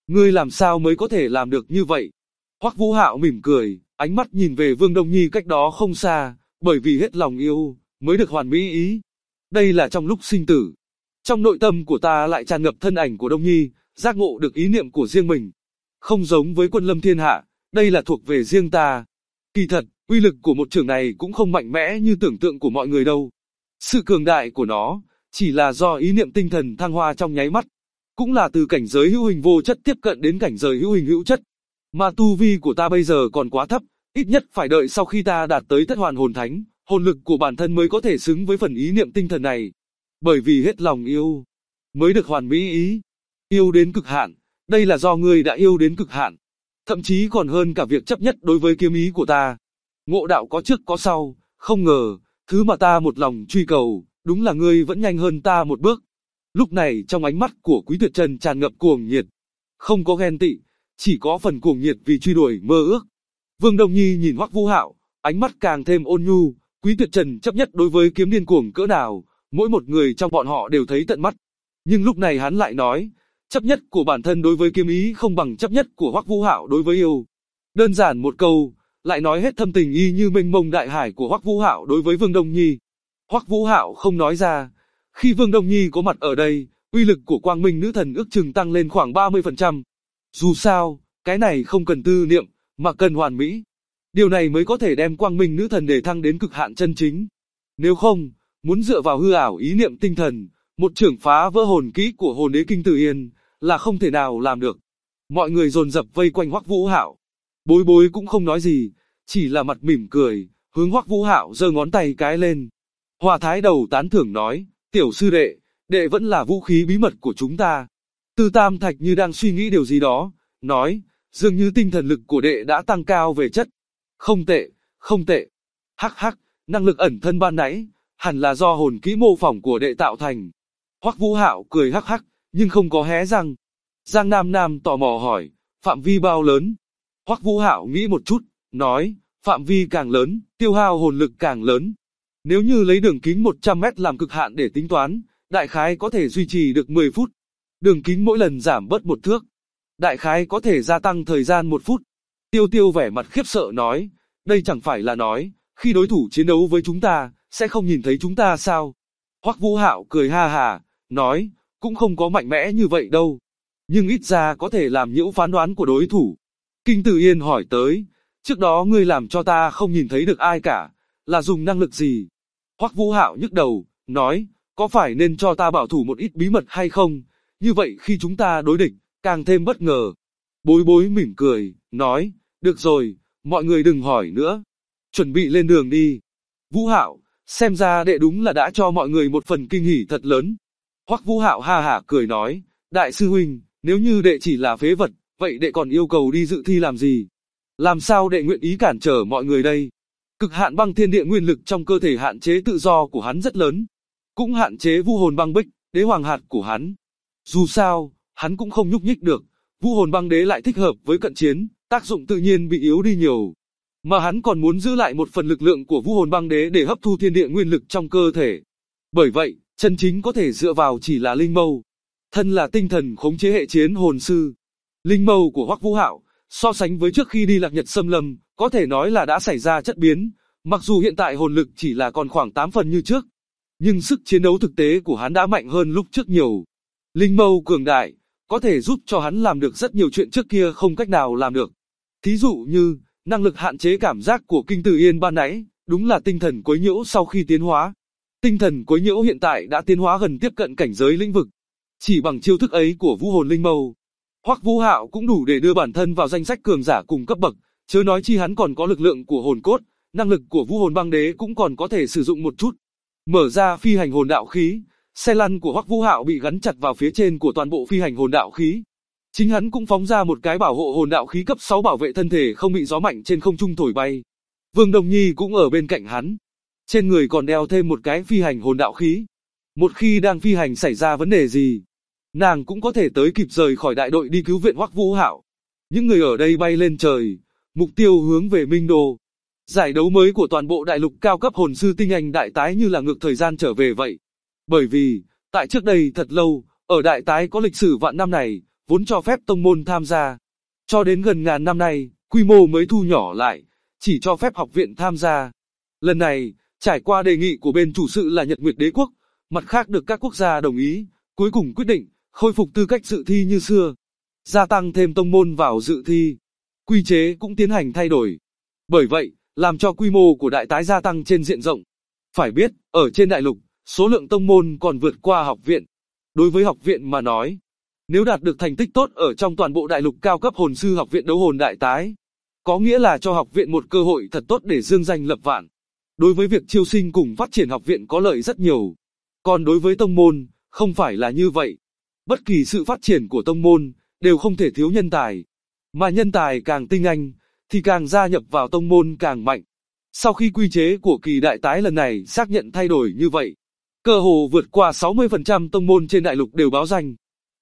Ngươi làm sao mới có thể làm được như vậy? Hoắc Vũ Hạo mỉm cười, ánh mắt nhìn về Vương Đông Nhi cách đó không xa, bởi vì hết lòng yêu, mới được hoàn mỹ ý. Đây là trong lúc sinh tử. Trong nội tâm của ta lại tràn ngập thân ảnh của Đông Nhi, giác ngộ được ý niệm của riêng mình. Không giống với quân lâm thiên hạ, đây là thuộc về riêng ta. Kỳ thật, uy lực của một trường này cũng không mạnh mẽ như tưởng tượng của mọi người đâu. Sự cường đại của nó, chỉ là do ý niệm tinh thần thăng hoa trong nháy mắt. Cũng là từ cảnh giới hữu hình vô chất tiếp cận đến cảnh giới hữu hình hữu chất. Mà tu vi của ta bây giờ còn quá thấp, ít nhất phải đợi sau khi ta đạt tới thất hoàn hồn thánh, hồn lực của bản thân mới có thể xứng với phần ý niệm tinh thần này. Bởi vì hết lòng yêu, mới được hoàn mỹ ý. Yêu đến cực hạn, đây là do ngươi đã yêu đến cực hạn. Thậm chí còn hơn cả việc chấp nhất đối với kiếm ý của ta. Ngộ đạo có trước có sau, không ngờ, thứ mà ta một lòng truy cầu, đúng là ngươi vẫn nhanh hơn ta một bước. Lúc này trong ánh mắt của Quý Tuyệt Trần tràn ngập cuồng nhiệt. Không có ghen tị, chỉ có phần cuồng nhiệt vì truy đuổi mơ ước. Vương Đông Nhi nhìn Hoắc Vũ Hạo, ánh mắt càng thêm ôn nhu. Quý Tuyệt Trần chấp nhất đối với kiếm điên cuồng cỡ nào, mỗi một người trong bọn họ đều thấy tận mắt. Nhưng lúc này hắn lại nói, chấp nhất của bản thân đối với kiếm ý không bằng chấp nhất của Hoắc Vũ Hạo đối với yêu. Đơn giản một câu, lại nói hết thâm tình y như mênh mông đại hải của Hoắc Vũ Hạo đối với Vương Đông Nhi. Hoắc Vũ Hạo không nói ra, khi Vương Đông Nhi có mặt ở đây, uy lực của Quang Minh Nữ Thần ước chừng tăng lên khoảng 30%. Dù sao, cái này không cần tư niệm, mà cần hoàn mỹ. Điều này mới có thể đem Quang Minh Nữ Thần để thăng đến cực hạn chân chính. Nếu không, muốn dựa vào hư ảo ý niệm tinh thần, một chưởng phá vỡ hồn kỹ của hồn đế Kinh Tử Yên, là không thể nào làm được. Mọi người dồn dập vây quanh Hoắc Vũ Hạo. Bối Bối cũng không nói gì, chỉ là mặt mỉm cười, hướng Hoắc Vũ Hạo giơ ngón tay cái lên. Hòa Thái Đầu tán thưởng nói, tiểu sư đệ, đệ vẫn là vũ khí bí mật của chúng ta. Tư Tam Thạch như đang suy nghĩ điều gì đó, nói, dường như tinh thần lực của đệ đã tăng cao về chất. Không tệ, không tệ. Hắc hắc, năng lực ẩn thân ban nãy, hẳn là do hồn kỹ mô phỏng của đệ tạo thành. Hoắc Vũ Hạo cười hắc hắc, nhưng không có hé răng. Giang Nam Nam tò mò hỏi, phạm vi bao lớn? Hoắc Vũ Hạo nghĩ một chút, nói, phạm vi càng lớn, tiêu hao hồn lực càng lớn. Nếu như lấy đường kính 100 mét làm cực hạn để tính toán, đại khái có thể duy trì được 10 phút. Đường kính mỗi lần giảm bớt 1 thước. Đại khái có thể gia tăng thời gian 1 phút. Tiêu Tiêu vẻ mặt khiếp sợ nói, đây chẳng phải là nói, khi đối thủ chiến đấu với chúng ta, sẽ không nhìn thấy chúng ta sao? Hoắc Vũ Hạo cười ha hà, nói, cũng không có mạnh mẽ như vậy đâu. Nhưng ít ra có thể làm nhiễu phán đoán của đối thủ. Kinh Tử Yên hỏi tới, trước đó ngươi làm cho ta không nhìn thấy được ai cả, là dùng năng lực gì? Hoắc Vũ Hạo nhức đầu, nói, có phải nên cho ta bảo thủ một ít bí mật hay không? Như vậy khi chúng ta đối địch, càng thêm bất ngờ. Bối Bối mỉm cười, nói, được rồi, mọi người đừng hỏi nữa. Chuẩn bị lên đường đi. Vũ Hạo, xem ra đệ đúng là đã cho mọi người một phần kinh hỉ thật lớn. Hoắc Vũ Hạo ha hả cười nói, đại sư huynh, nếu như đệ chỉ là phế vật, vậy đệ còn yêu cầu đi dự thi làm gì? Làm sao đệ nguyện ý cản trở mọi người đây? Cực hạn băng thiên địa nguyên lực trong cơ thể hạn chế tự do của hắn rất lớn. Cũng hạn chế vu hồn băng bích, đế hoàng hạt của hắn. Dù sao, hắn cũng không nhúc nhích được, vu hồn băng đế lại thích hợp với cận chiến, tác dụng tự nhiên bị yếu đi nhiều. Mà hắn còn muốn giữ lại một phần lực lượng của vu hồn băng đế để hấp thu thiên địa nguyên lực trong cơ thể. Bởi vậy, chân chính có thể dựa vào chỉ là linh mâu. Thân là tinh thần khống chế hệ chiến hồn sư. Linh mâu của Hoắc Vũ Hạo, so sánh với trước khi đi Lạc Nhật Xâm Lâm, có thể nói là đã xảy ra chất biến. Mặc dù hiện tại hồn lực chỉ là còn khoảng 8 phần như trước, nhưng sức chiến đấu thực tế của hắn đã mạnh hơn lúc trước nhiều. Linh mâu cường đại, có thể giúp cho hắn làm được rất nhiều chuyện trước kia không cách nào làm được. Thí dụ như, năng lực hạn chế cảm giác của Kinh Tử Yên ban nãy, đúng là tinh thần quấy nhiễu sau khi tiến hóa. Tinh thần quấy nhiễu hiện tại đã tiến hóa gần tiếp cận cảnh giới lĩnh vực. Chỉ bằng chiêu thức ấy của Vũ Hồn Linh Mâu, Hoắc Vũ Hạo cũng đủ để đưa bản thân vào danh sách cường giả cùng cấp bậc, chớ nói chi hắn còn có lực lượng của hồn cốt, năng lực của Vũ Hồn Băng Đế cũng còn có thể sử dụng một chút. Mở ra phi hành hồn đạo khí, xe lăn của Hoắc Vũ Hạo bị gắn chặt vào phía trên của toàn bộ phi hành hồn đạo khí. Chính hắn cũng phóng ra một cái bảo hộ hồn đạo khí cấp 6 bảo vệ thân thể không bị gió mạnh trên không trung thổi bay. Vương Đồng Nhi cũng ở bên cạnh hắn. Trên người còn đeo thêm một cái phi hành hồn đạo khí. Một khi đang phi hành xảy ra vấn đề gì, nàng cũng có thể tới kịp rời khỏi đại đội đi cứu viện Hoắc Vũ Hạo. Những người ở đây bay lên trời, mục tiêu hướng về Minh Đô. Giải đấu mới của toàn bộ đại lục cao cấp hồn sư tinh anh đại tái như là ngược thời gian trở về vậy. Bởi vì, tại trước đây thật lâu, ở đại tái có lịch sử vạn năm này, vốn cho phép tông môn tham gia. Cho đến gần ngàn năm nay, quy mô mới thu nhỏ lại, chỉ cho phép học viện tham gia. Lần này, trải qua đề nghị của bên chủ sự là Nhật Nguyệt Đế quốc, mặt khác được các quốc gia đồng ý, cuối cùng quyết định khôi phục tư cách dự thi như xưa, gia tăng thêm tông môn vào dự thi. Quy chế cũng tiến hành thay đổi. Bởi vậy, làm cho quy mô của đại tái gia tăng trên diện rộng. Phải biết, ở trên đại lục, số lượng tông môn còn vượt qua học viện. Đối với học viện mà nói, nếu đạt được thành tích tốt ở trong toàn bộ đại lục cao cấp hồn sư học viện đấu hồn đại tái, có nghĩa là cho học viện một cơ hội thật tốt để dương danh lập vạn. Đối với việc chiêu sinh cùng phát triển học viện có lợi rất nhiều. Còn đối với tông môn, không phải là như vậy. Bất kỳ sự phát triển của tông môn, đều không thể thiếu nhân tài. Mà nhân tài càng tinh anh, thì càng gia nhập vào tông môn càng mạnh. Sau khi quy chế của kỳ đại tái lần này xác nhận thay đổi như vậy, cơ hồ vượt qua 60% tông môn trên đại lục đều báo danh.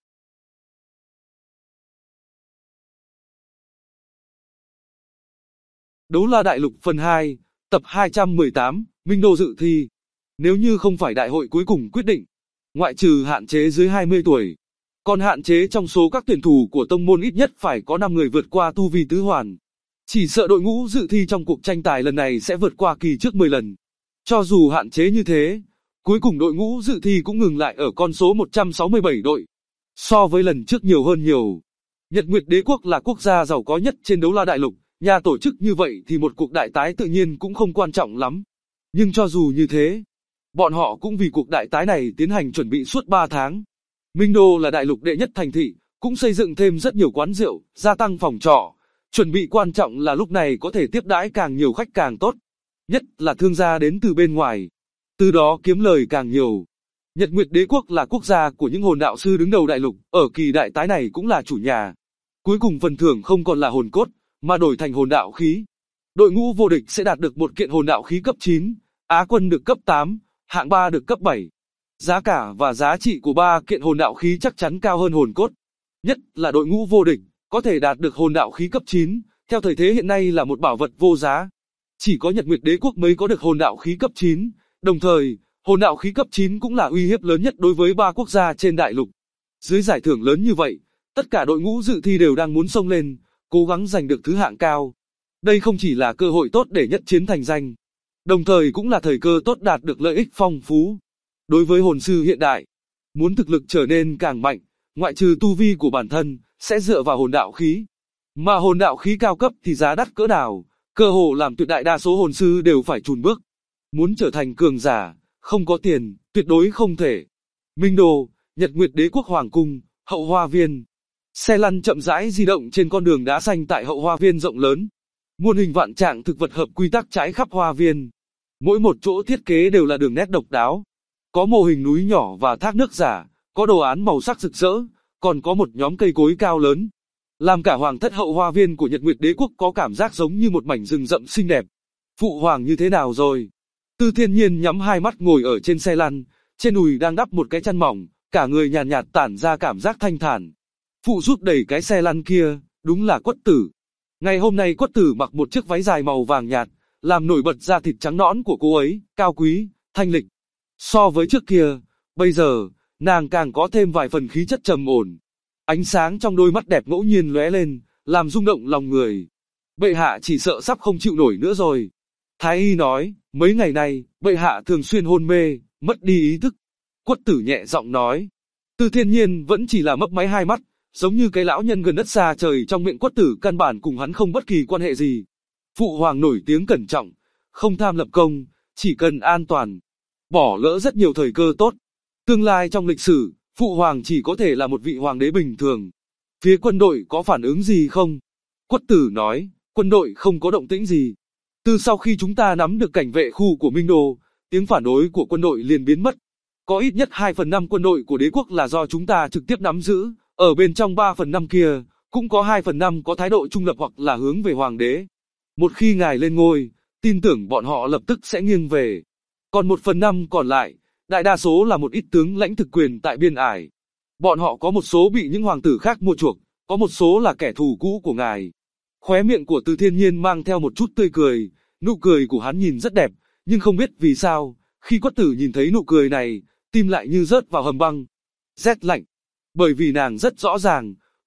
Đấu la đại lục phần 2, tập 218, Minh Đô dự thi. Nếu như không phải đại hội cuối cùng quyết định, ngoại trừ hạn chế dưới 20 tuổi, còn hạn chế trong số các tuyển thủ của tông môn ít nhất phải có 5 người vượt qua tu vi tứ hoàn. Chỉ sợ đội ngũ dự thi trong cuộc tranh tài lần này sẽ vượt qua kỳ trước 10 lần. Cho dù hạn chế như thế, cuối cùng đội ngũ dự thi cũng ngừng lại ở con số 167 đội. So với lần trước nhiều hơn nhiều. Nhật Nguyệt Đế quốc là quốc gia giàu có nhất trên đấu la đại lục, nhà tổ chức như vậy thì một cuộc đại tái tự nhiên cũng không quan trọng lắm. Nhưng cho dù như thế, bọn họ cũng vì cuộc đại tái này tiến hành chuẩn bị suốt 3 tháng. Minh Đô là đại lục đệ nhất thành thị, cũng xây dựng thêm rất nhiều quán rượu, gia tăng phòng trọ. Chuẩn bị quan trọng là lúc này có thể tiếp đãi càng nhiều khách càng tốt. Nhất là thương gia đến từ bên ngoài. Từ đó kiếm lời càng nhiều. Nhật Nguyệt Đế quốc là quốc gia của những hồn đạo sư đứng đầu đại lục, ở kỳ đại tái này cũng là chủ nhà. Cuối cùng phần thưởng không còn là hồn cốt, mà đổi thành hồn đạo khí. Đội ngũ vô địch sẽ đạt được một kiện hồn đạo khí cấp 9, Á quân được cấp 8, hạng 3 được cấp 7. Giá cả và giá trị của 3 kiện hồn đạo khí chắc chắn cao hơn hồn cốt. Nhất là đội ngũ vô địch, có thể đạt được hồn đạo khí cấp 9, theo thời thế hiện nay là một bảo vật vô giá. Chỉ có Nhật Nguyệt Đế quốc mới có được hồn đạo khí cấp 9, đồng thời, hồn đạo khí cấp 9 cũng là uy hiếp lớn nhất đối với 3 quốc gia trên đại lục. Dưới giải thưởng lớn như vậy, tất cả đội ngũ dự thi đều đang muốn xông lên, cố gắng giành được thứ hạng cao. Đây không chỉ là cơ hội tốt để nhất chiến thành danh, đồng thời cũng là thời cơ tốt đạt được lợi ích phong phú. Đối với hồn sư hiện đại, muốn thực lực trở nên càng mạnh, ngoại trừ tu vi của bản thân, sẽ dựa vào hồn đạo khí. Mà hồn đạo khí cao cấp thì giá đắt cỡ nào, cơ hồ làm tuyệt đại đa số hồn sư đều phải chùn bước. Muốn trở thành cường giả, không có tiền, tuyệt đối không thể. Minh Đô, Nhật Nguyệt Đế quốc Hoàng cung, hậu hoa viên. Xe lăn chậm rãi di động trên con đường đá xanh tại hậu hoa viên rộng lớn. Muôn hình vạn trạng thực vật hợp quy tắc trải khắp hoa viên. Mỗi một chỗ thiết kế đều là đường nét độc đáo. Có mô hình núi nhỏ và thác nước giả, có đồ án màu sắc rực rỡ, còn có một nhóm cây cối cao lớn. Làm cả hoàng thất hậu hoa viên của Nhật Nguyệt Đế quốc có cảm giác giống như một mảnh rừng rậm xinh đẹp. Phụ hoàng như thế nào rồi? Tư Thiên Nhiên nhắm hai mắt ngồi ở trên xe lăn, trên đùi đang đắp một cái chăn mỏng, cả người nhàn nhạt tản ra cảm giác thanh thản. Phụ giúp đẩy cái xe lăn kia, đúng là Quất Tử. Ngày hôm nay Quất Tử mặc một chiếc váy dài màu vàng nhạt, làm nổi bật da thịt trắng nõn của cô ấy, cao quý, thanh lịch. So với trước kia, bây giờ, nàng càng có thêm vài phần khí chất trầm ổn. Ánh sáng trong đôi mắt đẹp ngẫu nhiên lóe lên, làm rung động lòng người. Bệ hạ chỉ sợ sắp không chịu nổi nữa rồi. Thái y nói, mấy ngày nay, bệ hạ thường xuyên hôn mê, mất đi ý thức. Quất Tử nhẹ giọng nói. Tư Thiên Nhiên vẫn chỉ là mấp máy hai mắt, giống như cái lão nhân gần đất xa trời trong miệng Quất Tử căn bản cùng hắn không bất kỳ quan hệ gì. Phụ hoàng nổi tiếng cẩn trọng, không tham lập công, chỉ cần an toàn. Bỏ lỡ rất nhiều thời cơ tốt. Tương lai trong lịch sử, phụ hoàng chỉ có thể là một vị hoàng đế bình thường. Phía quân đội có phản ứng gì không? Quất Tử nói, quân đội không có động tĩnh gì. Từ sau khi chúng ta nắm được cảnh vệ khu của Minh Đô, tiếng phản đối của quân đội liền biến mất. Có ít nhất 2/5 quân đội của đế quốc là do chúng ta trực tiếp nắm giữ, ở bên trong 3/5 kia, cũng có 2/5 có thái độ trung lập hoặc là hướng về hoàng đế. Một khi ngài lên ngôi, tin tưởng bọn họ lập tức sẽ nghiêng về. Còn 1/5 còn lại, đại đa số là một ít tướng lãnh thực quyền tại biên ải. Bọn họ có một số bị những hoàng tử khác mua chuộc, có một số là kẻ thù cũ của ngài. Khóe miệng của Từ Thiên Nhiên mang theo một chút tươi cười, nụ cười của hắn nhìn rất đẹp, nhưng không biết vì sao, khi Quất Tử nhìn thấy nụ cười này, tim lại như rớt vào hầm băng. Rét lạnh. Bởi vì nàng rất rõ ràng,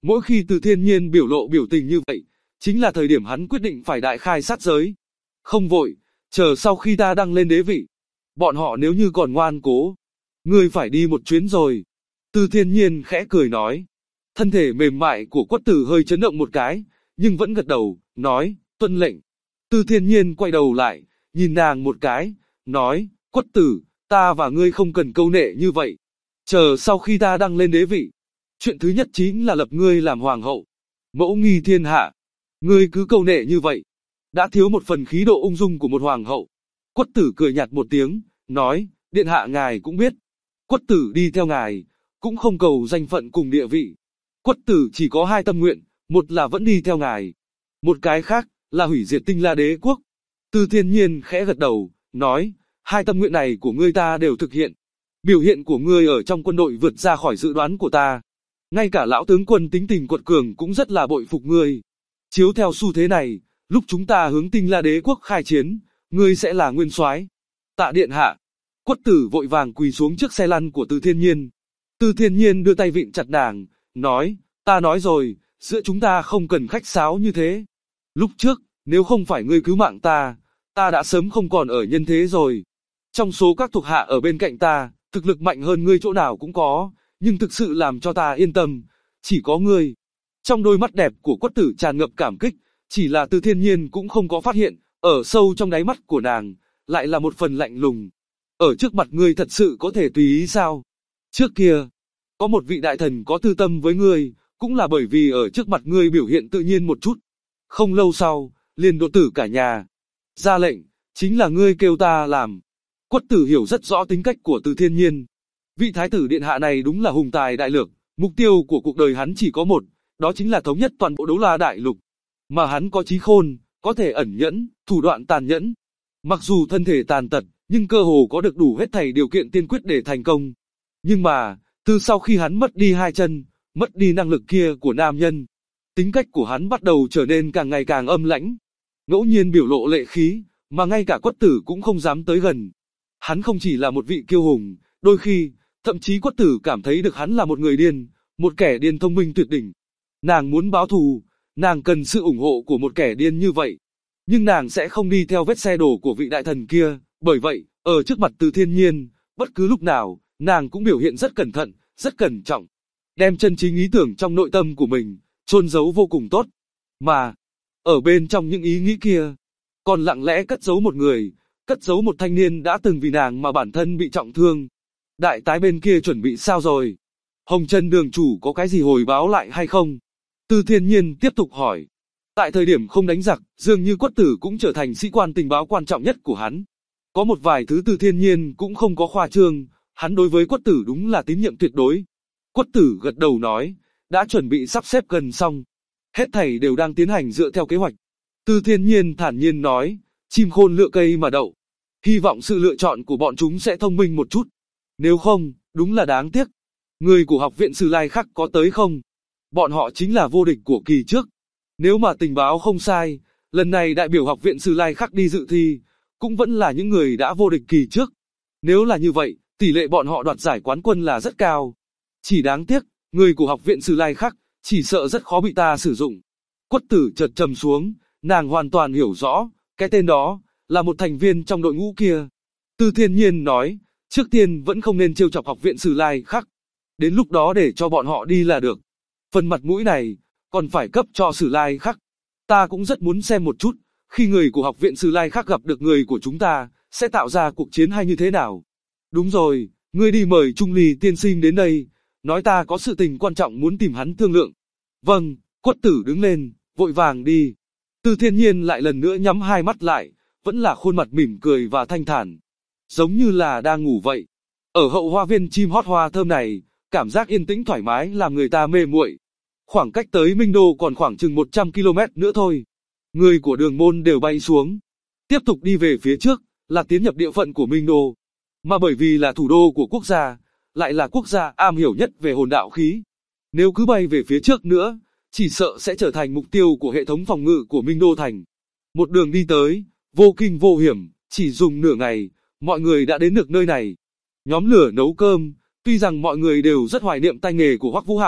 Mỗi khi Từ Thiên Nhiên biểu lộ biểu tình như vậy, chính là thời điểm hắn quyết định phải đại khai sát giới. Không vội, chờ sau khi ta đăng lên đế vị. Bọn họ nếu như còn ngoan cố, ngươi phải đi một chuyến rồi. Từ Thiên Nhiên khẽ cười nói. Thân thể mềm mại của Quất Tử hơi chấn động một cái, nhưng vẫn gật đầu, nói, tuân lệnh. Từ Thiên Nhiên quay đầu lại, nhìn nàng một cái, nói, Quất Tử, ta và ngươi không cần câu nệ như vậy. Chờ sau khi ta đăng lên đế vị, chuyện thứ nhất chính là lập ngươi làm hoàng hậu, mẫu nghi thiên hạ. Ngươi cứ câu nệ như vậy, đã thiếu một phần khí độ ung dung của một hoàng hậu. Quất Tử cười nhạt một tiếng, nói, điện hạ ngài cũng biết, Quất Tử đi theo ngài, cũng không cầu danh phận cùng địa vị. Quất Tử chỉ có hai tâm nguyện, một là vẫn đi theo ngài, một cái khác là hủy diệt Tinh La Đế quốc. Từ Thiên Nhiên khẽ gật đầu, nói, hai tâm nguyện này của ngươi ta đều thực hiện. Biểu hiện của ngươi ở trong quân đội vượt ra khỏi dự đoán của ta. Ngay cả lão tướng quân tính tình quật cường cũng rất là bội phục ngươi. Chiếu theo xu thế này, lúc chúng ta hướng Tinh La Đế quốc khai chiến, ngươi sẽ là nguyên soái. Tạ điện hạ. Quất Tử vội vàng quỳ xuống trước xe lăn của Từ Thiên Nhiên. Từ Thiên Nhiên đưa tay vịn chặt nàng, nói, ta nói rồi, giữa chúng ta không cần khách sáo như thế. Lúc trước, nếu không phải ngươi cứu mạng ta đã sớm không còn ở nhân thế rồi. Trong số các thuộc hạ ở bên cạnh ta, thực lực mạnh hơn ngươi chỗ nào cũng có, nhưng thực sự làm cho ta yên tâm, chỉ có ngươi. Trong đôi mắt đẹp của Quất Tử tràn ngập cảm kích, chỉ là Từ Thiên Nhiên cũng không có phát hiện, ở sâu trong đáy mắt của nàng, lại là một phần lạnh lùng. Ở trước mặt ngươi thật sự có thể tùy ý sao? Trước kia, có một vị đại thần có tư tâm với ngươi, cũng là bởi vì ở trước mặt ngươi biểu hiện tự nhiên một chút. Không lâu sau, liền đột tử cả nhà. Ra lệnh, chính là ngươi kêu ta làm. Quất Tử hiểu rất rõ tính cách của Từ Thiên Nhiên. Vị thái tử điện hạ này đúng là hùng tài đại lược, mục tiêu của cuộc đời hắn chỉ có một, đó chính là thống nhất toàn bộ Đấu La Đại Lục. Mà hắn có trí khôn, có thể ẩn nhẫn, thủ đoạn tàn nhẫn. Mặc dù thân thể tàn tật, nhưng cơ hồ có được đủ hết thảy điều kiện tiên quyết để thành công. Nhưng mà, từ sau khi hắn mất đi hai chân, mất đi năng lực kia của nam nhân, tính cách của hắn bắt đầu trở nên càng ngày càng âm lãnh. Ngẫu nhiên biểu lộ lệ khí, mà ngay cả Quất Tử cũng không dám tới gần. Hắn không chỉ là một vị kiêu hùng, đôi khi, thậm chí Quất Tử cảm thấy được hắn là một người điên, một kẻ điên thông minh tuyệt đỉnh. Nàng muốn báo thù, nàng cần sự ủng hộ của một kẻ điên như vậy. Nhưng nàng sẽ không đi theo vết xe đổ của vị đại thần kia, bởi vậy, ở trước mặt Từ Thiên Nhiên, bất cứ lúc nào, nàng cũng biểu hiện rất cẩn thận, rất cẩn trọng. Đem chân chính ý tưởng trong nội tâm của mình, chôn giấu vô cùng tốt. Mà, ở bên trong những ý nghĩ kia, còn lặng lẽ cất giấu một người, cất giấu một thanh niên đã từng vì nàng mà bản thân bị trọng thương. Đại tái bên kia chuẩn bị sao rồi? Hồng Chân đường chủ có cái gì hồi báo lại hay không? Từ Thiên Nhiên tiếp tục hỏi. Tại thời điểm không đánh giặc, dường như Quất Tử cũng trở thành sĩ quan tình báo quan trọng nhất của hắn. Có một vài thứ Từ Thiên Nhiên cũng không có khoa trương, hắn đối với Quất Tử đúng là tín nhiệm tuyệt đối. Quất Tử gật đầu nói, đã chuẩn bị sắp xếp gần xong. Hết thảy đều đang tiến hành dựa theo kế hoạch. Từ Thiên Nhiên thản nhiên nói, chim khôn lựa cây mà đậu. Hy vọng sự lựa chọn của bọn chúng sẽ thông minh một chút. Nếu không, đúng là đáng tiếc. Người của học viện Sử Lai Khắc có tới không? Bọn họ chính là vô địch của kỳ trước. Nếu mà tình báo không sai, lần này đại biểu học viện Sử Lai Khắc đi dự thi, cũng vẫn là những người đã vô địch kỳ trước. Nếu là như vậy, tỷ lệ bọn họ đoạt giải quán quân là rất cao. Chỉ đáng tiếc, người của học viện Sử Lai Khắc, chỉ sợ rất khó bị ta sử dụng. Quất Tử chợt trầm xuống, nàng hoàn toàn hiểu rõ, cái tên đó, là một thành viên trong đội ngũ kia. Từ Thiên Nhiên nói, trước tiên vẫn không nên trêu chọc học viện Sử Lai Khắc. Đến lúc đó để cho bọn họ đi là được. Phần mặt mũi này, còn phải cấp cho Sử Lai Khắc. Ta cũng rất muốn xem một chút, khi người của học viện Sử Lai Khắc gặp được người của chúng ta, sẽ tạo ra cuộc chiến hay như thế nào. Đúng rồi, ngươi đi mời Trung Ly tiên sinh đến đây, nói ta có sự tình quan trọng muốn tìm hắn thương lượng. Vâng, Quất Tử đứng lên, vội vàng đi. Từ Thiên Nhiên lại lần nữa nhắm hai mắt lại, vẫn là khuôn mặt mỉm cười và thanh thản, giống như là đang ngủ vậy. Ở hậu hoa viên chim hót hoa thơm này, cảm giác yên tĩnh thoải mái làm người ta mê muội. Khoảng cách tới Minh Đô còn khoảng chừng 100 km nữa thôi. Người của Đường Môn đều bay xuống. Tiếp tục đi về phía trước, là tiến nhập địa phận của Minh Đô. Mà bởi vì là thủ đô của quốc gia, lại là quốc gia am hiểu nhất về hồn đạo khí. Nếu cứ bay về phía trước nữa, chỉ sợ sẽ trở thành mục tiêu của hệ thống phòng ngự của Minh Đô Thành. Một đường đi tới, vô kinh vô hiểm, chỉ dùng nửa ngày, mọi người đã đến được nơi này. Nhóm lửa nấu cơm, tuy rằng mọi người đều rất hoài niệm tay nghề của Hoắc Vũ Hạo,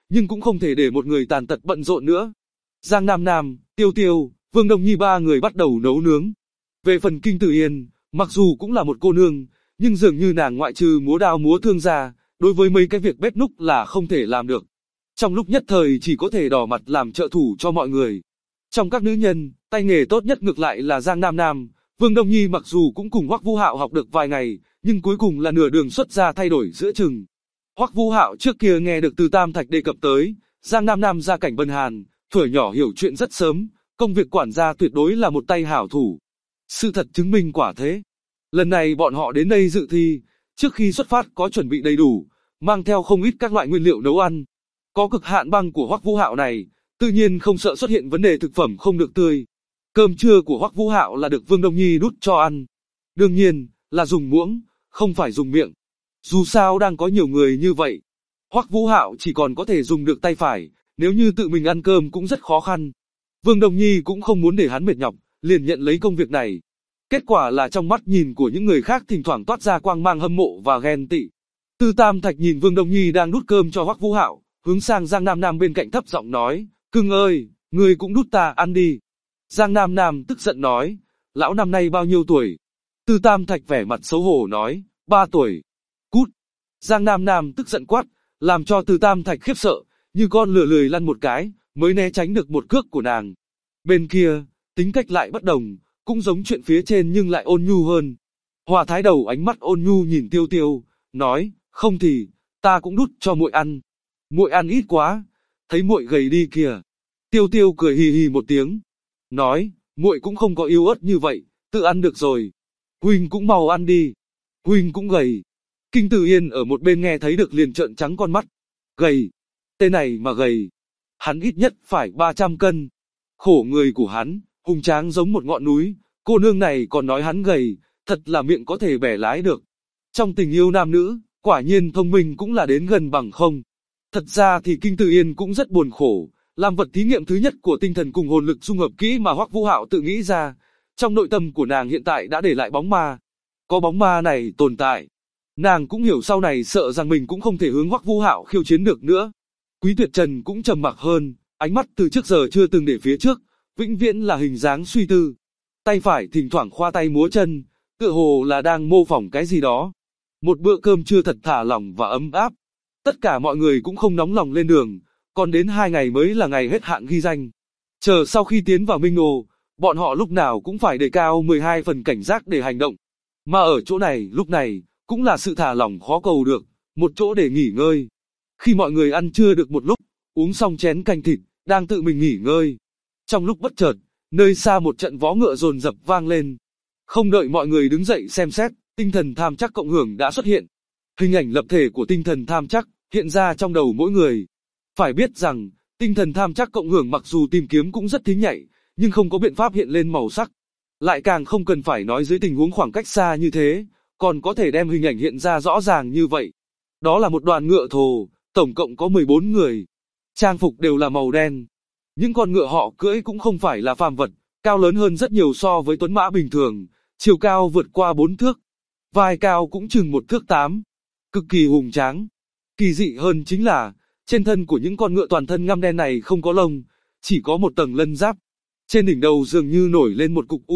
nhưng cũng không thể để một người tàn tật bận rộn nữa. Giang Nam Nam, Tiêu Tiêu, Vương Đông Nhi ba người bắt đầu nấu nướng. Về phần Kinh Tử Yên, mặc dù cũng là một cô nương, nhưng dường như nàng ngoại trừ múa đao múa thương ra, đối với mấy cái việc bếp núc là không thể làm được. Trong lúc nhất thời chỉ có thể đỏ mặt làm trợ thủ cho mọi người. Trong các nữ nhân, tay nghề tốt nhất ngược lại là Giang Nam Nam. Vương Đông Nhi mặc dù cũng cùng Hoắc Vũ Hạo học được vài ngày, nhưng cuối cùng là nửa đường xuất gia thay đổi giữa chừng. Hoắc Vũ Hạo trước kia nghe được Từ Tam Thạch đề cập tới, Giang Nam Nam gia cảnh bần hàn, thuở nhỏ hiểu chuyện rất sớm, công việc quản gia tuyệt đối là một tay hảo thủ. Sự thật chứng minh quả thế. Lần này bọn họ đến đây dự thi, trước khi xuất phát có chuẩn bị đầy đủ, mang theo không ít các loại nguyên liệu nấu ăn. Có cực hạn băng của Hoắc Vũ Hạo này, tự nhiên không sợ xuất hiện vấn đề thực phẩm không được tươi. Cơm trưa của Hoắc Vũ Hạo là được Vương Đông Nhi đút cho ăn. Đương nhiên, là dùng muỗng, không phải dùng miệng. Dù sao đang có nhiều người như vậy. Hoắc Vũ Hạo chỉ còn có thể dùng được tay phải, nếu như tự mình ăn cơm cũng rất khó khăn. Vương Đông Nhi cũng không muốn để hắn mệt nhọc, liền nhận lấy công việc này. Kết quả là trong mắt nhìn của những người khác thỉnh thoảng toát ra quang mang hâm mộ và ghen tị. Từ Tam Thạch nhìn Vương Đông Nhi đang đút cơm cho Hoắc Vũ Hạo, hướng sang Giang Nam Nam bên cạnh thấp giọng nói, "Cưng ơi, ngươi cũng đút ta ăn đi." Giang Nam Nam tức giận nói, "Lão năm nay bao nhiêu tuổi?" Từ Tam Thạch vẻ mặt xấu hổ nói, "3 tuổi." "Cút." Giang Nam Nam tức giận quát, làm cho Từ Tam Thạch khiếp sợ, như con lừa lười lăn một cái, mới né tránh được một cước của nàng. Bên kia, tính cách lại bất đồng, cũng giống chuyện phía trên nhưng lại ôn nhu hơn. Hòa Thái Đầu ánh mắt ôn nhu nhìn Tiêu Tiêu, nói, "Không thì, ta cũng đút cho muội ăn. Muội ăn ít quá, thấy muội gầy đi kìa." Tiêu Tiêu cười hì hì một tiếng, nói, "Muội cũng không có yếu ớt như vậy, tự ăn được rồi. Huynh cũng mau ăn đi, huynh cũng gầy." Kinh Tử Yên ở một bên nghe thấy được liền trợn trắng con mắt. Gầy, tên này mà gầy, hắn ít nhất phải 300 cân. Khổ người của hắn, hùng tráng giống một ngọn núi, cô nương này còn nói hắn gầy, thật là miệng có thể bẻ lái được. Trong tình yêu nam nữ, quả nhiên thông minh cũng là đến gần bằng không. Thật ra thì Kinh Tử Yên cũng rất buồn khổ, làm vật thí nghiệm thứ nhất của tinh thần cùng hồn lực dung hợp kỹ mà Hoắc Vũ Hạo tự nghĩ ra. Trong nội tâm của nàng hiện tại đã để lại bóng ma. Có bóng ma này tồn tại, nàng cũng hiểu sau này sợ rằng mình cũng không thể hướng Hoắc Vũ Hạo khiêu chiến được nữa. Quý Tuyệt Trần cũng trầm mặc hơn, ánh mắt từ trước giờ chưa từng để phía trước, vĩnh viễn là hình dáng suy tư. Tay phải thỉnh thoảng khoa tay múa chân, tựa hồ là đang mô phỏng cái gì đó. Một bữa cơm trưa thật thả lỏng và ấm áp. Tất cả mọi người cũng không nóng lòng lên đường, còn đến 2 ngày mới là ngày hết hạn ghi danh. Chờ sau khi tiến vào Minh Ồ, bọn họ lúc nào cũng phải đề cao 12 phần cảnh giác để hành động. Mà ở chỗ này, lúc này, cũng là sự thả lỏng khó cầu được, một chỗ để nghỉ ngơi. Khi mọi người ăn trưa được một lúc, uống xong chén canh thịt, đang tự mình nghỉ ngơi. Trong lúc bất chợt, nơi xa một trận vó ngựa dồn dập vang lên. Không đợi mọi người đứng dậy xem xét, tinh thần tham chắc cộng hưởng đã xuất hiện. Hình ảnh lập thể của tinh thần tham chắc hiện ra trong đầu mỗi người. Phải biết rằng, tinh thần tham chắc cộng hưởng mặc dù tìm kiếm cũng rất thính nhạy, nhưng không có biện pháp hiện lên màu sắc. Lại càng không cần phải nói dưới tình huống khoảng cách xa như thế, còn có thể đem hình ảnh hiện ra rõ ràng như vậy. Đó là một đoàn ngựa thồ, tổng cộng có 14 người. Trang phục đều là màu đen. Những con ngựa họ cưỡi cũng không phải là phàm vật, cao lớn hơn rất nhiều so với tuấn mã bình thường, chiều cao vượt qua 4 thước. Vai cao cũng chừng 1 thước 8. Cực kỳ hùng tráng. Kỳ dị hơn chính là, trên thân của những con ngựa toàn thân ngăm đen này không có lông, chỉ có một tầng lân giáp. Trên đỉnh đầu dường như nổi lên một cục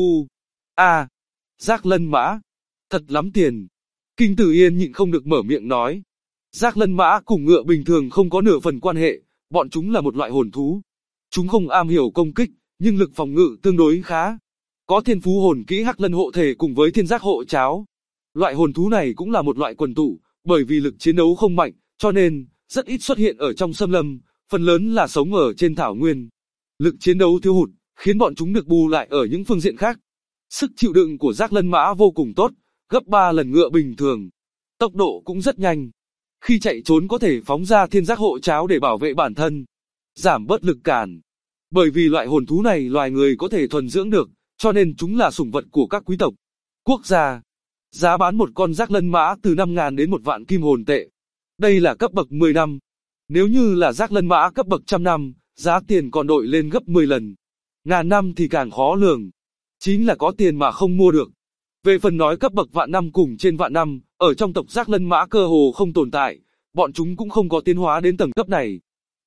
giác lân mã. Thật lắm tiền. Kinh Tử Yên nhịn không được mở miệng nói. Giác lân mã cùng ngựa bình thường không có nửa phần quan hệ, bọn chúng là một loại hồn thú. Chúng không am hiểu công kích, nhưng lực phòng ngự tương đối khá. Có thiên phú hồn kỹ hắc lân hộ thể cùng với thiên giác hộ cháo. Loại hồn thú này cũng là một loại quần tụ, bởi vì lực chiến đấu không mạnh, cho nên rất ít xuất hiện ở trong xâm lâm, phần lớn là sống ở trên thảo nguyên. Lực chiến đấu thiếu hụt, khiến bọn chúng được bù lại ở những phương diện khác. Sức chịu đựng của giác lân mã vô cùng tốt, gấp 3 lần ngựa bình thường. Tốc độ cũng rất nhanh. Khi chạy trốn có thể phóng ra thiên giác hộ cháo để bảo vệ bản thân, giảm bớt lực cản. Bởi vì loại hồn thú này loài người có thể thuần dưỡng được, cho nên chúng là sủng vật của các quý tộc, quốc gia. Giá bán một con giác lân mã từ 5.000 đến 1 vạn kim hồn tệ. Đây là cấp bậc 10 năm. Nếu như là giác lân mã cấp bậc 100 năm, giá tiền còn đội lên gấp 10 lần. Ngàn năm thì càng khó lường. Chính là có tiền mà không mua được. Về phần nói cấp bậc vạn năm cùng trên vạn năm, ở trong tộc giác lân mã cơ hồ không tồn tại, bọn chúng cũng không có tiến hóa đến tầng cấp này.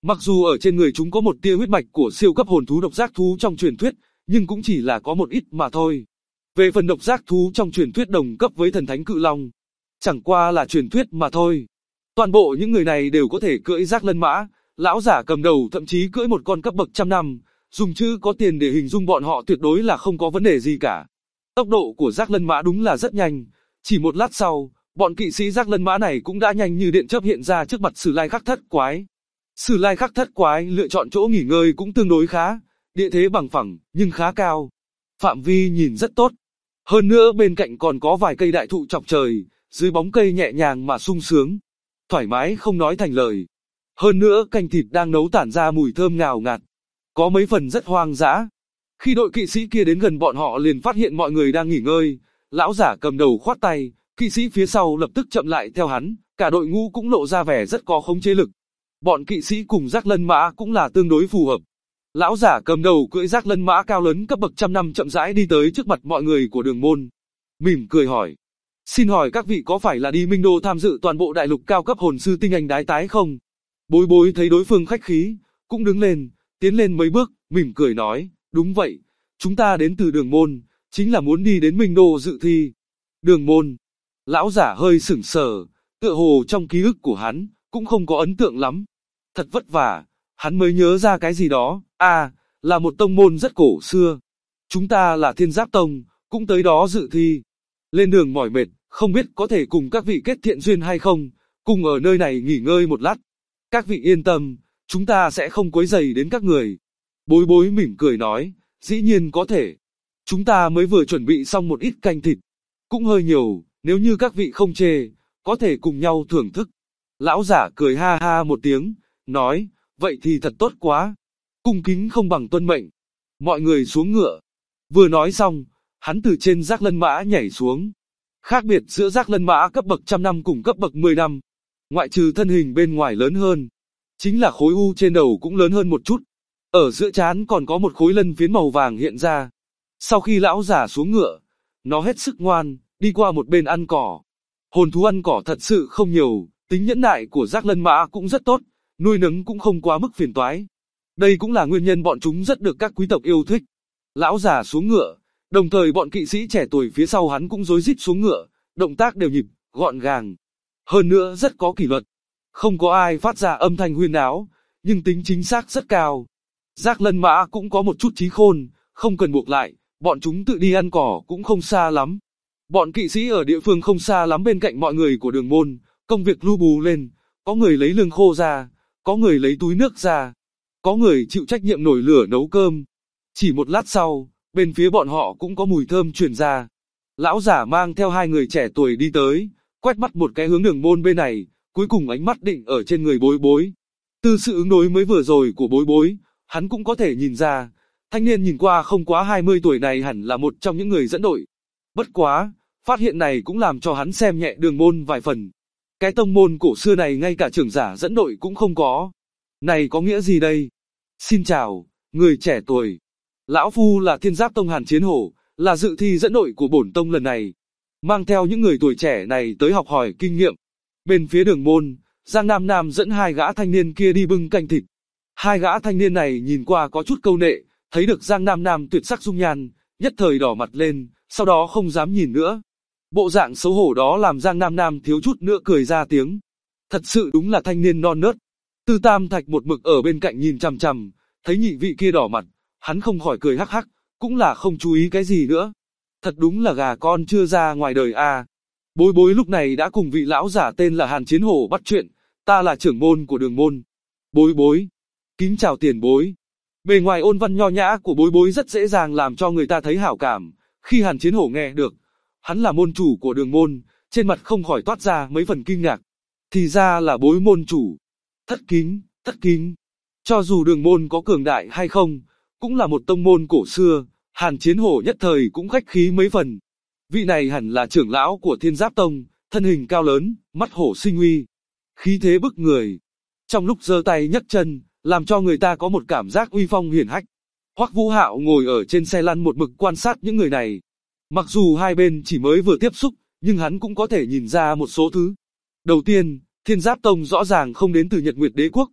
Mặc dù ở trên người chúng có một tia huyết mạch của siêu cấp hồn thú độc giác thú trong truyền thuyết, nhưng cũng chỉ là có một ít mà thôi. Về phần độc giác thú trong truyền thuyết đồng cấp với thần thánh cự long, chẳng qua là truyền thuyết mà thôi. Toàn bộ những người này đều có thể cưỡi giác lân mã, lão giả cầm đầu thậm chí cưỡi một con cấp bậc trăm năm, dùng chữ có tiền để hình dung bọn họ tuyệt đối là không có vấn đề gì cả. Tốc độ của giác lân mã đúng là rất nhanh, chỉ một lát sau, bọn kỵ sĩ giác lân mã này cũng đã nhanh như điện chớp hiện ra trước mặt Sử Lai Khắc Thất Quái. Sử Lai Khắc Thất Quái lựa chọn chỗ nghỉ ngơi cũng tương đối khá, địa thế bằng phẳng nhưng khá cao, phạm vi nhìn rất tốt. Hơn nữa bên cạnh còn có vài cây đại thụ chọc trời, dưới bóng cây nhẹ nhàng mà sung sướng, thoải mái không nói thành lời. Hơn nữa canh thịt đang nấu tản ra mùi thơm ngào ngạt, có mấy phần rất hoang dã. Khi đội kỵ sĩ kia đến gần bọn họ liền phát hiện mọi người đang nghỉ ngơi, lão giả cầm đầu khoát tay, kỵ sĩ phía sau lập tức chậm lại theo hắn, cả đội ngũ cũng lộ ra vẻ rất có khống chế lực. Bọn kỵ sĩ cùng giác lân mã cũng là tương đối phù hợp. Lão giả cầm đầu cưỡi giác lân mã cao lớn cấp bậc trăm năm chậm rãi đi tới trước mặt mọi người của Đường Môn, mỉm cười hỏi: "Xin hỏi các vị có phải là đi Minh Đô tham dự toàn bộ đại lục cao cấp hồn sư tinh anh đái tái không?" Bối Bối thấy đối phương khách khí, cũng đứng lên, tiến lên mấy bước, mỉm cười nói: "Đúng vậy, chúng ta đến từ Đường Môn, chính là muốn đi đến Minh Đô dự thi." Đường Môn. Lão giả hơi sững sờ, tựa hồ trong ký ức của hắn cũng không có ấn tượng lắm. Thật vất vả, hắn mới nhớ ra cái gì đó. À, là một tông môn rất cổ xưa. Chúng ta là Thiên Giáp Tông, cũng tới đó dự thi. Lên đường mỏi mệt, không biết có thể cùng các vị kết thiện duyên hay không, cùng ở nơi này nghỉ ngơi một lát. Các vị yên tâm, chúng ta sẽ không quấy rầy đến các người. Bối Bối mỉm cười nói: "Dĩ nhiên có thể. Chúng ta mới vừa chuẩn bị xong một ít canh thịt, cũng hơi nhiều, nếu như các vị không chê, có thể cùng nhau thưởng thức." Lão giả cười ha ha một tiếng, nói: "Vậy thì thật tốt quá. Cung kính không bằng tuân mệnh. Mọi người xuống ngựa." Vừa nói xong, hắn từ trên giác lân mã nhảy xuống. Khác biệt giữa giác lân mã cấp bậc trăm năm cùng cấp bậc 10 năm, ngoại trừ thân hình bên ngoài lớn hơn, chính là khối u trên đầu cũng lớn hơn một chút. Ở giữa trán còn có một khối lân phiến màu vàng hiện ra. Sau khi lão giả xuống ngựa, nó hết sức ngoan, đi qua một bên ăn cỏ. Hồn thú ăn cỏ thật sự không nhiều, tính nhẫn nại của giác lân mã cũng rất tốt, nuôi nấng cũng không quá mức phiền toái. Đây cũng là nguyên nhân bọn chúng rất được các quý tộc yêu thích. Lão già xuống ngựa, đồng thời bọn kỵ sĩ trẻ tuổi phía sau hắn cũng rối rít xuống ngựa, động tác đều nhịp, gọn gàng. Hơn nữa rất có kỷ luật. Không có ai phát ra âm thanh huyên náo, nhưng tính chính xác rất cao. Giác lân mã cũng có một chút trí khôn, không cần buộc lại, bọn chúng tự đi ăn cỏ cũng không xa lắm. Bọn kỵ sĩ ở địa phương không xa lắm bên cạnh mọi người của Đường Môn, công việc lu bù lên, có người lấy lương khô ra, có người lấy túi nước ra, có người chịu trách nhiệm nổi lửa nấu cơm. Chỉ một lát sau, bên phía bọn họ cũng có mùi thơm truyền ra. Lão giả mang theo hai người trẻ tuổi đi tới, quét mắt một cái hướng Đường Môn bên này, cuối cùng ánh mắt định ở trên người Bối Bối. Từ sự ứng đối mới vừa rồi của Bối Bối, hắn cũng có thể nhìn ra, thanh niên nhìn qua không quá 20 tuổi này hẳn là một trong những người dẫn đội. Bất quá, phát hiện này cũng làm cho hắn xem nhẹ Đường Môn vài phần. Cái tông môn cổ xưa này ngay cả trưởng giả dẫn đội cũng không có. Này có nghĩa gì đây? Xin chào, người trẻ tuổi. Lão Phu là Thiên Giáp Tông Hàn Chiến Hổ, là dự thi dẫn đội của bổn tông lần này. Mang theo những người tuổi trẻ này tới học hỏi kinh nghiệm. Bên phía Đường Môn, Giang Nam Nam dẫn hai gã thanh niên kia đi bưng canh thịt. Hai gã thanh niên này nhìn qua có chút câu nệ, thấy được Giang Nam Nam tuyệt sắc dung nhan, nhất thời đỏ mặt lên, sau đó không dám nhìn nữa. Bộ dạng xấu hổ đó làm Giang Nam Nam thiếu chút nữa cười ra tiếng. Thật sự đúng là thanh niên non nớt. Tư Tam Thạch một mực ở bên cạnh nhìn chằm chằm, thấy nhị vị kia đỏ mặt, hắn không khỏi cười hắc hắc, cũng là không chú ý cái gì nữa. Thật đúng là gà con chưa ra ngoài đời à. Bối Bối lúc này đã cùng vị lão giả tên là Hàn Chiến Hổ bắt chuyện, ta là trưởng môn của Đường Môn. Bối Bối. Kính chào tiền bối. Bề ngoài ôn văn nho nhã của Bối Bối rất dễ dàng làm cho người ta thấy hảo cảm. Khi Hàn Chiến Hổ nghe được, hắn là môn chủ của Đường Môn, trên mặt không khỏi toát ra mấy phần kinh ngạc. Thì ra là Bối môn chủ. Thất kính, thất kính. Cho dù Đường Môn có cường đại hay không, cũng là một tông môn cổ xưa, Hàn Chiến Hổ nhất thời cũng khách khí mấy phần. Vị này hẳn là trưởng lão của Thiên Giáp Tông, thân hình cao lớn, mắt hổ sinh uy, khí thế bức người. Trong lúc giơ tay nhấc chân, làm cho người ta có một cảm giác uy phong hiển hách. Hoắc Vũ Hạo ngồi ở trên xe lăn một mực quan sát những người này. Mặc dù hai bên chỉ mới vừa tiếp xúc, nhưng hắn cũng có thể nhìn ra một số thứ. Đầu tiên, Thiên Giáp Tông rõ ràng không đến từ Nhật Nguyệt Đế Quốc.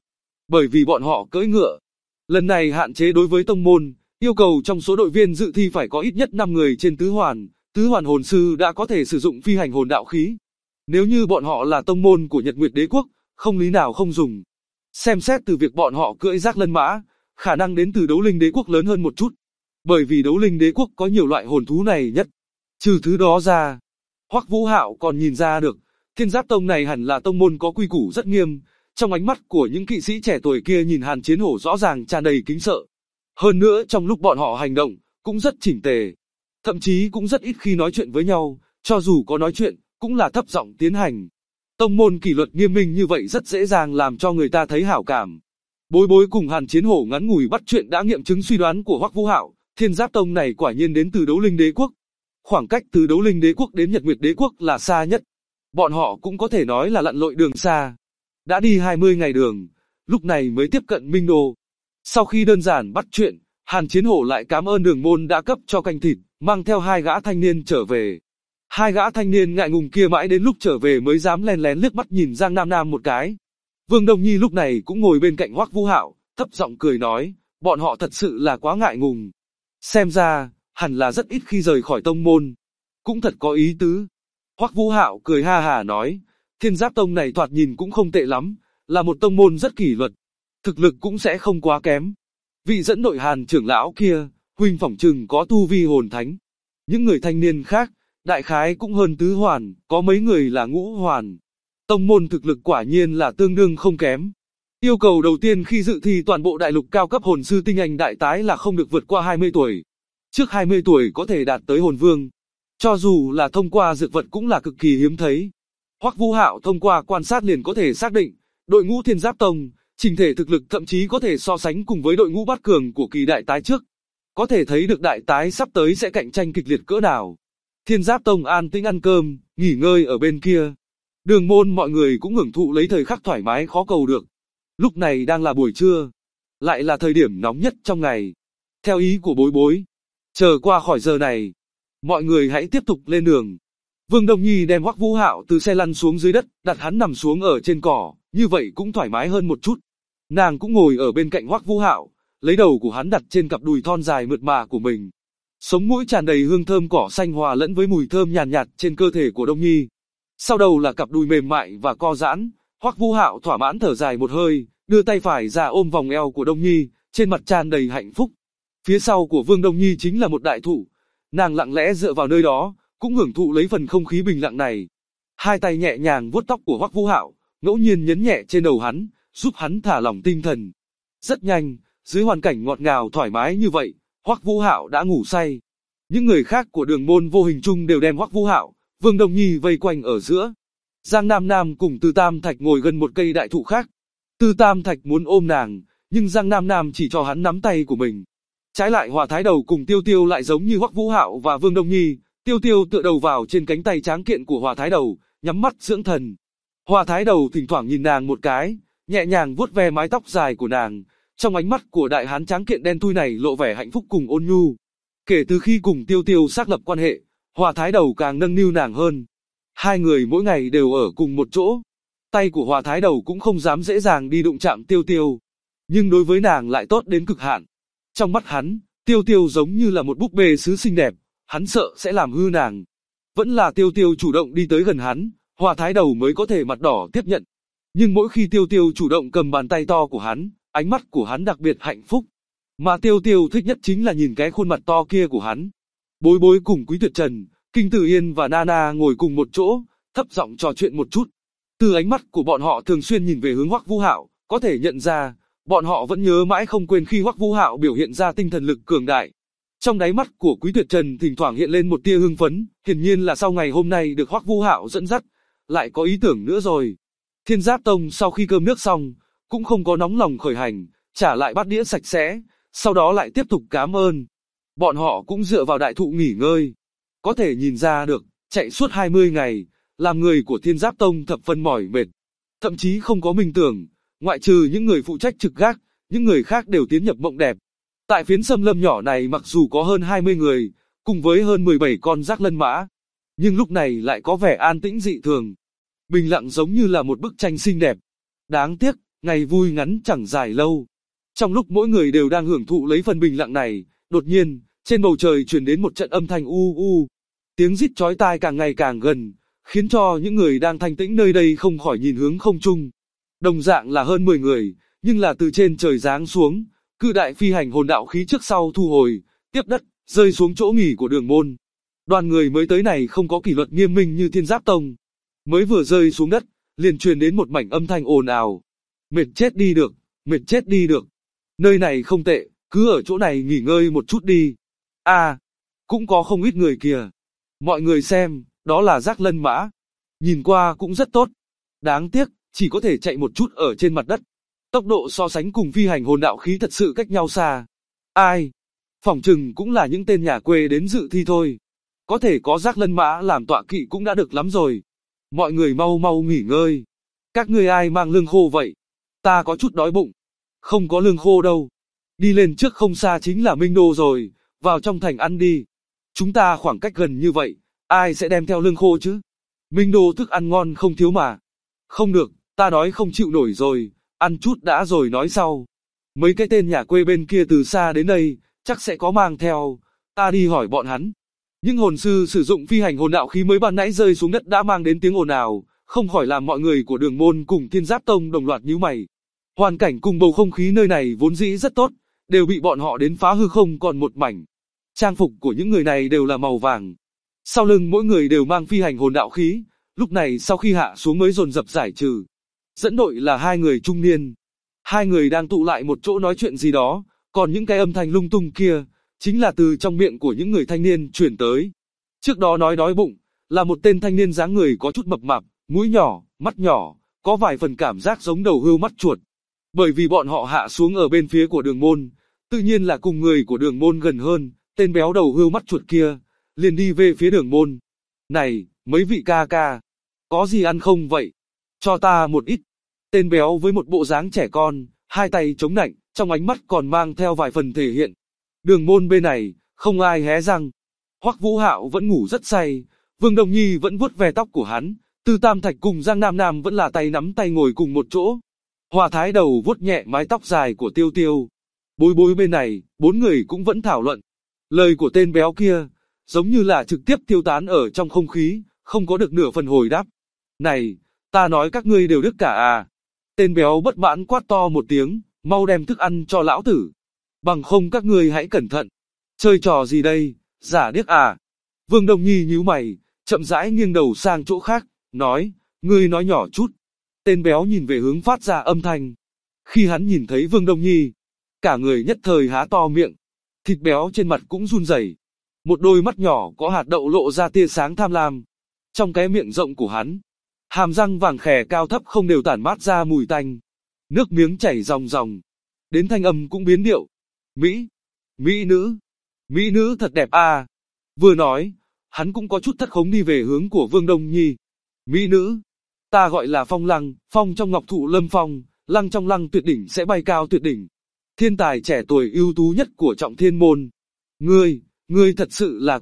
bởi vì bọn họ cưỡi ngựa. Lần này hạn chế đối với tông môn, yêu cầu trong số đội viên dự thi phải có ít nhất 5 người trên tứ hoàn hồn sư đã có thể sử dụng phi hành hồn đạo khí. Nếu như bọn họ là tông môn của Nhật Nguyệt Đế Quốc, không lý nào không dùng. Xem xét từ việc bọn họ cưỡi giác lân mã, khả năng đến từ đấu linh đế quốc lớn hơn một chút. Bởi vì đấu linh đế quốc có nhiều loại hồn thú này nhất. Trừ thứ đó ra, Hoắc Vũ Hạo còn nhìn ra được, Thiên Giáp Tông này hẳn là tông môn có quy củ rất nghiêm. Trong ánh mắt của những kỵ sĩ trẻ tuổi kia nhìn Hàn Chiến Hổ rõ ràng tràn đầy kính sợ. Hơn nữa trong lúc bọn họ hành động, cũng rất chỉnh tề. Thậm chí cũng rất ít khi nói chuyện với nhau, cho dù có nói chuyện, cũng là thấp giọng tiến hành. Tông môn kỷ luật nghiêm minh như vậy rất dễ dàng làm cho người ta thấy hảo cảm. Bối Bối cùng Hàn Chiến Hổ ngắn ngủi bắt chuyện đã nghiệm chứng suy đoán của Hoắc Vũ Hạo, Thiên Giáp Tông này quả nhiên đến từ đấu linh đế quốc. Khoảng cách từ đấu linh đế quốc đến Nhật Nguyệt đế quốc là xa nhất. Bọn họ cũng có thể nói là lặn lội đường xa. Đã đi 20 ngày đường, lúc này mới tiếp cận Minh Đô. Sau khi đơn giản bắt chuyện, Hàn Chiến Hổ lại cảm ơn đường môn đã cấp cho canh thịt, mang theo 2 gã thanh niên trở về. 2 gã thanh niên ngại ngùng kia mãi đến lúc trở về mới dám len lén liếc mắt nhìn Giang Nam Nam một cái. Vương Đông Nhi lúc này cũng ngồi bên cạnh Hoắc Vũ Hạo, thấp giọng cười nói, bọn họ thật sự là quá ngại ngùng. Xem ra, hẳn là rất ít khi rời khỏi tông môn. Cũng thật có ý tứ. Hoắc Vũ Hạo cười ha hà nói, Thiên Giáp Tông này thoạt nhìn cũng không tệ lắm, là một tông môn rất kỷ luật, thực lực cũng sẽ không quá kém. Vị dẫn đội Hàn trưởng lão kia, huynh phỏng chừng có tu vi hồn thánh. Những người thanh niên khác, đại khái cũng hơn tứ hoàn, có mấy người là ngũ hoàn. Tông môn thực lực quả nhiên là tương đương không kém. Yêu cầu đầu tiên khi dự thi toàn bộ đại lục cao cấp hồn sư tinh anh đại tái là không được vượt qua 20 tuổi. Trước 20 tuổi có thể đạt tới hồn vương. Cho dù là thông qua dược vật cũng là cực kỳ hiếm thấy. Hoắc Vũ Hạo thông qua quan sát liền có thể xác định, đội ngũ Thiên Giáp Tông, trình thể thực lực thậm chí có thể so sánh cùng với đội ngũ bát cường của kỳ đại tái trước. Có thể thấy được đại tái sắp tới sẽ cạnh tranh kịch liệt cỡ nào. Thiên Giáp Tông an tĩnh ăn cơm, nghỉ ngơi ở bên kia. Đường môn mọi người cũng hưởng thụ lấy thời khắc thoải mái khó cầu được. Lúc này đang là buổi trưa, lại là thời điểm nóng nhất trong ngày. Theo ý của Bối Bối, chờ qua khỏi giờ này, mọi người hãy tiếp tục lên đường. Vương Đông Nhi đem Hoắc Vũ Hạo từ xe lăn xuống dưới đất, đặt hắn nằm xuống ở trên cỏ, như vậy cũng thoải mái hơn một chút. Nàng cũng ngồi ở bên cạnh Hoắc Vũ Hạo, lấy đầu của hắn đặt trên cặp đùi thon dài mượt mà của mình. Sống mũi tràn đầy hương thơm cỏ xanh hòa lẫn với mùi thơm nhàn nhạt trên cơ thể của Đông Nhi. Sau đầu là cặp đùi mềm mại và co giãn, Hoắc Vũ Hạo thỏa mãn thở dài một hơi, đưa tay phải ra ôm vòng eo của Đông Nhi, trên mặt tràn đầy hạnh phúc. Phía sau của Vương Đông Nhi chính là một đại thụ, nàng lặng lẽ dựa vào nơi đó, cũng hưởng thụ lấy phần không khí bình lặng này. Hai tay nhẹ nhàng vuốt tóc của Hoắc Vũ Hạo, ngẫu nhiên nhấn nhẹ trên đầu hắn, giúp hắn thả lỏng tinh thần. Rất nhanh, dưới hoàn cảnh ngọt ngào thoải mái như vậy, Hoắc Vũ Hạo đã ngủ say. Những người khác của đường môn vô hình chung đều đem Hoắc Vũ Hạo, Vương Đông Nhi vây quanh ở giữa. Giang Nam Nam cùng Từ Tam Thạch ngồi gần một cây đại thụ khác. Từ Tam Thạch muốn ôm nàng, nhưng Giang Nam Nam chỉ cho hắn nắm tay của mình. Trái lại Hòa Thái Đầu cùng Tiêu Tiêu lại giống như Hoắc Vũ Hạo và Vương Đông Nhi, Tiêu Tiêu tựa đầu vào trên cánh tay tráng kiện của Hòa Thái Đầu, nhắm mắt dưỡng thần. Hòa Thái Đầu thỉnh thoảng nhìn nàng một cái, nhẹ nhàng vuốt ve mái tóc dài của nàng, trong ánh mắt của đại hán tráng kiện đen thui này lộ vẻ hạnh phúc cùng ôn nhu. Kể từ khi cùng Tiêu Tiêu xác lập quan hệ, Hòa Thái Đầu càng nâng niu nàng hơn. Hai người mỗi ngày đều ở cùng một chỗ. Tay của Hòa Thái Đầu cũng không dám dễ dàng đi đụng chạm Tiêu Tiêu, nhưng đối với nàng lại tốt đến cực hạn. Trong mắt hắn, Tiêu Tiêu giống như là một búp bê sứ xinh đẹp, hắn sợ sẽ làm hư nàng. Vẫn là Tiêu Tiêu chủ động đi tới gần hắn, Hòa Thái Đầu mới có thể mặt đỏ tiếp nhận. Nhưng mỗi khi Tiêu Tiêu chủ động cầm bàn tay to của hắn, ánh mắt của hắn đặc biệt hạnh phúc. Mà Tiêu Tiêu thích nhất chính là nhìn cái khuôn mặt to kia của hắn. Bối Bối cùng Quý Tuyệt Trần, Kinh Tử Yên và Nana ngồi cùng một chỗ, thấp giọng trò chuyện một chút. Từ ánh mắt của bọn họ thường xuyên nhìn về hướng Hoắc Vũ Hạo, có thể nhận ra, bọn họ vẫn nhớ mãi không quên khi Hoắc Vũ Hạo biểu hiện ra tinh thần lực cường đại. Trong đáy mắt của Quý Tuyệt Trần thỉnh thoảng hiện lên một tia hưng phấn, hiển nhiên là sau ngày hôm nay được Hoắc Vũ Hạo dẫn dắt, lại có ý tưởng nữa rồi. Thiên Giáp Tông sau khi cơm nước xong, cũng không có nóng lòng khởi hành, trả lại bát đĩa sạch sẽ, sau đó lại tiếp tục cảm ơn. Bọn họ cũng dựa vào đại thụ nghỉ ngơi. Có thể nhìn ra được, chạy suốt 20 ngày, làm người của Thiên Giáp Tông thập phân mỏi mệt. Thậm chí không có minh tưởng, ngoại trừ những người phụ trách trực gác, những người khác đều tiến nhập mộng đẹp. Tại phiến xâm lâm nhỏ này mặc dù có hơn 20 người, cùng với hơn 17 con giác lân mã, nhưng lúc này lại có vẻ an tĩnh dị thường. Bình lặng giống như là một bức tranh xinh đẹp. Đáng tiếc, Ngày vui ngắn chẳng dài lâu. Trong lúc mỗi người đều đang hưởng thụ lấy phần bình lặng này, đột nhiên, trên bầu trời truyền đến một trận âm thanh u u. Tiếng rít chói tai càng ngày càng gần, khiến cho những người đang thanh tĩnh nơi đây không khỏi nhìn hướng không trung. Đồng dạng là hơn 10 người, nhưng là từ trên trời giáng xuống, cự đại phi hành hồn đạo khí trước sau thu hồi, tiếp đất, rơi xuống chỗ nghỉ của Đường Môn. Đoàn người mới tới này không có kỷ luật nghiêm minh như Thiên Giáp Tông. Mới vừa rơi xuống đất, liền truyền đến một mảnh âm thanh ồn ào. Mệt chết đi được, mệt chết đi được. Nơi này không tệ, cứ ở chỗ này nghỉ ngơi một chút đi. À, cũng có không ít người kìa. Mọi người xem, đó là Giác Lân Mã. Nhìn qua cũng rất tốt. Đáng tiếc, chỉ có thể chạy một chút ở trên mặt đất. Tốc độ so sánh cùng phi hành hồn đạo khí thật sự cách nhau xa. Ai? Phỏng chừng cũng là những tên nhà quê đến dự thi thôi. Có thể có Giác Lân Mã làm tọa kỵ cũng đã được lắm rồi. Mọi người mau mau nghỉ ngơi. Các ngươi ai mang lương khô vậy? Ta có chút đói bụng. Không có lương khô đâu. Đi lên trước không xa chính là Minh Đô rồi, vào trong thành ăn đi. Chúng ta khoảng cách gần như vậy, ai sẽ đem theo lương khô chứ? Minh Đô thức ăn ngon không thiếu mà. Không được, ta đói không chịu nổi rồi, ăn chút đã rồi nói sau. Mấy cái tên nhà quê bên kia từ xa đến đây, chắc sẽ có mang theo, ta đi hỏi bọn hắn. Những hồn sư sử dụng phi hành hồn đạo khí mới ban nãy rơi xuống đất đã mang đến tiếng ồn ào, không khỏi làm mọi người của Đường Môn cùng Thiên Giáp Tông đồng loạt nhíu mày. Hoàn cảnh cùng bầu không khí nơi này vốn dĩ rất tốt, đều bị bọn họ đến phá hư không còn một mảnh. Trang phục của những người này đều là màu vàng. Sau lưng mỗi người đều mang phi hành hồn đạo khí, lúc này sau khi hạ xuống mới dồn dập giải trừ. Dẫn đội là hai người trung niên. Hai người đang tụ lại một chỗ nói chuyện gì đó, còn những cái âm thanh lung tung kia, chính là từ trong miệng của những người thanh niên truyền tới. Trước đó nói đói bụng, là một tên thanh niên dáng người có chút mập mạp, mũi nhỏ, mắt nhỏ, có vài phần cảm giác giống đầu hươu mắt chuột. Bởi vì bọn họ hạ xuống ở bên phía của Đường Môn, tự nhiên là cùng người của Đường Môn gần hơn, tên béo đầu hươu mắt chuột kia, liền đi về phía Đường Môn. Này, mấy vị ca ca, có gì ăn không vậy? Cho ta một ít. Tên béo với một bộ dáng trẻ con, hai tay chống nạnh, trong ánh mắt còn mang theo vài phần thể hiện. Đường Môn bên này, không ai hé răng. Hoắc Vũ Hạo vẫn ngủ rất say, Vương Đông Nhi vẫn vuốt ve tóc của hắn, Tư Tam Thạch cùng Giang Nam Nam vẫn là tay nắm tay ngồi cùng một chỗ. Hòa Thái Đầu vuốt nhẹ mái tóc dài của Tiêu Tiêu. Bối Bối bên này, bốn người cũng vẫn thảo luận. Lời của tên béo kia, giống như là trực tiếp tiêu tán ở trong không khí, không có được nửa phần hồi đáp. Này, ta nói các ngươi đều đức cả à? Tên béo bất mãn quát to một tiếng, mau đem thức ăn cho lão tử. Bằng không các ngươi hãy cẩn thận. Chơi trò gì đây, giả điếc à? Vương Đông Nhi nhíu mày, chậm rãi nghiêng đầu sang chỗ khác, nói, ngươi nói nhỏ chút. Tên béo nhìn về hướng phát ra âm thanh. Khi hắn nhìn thấy Vương Đông Nhi, cả người nhất thời há to miệng. Thịt béo trên mặt cũng run rẩy. Một đôi mắt nhỏ có hạt đậu lộ ra tia sáng tham lam. Trong cái miệng rộng của hắn, hàm răng vàng khè cao thấp không đều tản mát ra mùi tanh. Nước miếng chảy ròng ròng. Đến thanh âm cũng biến điệu. Mỹ, Mỹ nữ thật đẹp à. Vừa nói, hắn cũng có chút thất khống đi về hướng của Vương Đông Nhi. Mỹ nữ, ta gọi là Phong Lăng, phong trong ngọc thụ lâm phong, lăng trong lăng tuyệt đỉnh sẽ bay cao tuyệt đỉnh. Thiên tài trẻ tuổi ưu tú nhất của Trọng Thiên Môn. Ngươi thật sự là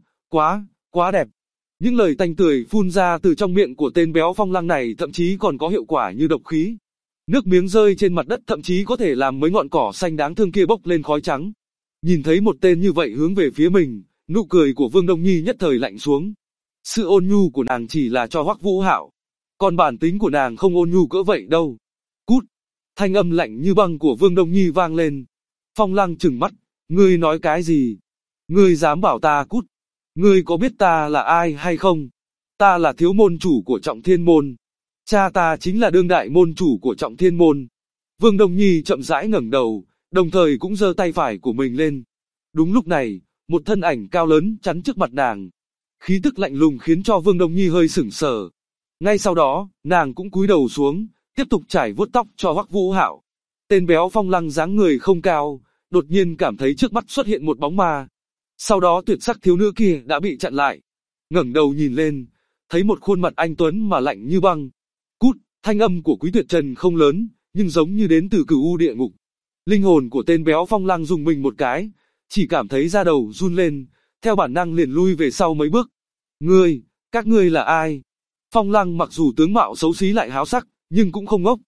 quá đẹp. Những lời tanh tưởi phun ra từ trong miệng của tên béo Phong Lăng này thậm chí còn có hiệu quả như độc khí. Nước miếng rơi trên mặt đất thậm chí có thể làm mấy ngọn cỏ xanh đáng thương kia bốc lên khói trắng. Nhìn thấy một tên như vậy hướng về phía mình, nụ cười của Vương Đông Nhi nhất thời lạnh xuống. Sự ôn nhu của nàng chỉ là cho Hoắc Vũ Hạo, còn bản tính của nàng không ôn nhu cỡ vậy đâu. Cút! Thanh âm lạnh như băng của Vương Đông Nhi vang lên. Phong Lăng trừng mắt, ngươi nói cái gì? Ngươi dám bảo ta cút? Ngươi có biết ta là ai hay không? Ta là thiếu môn chủ của Trọng Thiên Môn. Cha ta chính là đương đại môn chủ của Trọng Thiên Môn. Vương Đông Nhi chậm rãi ngẩng đầu, đồng thời cũng giơ tay phải của mình lên. Đúng lúc này, một thân ảnh cao lớn chắn trước mặt nàng. Khí tức lạnh lùng khiến cho Vương Đông Nhi hơi sửng sờ. Ngay sau đó, nàng cũng cúi đầu xuống, tiếp tục chải vuốt tóc cho Hoắc Vũ Hạo. Tên béo Phong Lăng dáng người không cao, đột nhiên cảm thấy trước mắt xuất hiện một bóng ma. Sau đó tuyệt sắc thiếu nữ kia đã bị chặn lại. Ngẩng đầu nhìn lên, thấy một khuôn mặt anh tuấn mà lạnh như băng. Cút, thanh âm của Quý Tuyệt Trần không lớn, nhưng giống như đến từ cửu u địa ngục. Linh hồn của tên béo Phong Lăng dùng mình một cái, chỉ cảm thấy da đầu run lên, theo bản năng liền lui về sau mấy bước. Các ngươi là ai? Phong Lăng mặc dù tướng mạo xấu xí lại háo sắc, nhưng cũng không ngốc.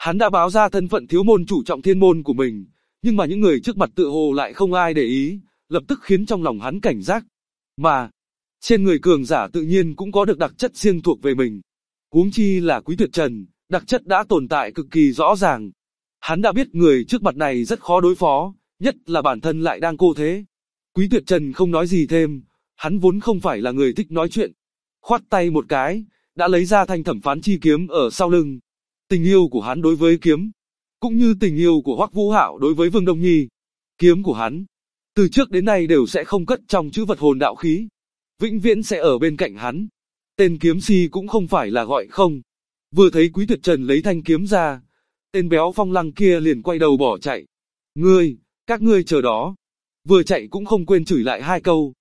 Hắn đã báo ra thân phận thiếu môn chủ Trọng Thiên môn của mình, nhưng mà những người trước mặt tựa hồ lại không ai để ý, lập tức khiến trong lòng hắn cảnh giác. Mà, trên người cường giả tự nhiên cũng có được đặc chất riêng thuộc về mình. Huống chi là Quý Tuyệt Trần, đặc chất đã tồn tại cực kỳ rõ ràng. Hắn đã biết người trước mặt này rất khó đối phó, nhất là bản thân lại đang cô thế. Quý Tuyệt Trần không nói gì thêm, hắn vốn không phải là người thích nói chuyện. Khoát tay một cái, đã lấy ra thanh thẩm phán chi kiếm ở sau lưng. Tình yêu của hắn đối với kiếm, cũng như tình yêu của Hoắc Vũ Hạo đối với Vương Đông Nhi. Kiếm của hắn, từ trước đến nay đều sẽ không cất trong chữ vật hồn đạo khí. Vĩnh viễn sẽ ở bên cạnh hắn. Tên kiếm si cũng không phải là gọi không. Vừa thấy Quý Tuyệt Trần lấy thanh kiếm ra, tên béo Phong Lăng kia liền quay đầu bỏ chạy. Các ngươi chờ đó. Vừa chạy cũng không quên chửi lại hai câu.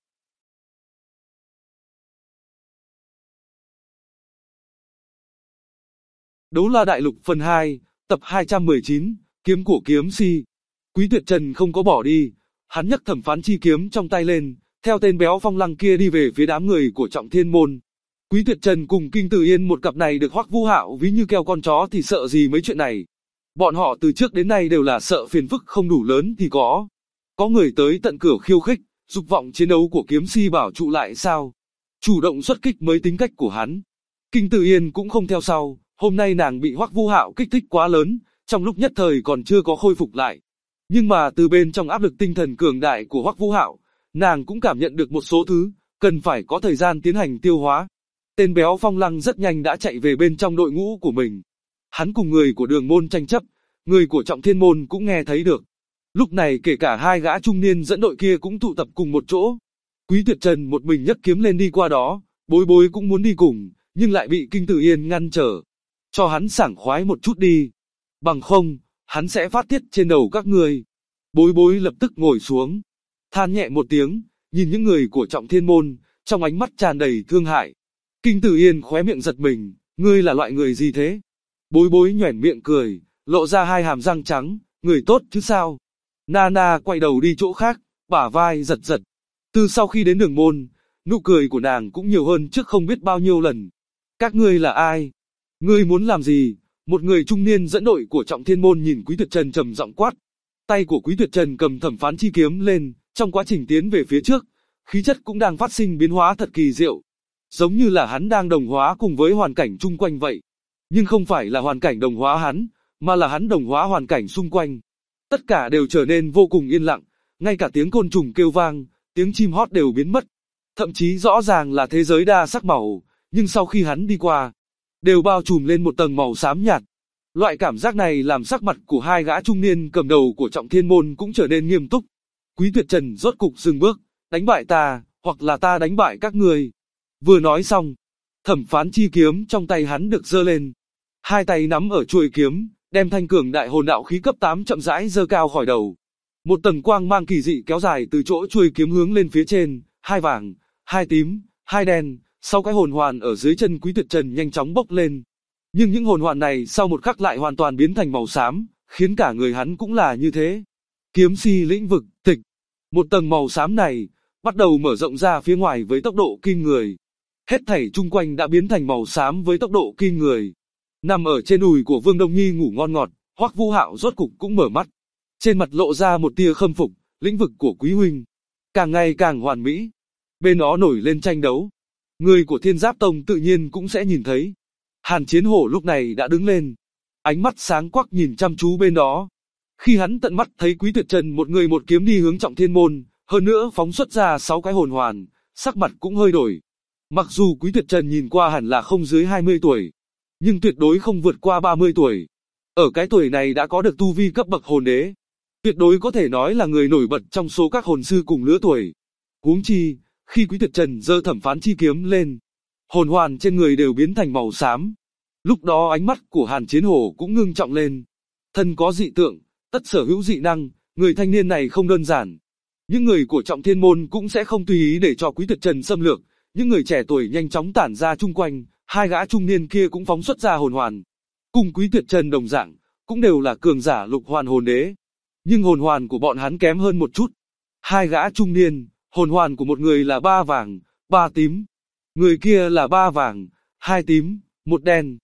Đấu La Đại Lục phần 2, tập 219, kiếm của kiếm si. Quý Tuyệt Trần không có bỏ đi, hắn nhấc thẩm phán chi kiếm trong tay lên, theo tên béo Phong Lăng kia đi về phía đám người của Trọng Thiên môn. Quý Tuyệt Trần cùng Kinh Tử Yên một cặp này được Hoắc Vũ Hạo ví như keo con chó thì sợ gì mấy chuyện này. Bọn họ từ trước đến nay đều là sợ phiền phức không đủ lớn thì có. Có người tới tận cửa khiêu khích, dục vọng chiến đấu của kiếm si bảo trụ lại sao? Chủ động xuất kích mới tính cách của hắn. Kinh Tử Yên cũng không theo sau, hôm nay nàng bị Hoắc Vũ Hạo kích thích quá lớn, trong lúc nhất thời còn chưa có khôi phục lại. Nhưng mà từ bên trong áp lực tinh thần cường đại của Hoắc Vũ Hạo, nàng cũng cảm nhận được một số thứ, cần phải có thời gian tiến hành tiêu hóa. Tên béo Phong Lăng rất nhanh đã chạy về bên trong đội ngũ của mình. Hắn cùng người của Đường môn tranh chấp, người của Trọng Thiên môn cũng nghe thấy được. Lúc này kể cả hai gã trung niên dẫn đội kia cũng tụ tập cùng một chỗ. Quý Tuyệt Trần một mình nhấc kiếm lên đi qua đó, Bối Bối cũng muốn đi cùng, nhưng lại bị Kinh Tử Yên ngăn trở. Cho hắn sảng khoái một chút đi. Bằng không, hắn sẽ phát tiết trên đầu các ngươi. Bối Bối lập tức ngồi xuống, than nhẹ một tiếng, nhìn những người của Trọng Thiên môn, trong ánh mắt tràn đầy thương hại. Kinh Tử Yên khóe miệng giật mình, ngươi là loại người gì thế? Bối Bối nhoẻn miệng cười, lộ ra hai hàm răng trắng, người tốt chứ sao? Nana quay đầu đi chỗ khác, bả vai giật giật. Từ sau khi đến Đường môn, nụ cười của nàng cũng nhiều hơn trước không biết bao nhiêu lần. Các ngươi là ai? Ngươi muốn làm gì? Một người trung niên dẫn đội của Trọng Thiên môn nhìn Quý Tuyệt Trần trầm giọng quát. Tay của Quý Tuyệt Trần cầm thẩm phán chi kiếm lên, trong quá trình tiến về phía trước, khí chất cũng đang phát sinh biến hóa thật kỳ diệu. Giống như là hắn đang đồng hóa cùng với hoàn cảnh chung quanh vậy. Nhưng không phải là hoàn cảnh đồng hóa hắn, mà là hắn đồng hóa hoàn cảnh xung quanh. Tất cả đều trở nên vô cùng yên lặng, ngay cả tiếng côn trùng kêu vang, tiếng chim hót đều biến mất. Thậm chí rõ ràng là thế giới đa sắc màu, nhưng sau khi hắn đi qua, đều bao trùm lên một tầng màu xám nhạt. Loại cảm giác này làm sắc mặt của hai gã trung niên cầm đầu của Trọng Thiên môn cũng trở nên nghiêm túc. Quý Tuyệt Trần rốt cục dừng bước, đánh bại ta, hoặc là ta đánh bại các ngươi. Vừa nói xong, thẩm phán chi kiếm trong tay hắn được giơ lên. Hai tay nắm ở chuôi kiếm, đem thanh cường đại hồn đạo khí cấp 8 chậm rãi giơ cao khỏi đầu. Một tầng quang mang kỳ dị kéo dài từ chỗ chuôi kiếm hướng lên phía trên, hai vàng, hai tím, hai đen, sau cái hồn hoàn ở dưới chân Quý Tuyệt Trần nhanh chóng bốc lên. Nhưng những hồn hoàn này sau một khắc lại hoàn toàn biến thành màu xám, khiến cả người hắn cũng là như thế. Kiếm si lĩnh vực, tịch. Một tầng màu xám này, bắt đầu mở rộng ra phía ngoài với tốc độ kinh người. Hết thảy chung quanh đã biến thành màu xám với tốc độ kinh người. Nằm ở trên đùi của Vương Đông Nhi ngủ ngon ngọt, Hoắc Vũ Hạo rốt cục cũng mở mắt. Trên mặt lộ ra một tia khâm phục, lĩnh vực của Quý huynh càng ngày càng hoàn mỹ. Bên đó nổi lên tranh đấu. Người của Thiên Giáp Tông tự nhiên cũng sẽ nhìn thấy. Hàn Chiến Hổ lúc này đã đứng lên, ánh mắt sáng quắc nhìn chăm chú bên đó. Khi hắn tận mắt thấy Quý Tuyệt Trần một người một kiếm đi hướng Trọng Thiên môn, hơn nữa phóng xuất ra 6 cái hồn hoàn, sắc mặt cũng hơi đổi. Mặc dù Quý Tuyệt Trần nhìn qua hẳn là không dưới 20 tuổi, nhưng tuyệt đối không vượt qua 30 tuổi. Ở cái tuổi này đã có được tu vi cấp bậc hồn đế, tuyệt đối có thể nói là người nổi bật trong số các hồn sư cùng lứa tuổi. Huống chi, khi Quý Tuyệt Trần giơ thẩm phán chi kiếm lên, hồn hoàn trên người đều biến thành màu xám. Lúc đó ánh mắt của Hàn Chiến Hổ cũng ngưng trọng lên. Thân có dị tượng, tất sở hữu dị năng, người thanh niên này không đơn giản. Những người của Trọng Thiên môn cũng sẽ không tùy ý để cho Quý Tuyệt Trần xâm lược. Những người trẻ tuổi nhanh chóng tản ra chung quanh, hai gã trung niên kia cũng phóng xuất ra hồn hoàn. Cùng Quý Tuyệt Trần đồng dạng, cũng đều là cường giả lục hoàn hồn đế. Nhưng hồn hoàn của bọn hắn kém hơn một chút. Hai gã trung niên, hồn hoàn của một người là 3 vàng, 3 tím. Người kia là 3 vàng, 2 tím, 1 đen.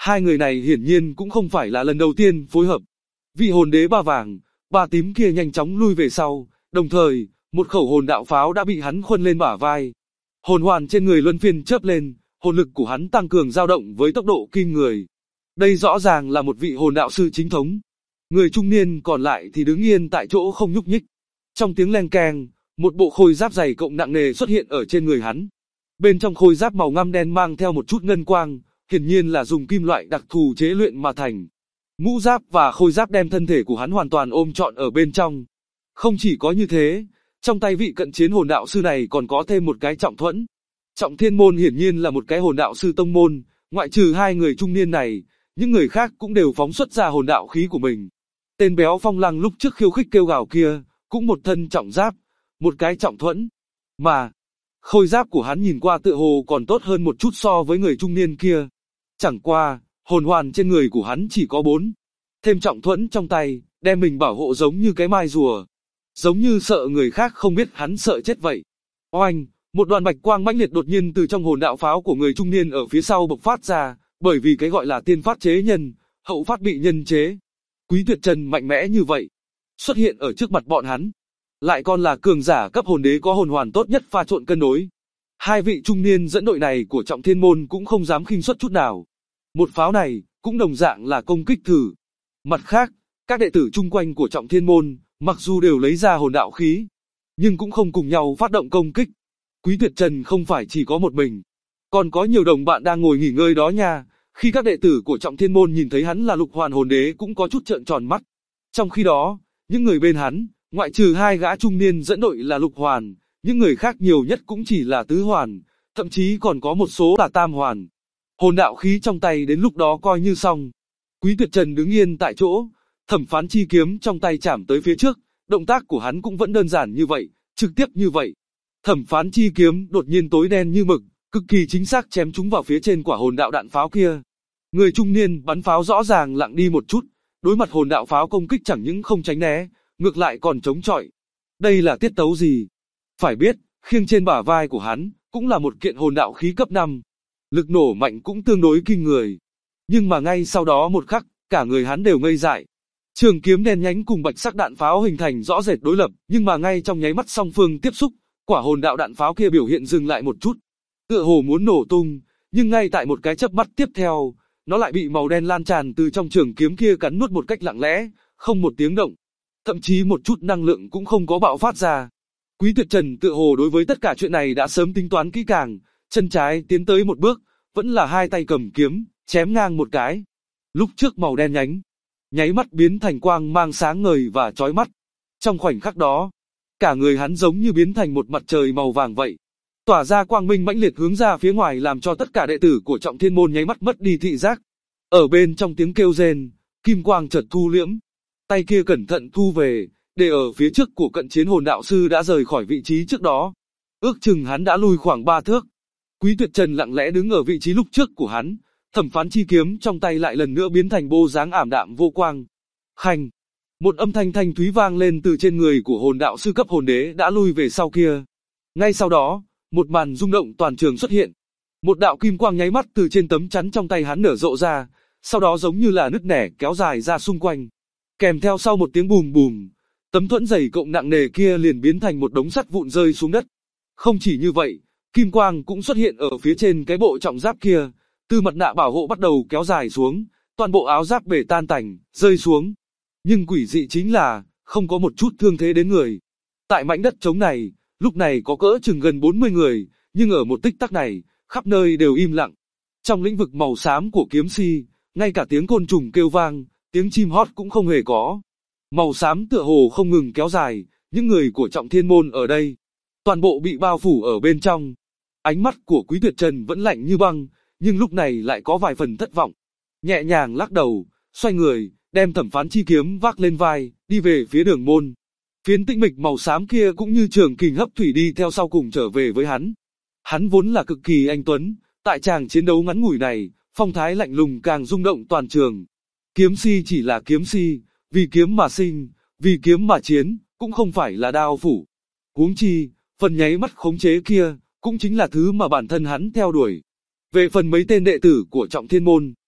Hai người này hiển nhiên cũng không phải là lần đầu tiên phối hợp. Vị hồn đế ba vàng, ba tím kia nhanh chóng lui về sau, đồng thời, một khẩu hồn đạo pháo đã bị hắn khuân lên bả vai. Hồn hoàn trên người luân phiên chớp lên, hồn lực của hắn tăng cường dao động với tốc độ kinh người. Đây rõ ràng là một vị hồn đạo sư chính thống. Người trung niên còn lại thì đứng yên tại chỗ không nhúc nhích. Trong tiếng leng keng, một bộ khôi giáp dày cộng nặng nề xuất hiện ở trên người hắn. Bên trong khôi giáp màu ngăm đen mang theo một chút ngân quang, hiển nhiên là dùng kim loại đặc thù chế luyện mà thành. Mũ giáp và khôi giáp đem thân thể của hắn hoàn toàn ôm trọn ở bên trong. Không chỉ có như thế, trong tay vị cận chiến hồn đạo sư này còn có thêm một cái trọng thuẫn. Trọng Thiên Môn hiển nhiên là một cái hồn đạo sư tông môn, ngoại trừ hai người trung niên này, những người khác cũng đều phóng xuất ra hồn đạo khí của mình. Tên béo Phong Lăng lúc trước khiêu khích kêu gào kia, cũng một thân trọng giáp, một cái trọng thuẫn. Mà, khôi giáp của hắn nhìn qua tựa hồ còn tốt hơn một chút so với người trung niên kia. Chẳng qua, hồn hoàn trên người của hắn chỉ có 4. Thêm trọng thuẫn trong tay, đem mình bảo hộ giống như cái mai rùa. Giống như sợ người khác không biết hắn sợ chết vậy. Oanh, một đoàn bạch quang mãnh liệt đột nhiên từ trong hồn đạo pháo của người trung niên ở phía sau bộc phát ra, bởi vì cái gọi là tiên phát chế nhân, hậu phát bị nhân chế. Quý Tuyệt Trần mạnh mẽ như vậy, xuất hiện ở trước mặt bọn hắn. Lại còn là cường giả cấp hồn đế có hồn hoàn tốt nhất pha trộn cân đối. Hai vị trung niên dẫn đội này của Trọng Thiên Môn cũng không dám khinh suất chút nào. Một pháo này, cũng đồng dạng là công kích thử. Mặt khác, các đệ tử chung quanh của Trọng Thiên Môn, mặc dù đều lấy ra hồn đạo khí, nhưng cũng không cùng nhau phát động công kích. Quý Tuyệt Trần không phải chỉ có một mình, còn có nhiều đồng bạn đang ngồi nghỉ ngơi đó nha. Khi các đệ tử của Trọng Thiên Môn nhìn thấy hắn là Lục Hoàn hồn đế cũng có chút trợn tròn mắt. Trong khi đó, những người bên hắn, ngoại trừ hai gã trung niên dẫn đội là Lục Hoàn, những người khác nhiều nhất cũng chỉ là Tứ Hoàn, thậm chí còn có một số là Tam Hoàn. Hồn đạo khí trong tay đến lúc đó coi như xong. Quý Tuyệt Trần đứng yên tại chỗ, thẩm phán chi kiếm trong tay chạm tới phía trước, động tác của hắn cũng vẫn đơn giản như vậy, trực tiếp như vậy. Thẩm phán chi kiếm đột nhiên tối đen như mực, cực kỳ chính xác chém trúng vào phía trên quả hồn đạo đạn pháo kia. Người trung niên bắn pháo rõ ràng lặng đi một chút, đối mặt hồn đạo pháo công kích chẳng những không tránh né, ngược lại còn chống chọi. Đây là tiết tấu gì? Phải biết, khiêng trên bả vai của hắn, cũng là một kiện hồn đạo khí cấp 5. Lực nổ mạnh cũng tương đối kinh người. Nhưng mà ngay sau đó một khắc, cả người hắn đều ngây dại. Trường kiếm đen nhánh cùng bạch sắc đạn pháo hình thành rõ rệt đối lập, nhưng mà ngay trong nháy mắt song phương tiếp xúc, quả hồn đạo đạn pháo kia biểu hiện dừng lại một chút. Tựa hồ muốn nổ tung, nhưng ngay tại một cái chớp mắt tiếp theo, nó lại bị màu đen lan tràn từ trong trường kiếm kia cắn nuốt một cách lặng lẽ, không một tiếng động. Thậm chí một chút năng lượng cũng không có bạo phát ra. Quý Tuyệt Trần tựa hồ đối với tất cả chuyện này đã sớm tính toán kỹ càng, chân trái tiến tới một bước, vẫn là hai tay cầm kiếm, chém ngang một cái. Lúc trước màu đen nhánh, nháy mắt biến thành quang mang sáng ngời và chói mắt. Trong khoảnh khắc đó, cả người hắn giống như biến thành một mặt trời màu vàng vậy. Tỏa ra quang minh mãnh liệt hướng ra phía ngoài làm cho tất cả đệ tử của Trọng Thiên Môn nháy mắt mất đi thị giác. Ở bên trong tiếng kêu rên, kim quang chợt thu liễm. Tay kia cẩn thận thu về, để ở phía trước của cận chiến hồn đạo sư đã rời khỏi vị trí trước đó. Ước chừng hắn đã lùi khoảng 3 thước. Quý Tuyệt Trần lặng lẽ đứng ở vị trí lúc trước của hắn, thẩm phán chi kiếm trong tay lại lần nữa biến thành bộ dáng ảm đạm vô quang. Khanh! Một âm thanh thanh thúy vang lên từ trên người của hồn đạo sư cấp hồn đế đã lui về sau kia. Ngay sau đó, một màn rung động toàn trường xuất hiện. Một đạo kim quang nháy mắt từ trên tấm chắn trong tay hắn nở rộ ra, sau đó giống như là nứt nẻ kéo dài ra xung quanh. Kèm theo sau một tiếng bùm bùm, tấm thuẫn dày cộng nặng nề kia liền biến thành một đống sắt vụn rơi xuống đất. Không chỉ như vậy, kim quang cũng xuất hiện ở phía trên cái bộ trọng giáp kia, từ mặt nạ bảo hộ bắt đầu kéo dài xuống, toàn bộ áo giáp bể tan tành, rơi xuống. Nhưng quỷ dị chính là, không có một chút thương thế đến người. Tại mảnh đất trống này, lúc này có cỡ chừng gần 40 người, nhưng ở một tích tắc này, khắp nơi đều im lặng. Trong lĩnh vực màu xám của kiếm si, ngay cả tiếng côn trùng kêu vang, tiếng chim hót cũng không hề có. Màu xám tựa hồ không ngừng kéo dài, những người của Trọng Thiên Môn ở đây, toàn bộ bị bao phủ ở bên trong. Ánh mắt của Quý Tuyệt Trần vẫn lạnh như băng, nhưng lúc này lại có vài phần thất vọng. Nhẹ nhàng lắc đầu, xoay người, đem thẩm phán chi kiếm vác lên vai, đi về phía đường môn. Phiến tĩnh mịch màu xám kia cũng như trường kình hấp thủy đi theo sau cùng trở về với hắn. Hắn vốn là cực kỳ anh tuấn, tại tràng chiến đấu ngắn ngủi này, phong thái lạnh lùng càng rung động toàn trường. Kiếm si chỉ là kiếm si, vì kiếm mà sinh, vì kiếm mà chiến, cũng không phải là đao phủ. Huống chi, phần nháy mắt khống chế kia, cũng chính là thứ mà bản thân hắn theo đuổi. Về phần mấy tên đệ tử của Trọng Thiên Môn,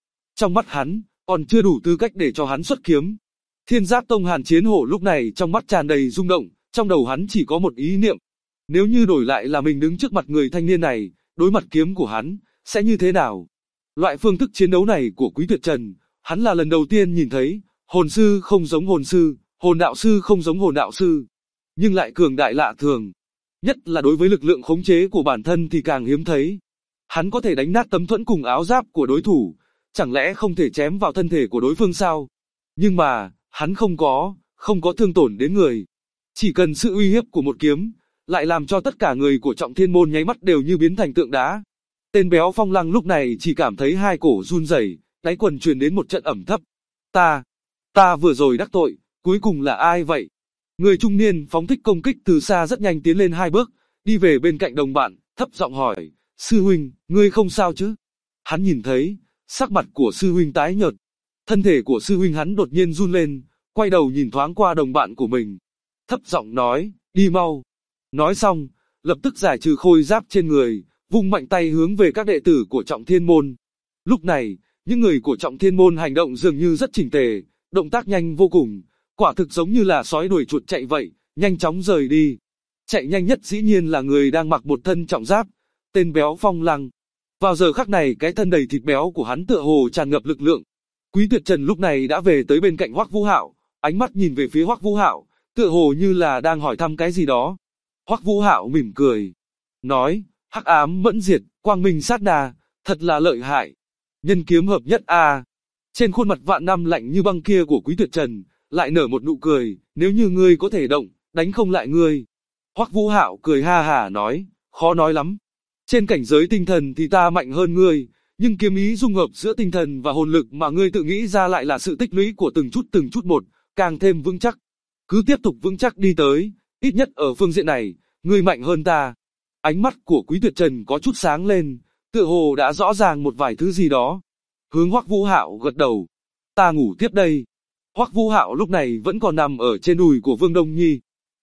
trong mắt hắn, còn chưa đủ tư cách để cho hắn xuất kiếm. Thiên Giáp Tông Hàn Chiến Hổ lúc này trong mắt tràn đầy rung động, trong đầu hắn chỉ có một ý niệm. Nếu như đổi lại là mình đứng trước mặt người thanh niên này, đối mặt kiếm của hắn, sẽ như thế nào? Loại phương thức chiến đấu này của Quý Tuyệt Trần, hắn là lần đầu tiên nhìn thấy, hồn sư không giống hồn sư, hồn đạo sư không giống hồn đạo sư, nhưng lại cường đại lạ thường. Nhất là đối với lực lượng khống chế của bản thân thì càng hiếm thấy. Hắn có thể đánh nát tấm thuẫn cùng áo giáp của đối thủ, chẳng lẽ không thể chém vào thân thể của đối phương sao? Nhưng mà, hắn không có thương tổn đến người. Chỉ cần sự uy hiếp của một kiếm, lại làm cho tất cả người của Trọng Thiên Môn nháy mắt đều như biến thành tượng đá. Tên béo Phong Lăng lúc này chỉ cảm thấy hai cổ run rẩy, đáy quần truyền đến một trận ẩm thấp. Ta vừa rồi đắc tội, cuối cùng là ai vậy? Người trung niên phóng thích công kích từ xa rất nhanh tiến lên 2 bước, đi về bên cạnh đồng bạn, thấp giọng hỏi, sư huynh, ngươi không sao chứ? Hắn nhìn thấy, sắc mặt của sư huynh tái nhợt. Thân thể của sư huynh hắn đột nhiên run lên, quay đầu nhìn thoáng qua đồng bạn của mình. Thấp giọng nói, đi mau. Nói xong, lập tức giải trừ khôi giáp trên người, vung mạnh tay hướng về các đệ tử của Trọng Thiên Môn. Lúc này, những người của Trọng Thiên Môn hành động dường như rất chỉnh tề, động tác nhanh vô cùng, quả thực giống như là sói đuổi chuột chạy vậy, nhanh chóng rời đi. Chạy nhanh nhất dĩ nhiên là người đang mặc một thân trọng giáp, tên béo Phong Lăng. Vào giờ khắc này cái thân đầy thịt béo của hắn tựa hồ tràn ngập lực lượng. Quý Tuyệt Trần lúc này đã về tới bên cạnh Hoắc Vũ Hạo, ánh mắt nhìn về phía Hoắc Vũ Hạo, tựa hồ như là đang hỏi thăm cái gì đó. Hoắc Vũ Hạo mỉm cười, nói, hắc ám mẫn diệt, quang minh sát na, thật là lợi hại. Nhân kiếm hợp nhất a. Trên khuôn mặt vạn năm lạnh như băng kia của Quý Tuyệt Trần, lại nở một nụ cười, nếu như ngươi có thể động, đánh không lại ngươi. Hoắc Vũ Hạo cười ha hả nói, khó nói lắm. Trên cảnh giới tinh thần thì ta mạnh hơn ngươi, nhưng kiếm ý dung hợp giữa tinh thần và hồn lực mà ngươi tự nghĩ ra lại là sự tích lũy của từng chút một, càng thêm vững chắc. Cứ tiếp tục vững chắc đi tới, ít nhất ở phương diện này, ngươi mạnh hơn ta. Ánh mắt của Quý Tuyệt Trần có chút sáng lên, tựa hồ đã rõ ràng một vài thứ gì đó. Hướng Hoắc Vũ Hạo gật đầu. Ta ngủ tiếp đây. Hoắc Vũ Hạo lúc này vẫn còn nằm ở trên đùi của Vương Đông Nhi.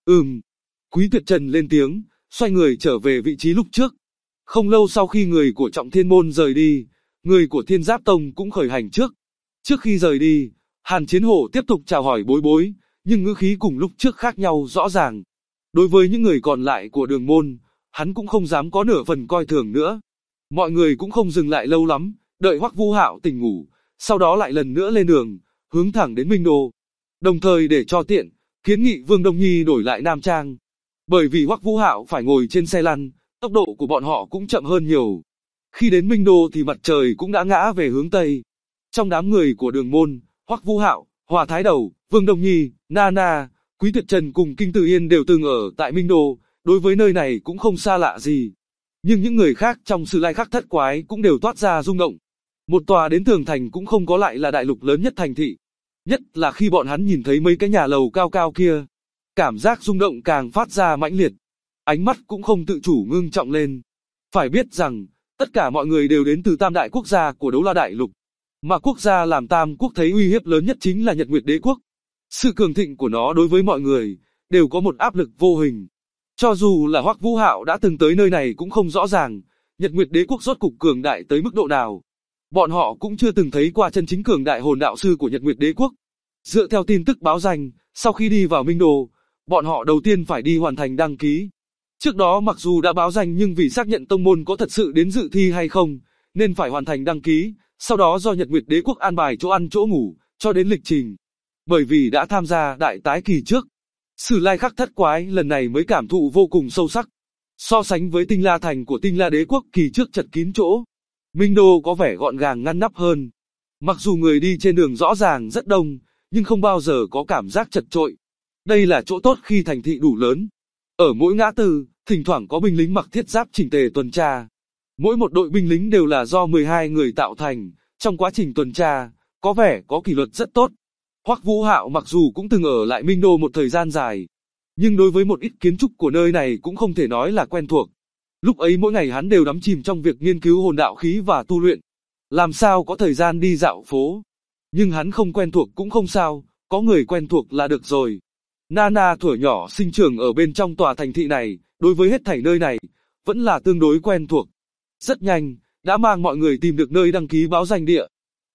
Quý Tuyệt Trần lên tiếng, xoay người trở về vị trí lúc trước. Không lâu sau khi người của Trọng Thiên Môn rời đi, người của Thiên Giáp Tông cũng khởi hành trước. Trước khi rời đi, Hàn Chiến Hổ tiếp tục chào hỏi Bối Bối, nhưng ngữ khí cùng lúc trước khác nhau rõ ràng. Đối với những người còn lại của Đường Môn, hắn cũng không dám có nửa phần coi thường nữa. Mọi người cũng không dừng lại lâu lắm, đợi Hoắc Vũ Hạo tỉnh ngủ, sau đó lại lần nữa lên đường, hướng thẳng đến Minh Đô. Đồng thời để cho tiện, kiến nghị Vương Đông Nhi đổi lại Nam Trang. Bởi vì Hoắc Vũ Hạo phải ngồi trên xe lăn, tốc độ của bọn họ cũng chậm hơn nhiều. Khi đến Minh Đô thì mặt trời cũng đã ngã về hướng Tây. Trong đám người của Đường Môn, Hoắc Vũ Hạo, Hòa Thái Đầu, Vương Đông Nhi, Nana, Quý Tuyệt Trần cùng Kinh Từ Yên đều từng ở tại Minh Đô, đối với nơi này cũng không xa lạ gì. Nhưng những người khác trong Sử Lai Khắc Thất Quái cũng đều toát ra rung động. Một tòa đến tường thành cũng không có lại là đại lục lớn nhất thành thị. Nhất là khi bọn hắn nhìn thấy mấy cái nhà lầu cao cao kia. Cảm giác rung động càng phát ra mãnh liệt. Ánh mắt cũng không tự chủ ngưng trọng lên. Phải biết rằng, tất cả mọi người đều đến từ tam đại quốc gia của Đấu La Đại Lục. Mà quốc gia làm tam quốc thấy uy hiếp lớn nhất chính là Nhật Nguyệt Đế Quốc. Sự cường thịnh của nó đối với mọi người, đều có một áp lực vô hình. Cho dù là Hoắc Vũ Hạo đã từng tới nơi này cũng không rõ ràng, Nhật Nguyệt Đế Quốc rốt cục cường đại tới mức độ nào. Bọn họ cũng chưa từng thấy qua chân chính cường đại hồn đạo sư của Nhật Nguyệt Đế Quốc. Dựa theo tin tức báo danh, sau khi đi vào Minh Đô, bọn họ đầu tiên phải đi hoàn thành đăng ký. Trước đó mặc dù đã báo danh nhưng vì xác nhận tông môn có thật sự đến dự thi hay không, nên phải hoàn thành đăng ký, sau đó do Nhật Nguyệt Đế Quốc an bài chỗ ăn chỗ ngủ, cho đến lịch trình. Bởi vì đã tham gia đại tái kỳ trước, Sử Lai Khắc Thất Quái lần này mới cảm thụ vô cùng sâu sắc. So sánh với Tinh La Thành của Tinh La Đế Quốc kỳ trước chật kín chỗ, Minh Đô có vẻ gọn gàng ngăn nắp hơn. Mặc dù người đi trên đường rõ ràng rất đông, nhưng không bao giờ có cảm giác chật chội. Đây là chỗ tốt khi thành thị đủ lớn. Ở mỗi ngã tư, thỉnh thoảng có binh lính mặc thiết giáp chỉnh tề tuần tra. Mỗi một đội binh lính đều là do 12 người tạo thành, trong quá trình tuần tra, có vẻ có kỷ luật rất tốt. Hoắc Vũ Hạo mặc dù cũng từng ở lại Minh Đô một thời gian dài, nhưng đối với một ít kiến trúc của nơi này cũng không thể nói là quen thuộc. Lúc ấy mỗi ngày hắn đều đắm chìm trong việc nghiên cứu hồn đạo khí và tu luyện, làm sao có thời gian đi dạo phố. Nhưng hắn không quen thuộc cũng không sao, có người quen thuộc là được rồi. Nana thuở nhỏ sinh trưởng ở bên trong tòa thành thị này, đối với hết thảy nơi này, vẫn là tương đối quen thuộc. Rất nhanh, đã mang mọi người tìm được nơi đăng ký báo danh địa.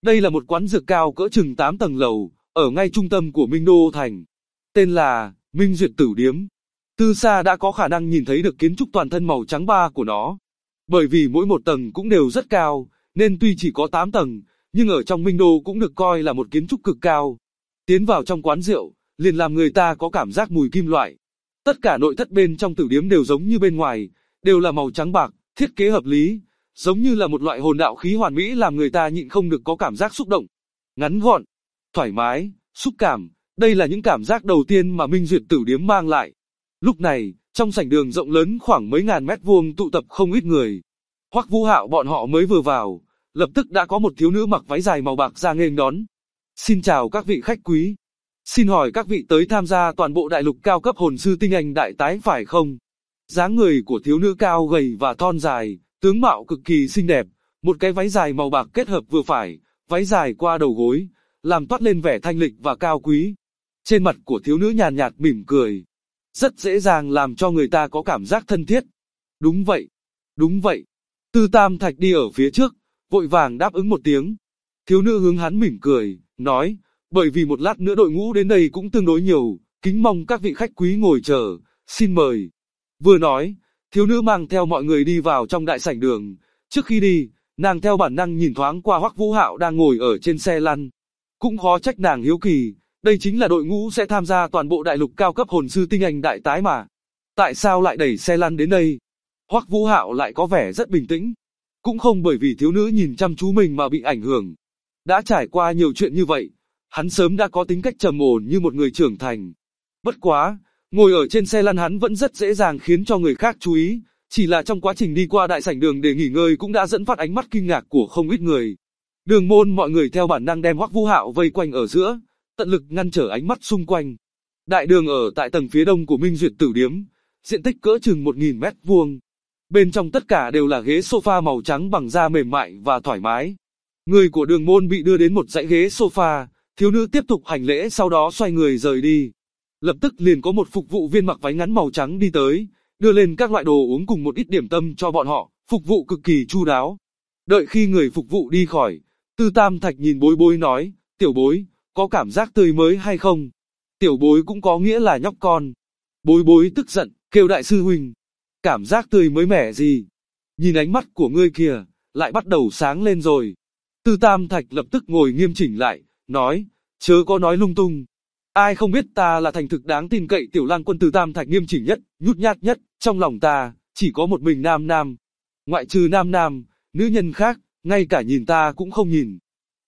Đây là một quán dược cao cỡ chừng 8 tầng lầu, ở ngay trung tâm của Minh Đô Thành. Tên là Minh Duyệt Tử Điếm. Từ xa đã có khả năng nhìn thấy được kiến trúc toàn thân màu trắng ba của nó. Bởi vì mỗi một tầng cũng đều rất cao, nên tuy chỉ có 8 tầng, nhưng ở trong Minh Đô cũng được coi là một kiến trúc cực cao. Tiến vào trong quán rượu, liền làm người ta có cảm giác mùi kim loại. Tất cả nội thất bên trong tử điếm đều giống như bên ngoài, đều là màu trắng bạc, thiết kế hợp lý, giống như là một loại hồn đạo khí hoàn mỹ làm người ta nhịn không được có cảm giác xúc động. Ngắn gọn, thoải mái, xúc cảm, đây là những cảm giác đầu tiên mà Minh Duyệt Tử Điếm mang lại. Lúc này, trong sảnh đường rộng lớn khoảng mấy ngàn mét vuông tụ tập không ít người. Hoắc Vũ Hạo bọn họ mới vừa vào, lập tức đã có một thiếu nữ mặc váy dài màu bạc ra nghênh đón. Xin chào các vị khách quý. Xin hỏi các vị tới tham gia toàn bộ đại lục cao cấp hồn sư tinh anh đại tái phải không? Dáng người của thiếu nữ cao gầy và thon dài, tướng mạo cực kỳ xinh đẹp, một cái váy dài màu bạc kết hợp vừa phải, váy dài qua đầu gối, làm toát lên vẻ thanh lịch và cao quý. Trên mặt của thiếu nữ nhàn nhạt mỉm cười, rất dễ dàng làm cho người ta có cảm giác thân thiết. Đúng vậy, đúng vậy. Tư Tam Thạch đi ở phía trước, vội vàng đáp ứng một tiếng. Thiếu nữ hướng hắn mỉm cười, nói, bởi vì một lát nữa đội ngũ đến đây cũng tương đối nhiều, kính mong các vị khách quý ngồi chờ, xin mời. Vừa nói, thiếu nữ mang theo mọi người đi vào trong đại sảnh đường. Trước khi đi, nàng theo bản năng nhìn thoáng qua Hoắc Vũ Hạo đang ngồi ở trên xe lăn. Cũng khó trách nàng hiếu kỳ, đây chính là đội ngũ sẽ tham gia toàn bộ đại lục cao cấp hồn sư tinh anh đại tái mà. Tại sao lại đẩy xe lăn đến đây? Hoắc Vũ Hạo lại có vẻ rất bình tĩnh. Cũng không bởi vì thiếu nữ nhìn chăm chú mình mà bị ảnh hưởng. Đã trải qua nhiều chuyện như vậy, hắn sớm đã có tính cách trầm ổn như một người trưởng thành. Bất quá, ngồi ở trên xe lăn hắn vẫn rất dễ dàng khiến cho người khác chú ý, chỉ là trong quá trình đi qua đại sảnh đường để nghỉ ngơi cũng đã dẫn phát ánh mắt kinh ngạc của không ít người. Đường môn mọi người theo bản năng đem Hoắc Vũ Hạo vây quanh ở giữa, tận lực ngăn trở ánh mắt xung quanh. Đại đường ở tại tầng phía đông của Minh Duyệt Tử Điếm, diện tích cỡ chừng 1000 mét vuông. Bên trong tất cả đều là ghế sofa màu trắng bằng da mềm mại và thoải mái. Người của đường môn bị đưa đến một dãy ghế sofa, thiếu nữ tiếp tục hành lễ sau đó xoay người rời đi. Lập tức liền có một phục vụ viên mặc váy ngắn màu trắng đi tới, đưa lên các loại đồ uống cùng một ít điểm tâm cho bọn họ, phục vụ cực kỳ chu đáo. Đợi khi người phục vụ đi khỏi, Tư Tam Thạch nhìn Bối Bối nói, tiểu bối, có cảm giác tươi mới hay không? Tiểu bối cũng có nghĩa là nhóc con. Bối Bối tức giận, kêu đại sư huynh. Cảm giác tươi mới mẻ gì? Nhìn ánh mắt của ngươi kìa, lại bắt đầu sáng lên rồi. Tư Tam Thạch lập tức ngồi nghiêm chỉnh lại, nói, chớ có nói lung tung. Ai không biết ta là thành thực đáng tin cậy tiểu lang quân. Tư Tam Thạch nghiêm chỉnh nhất, nhút nhát nhất, trong lòng ta, chỉ có một mình Nam Nam. Ngoại trừ Nam Nam, nữ nhân khác, ngay cả nhìn ta cũng không nhìn.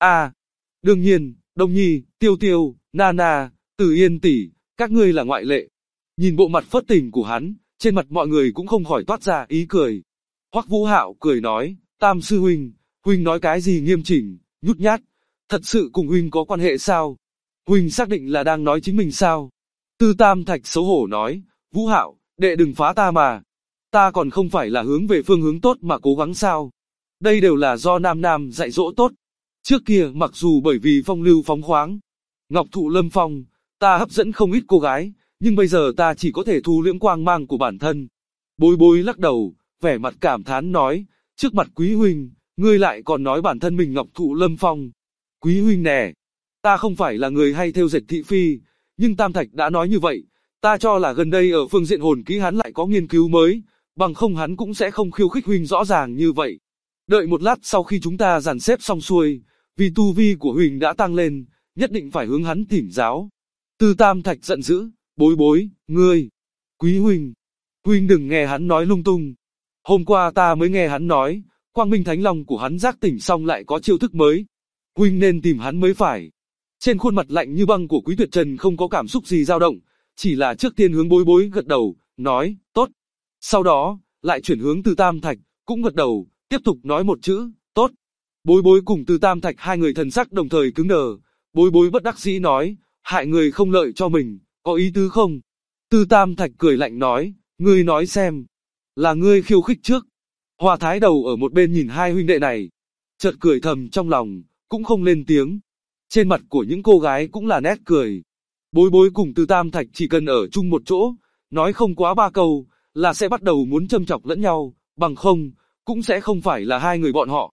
Đương nhiên, Đông Nhi, Tiêu Tiêu, Nana, Từ Yên tỷ, các ngươi là ngoại lệ. Nhìn bộ mặt phớt tình của hắn, trên mặt mọi người cũng không khỏi toát ra ý cười. Hoắc Vũ Hạo cười nói, Tam sư huynh, huynh nói cái gì nghiêm chỉnh, nhút nhát, thật sự cùng huynh có quan hệ sao? Huynh xác định là đang nói chính mình sao? Tư Tam Thạch xấu hổ nói, Vũ Hạo, đệ đừng phá ta mà. Ta còn không phải là hướng về phương hướng tốt mà cố gắng sao? Đây đều là do Nam Nam dạy dỗ tốt. Trước kia mặc dù bởi vì phong lưu phóng khoáng, ngọc thụ lâm phong, ta hấp dẫn không ít cô gái, nhưng bây giờ ta chỉ có thể thu liễm quang mang của bản thân. Bối Bối lắc đầu, vẻ mặt cảm thán nói, trước mặt quý huynh, ngươi lại còn nói bản thân mình ngọc thụ lâm phong. Quý huynh nè, ta không phải là người hay thêu dệt thị phi, nhưng Tam Thạch đã nói như vậy, ta cho là gần đây ở phương diện hồn kỹ hắn lại có nghiên cứu mới, bằng không hắn cũng sẽ không khiêu khích huynh rõ ràng như vậy. Đợi một lát sau khi chúng ta dàn xếp xong xuôi, vì tu vi của huynh đã tăng lên, nhất định phải hướng hắn thỉnh giáo. Tư Tam Thạch giận dữ, Bối Bối, ngươi, quý huynh, huynh đừng nghe hắn nói lung tung. Hôm qua ta mới nghe hắn nói, Quang Minh Thánh Long của hắn giác tỉnh xong lại có chiêu thức mới. Huynh nên tìm hắn mới phải. Trên khuôn mặt lạnh như băng của Quý Tuyệt Trần không có cảm xúc gì dao động, chỉ là trước tiên hướng Bối Bối gật đầu, nói, tốt. Sau đó, lại chuyển hướng Tư Tam Thạch, cũng gật đầu, tiếp tục nói một chữ, tốt. Bối Bối cùng Tư Tam Thạch hai người thần sắc đồng thời cứng đờ. Bối Bối bất đắc dĩ nói, hại người không lợi cho mình, có ý tứ không? Tư Tam Thạch cười lạnh nói, ngươi nói xem, là ngươi khiêu khích trước. Hòa Thái Đầu ở một bên nhìn hai huynh đệ này, chợt cười thầm trong lòng, cũng không lên tiếng. Trên mặt của những cô gái cũng là nét cười. Bối Bối cùng Tư Tam Thạch chỉ cần ở chung một chỗ, nói không quá ba câu, là sẽ bắt đầu muốn châm chọc lẫn nhau, bằng không, cũng sẽ không phải là hai người bọn họ.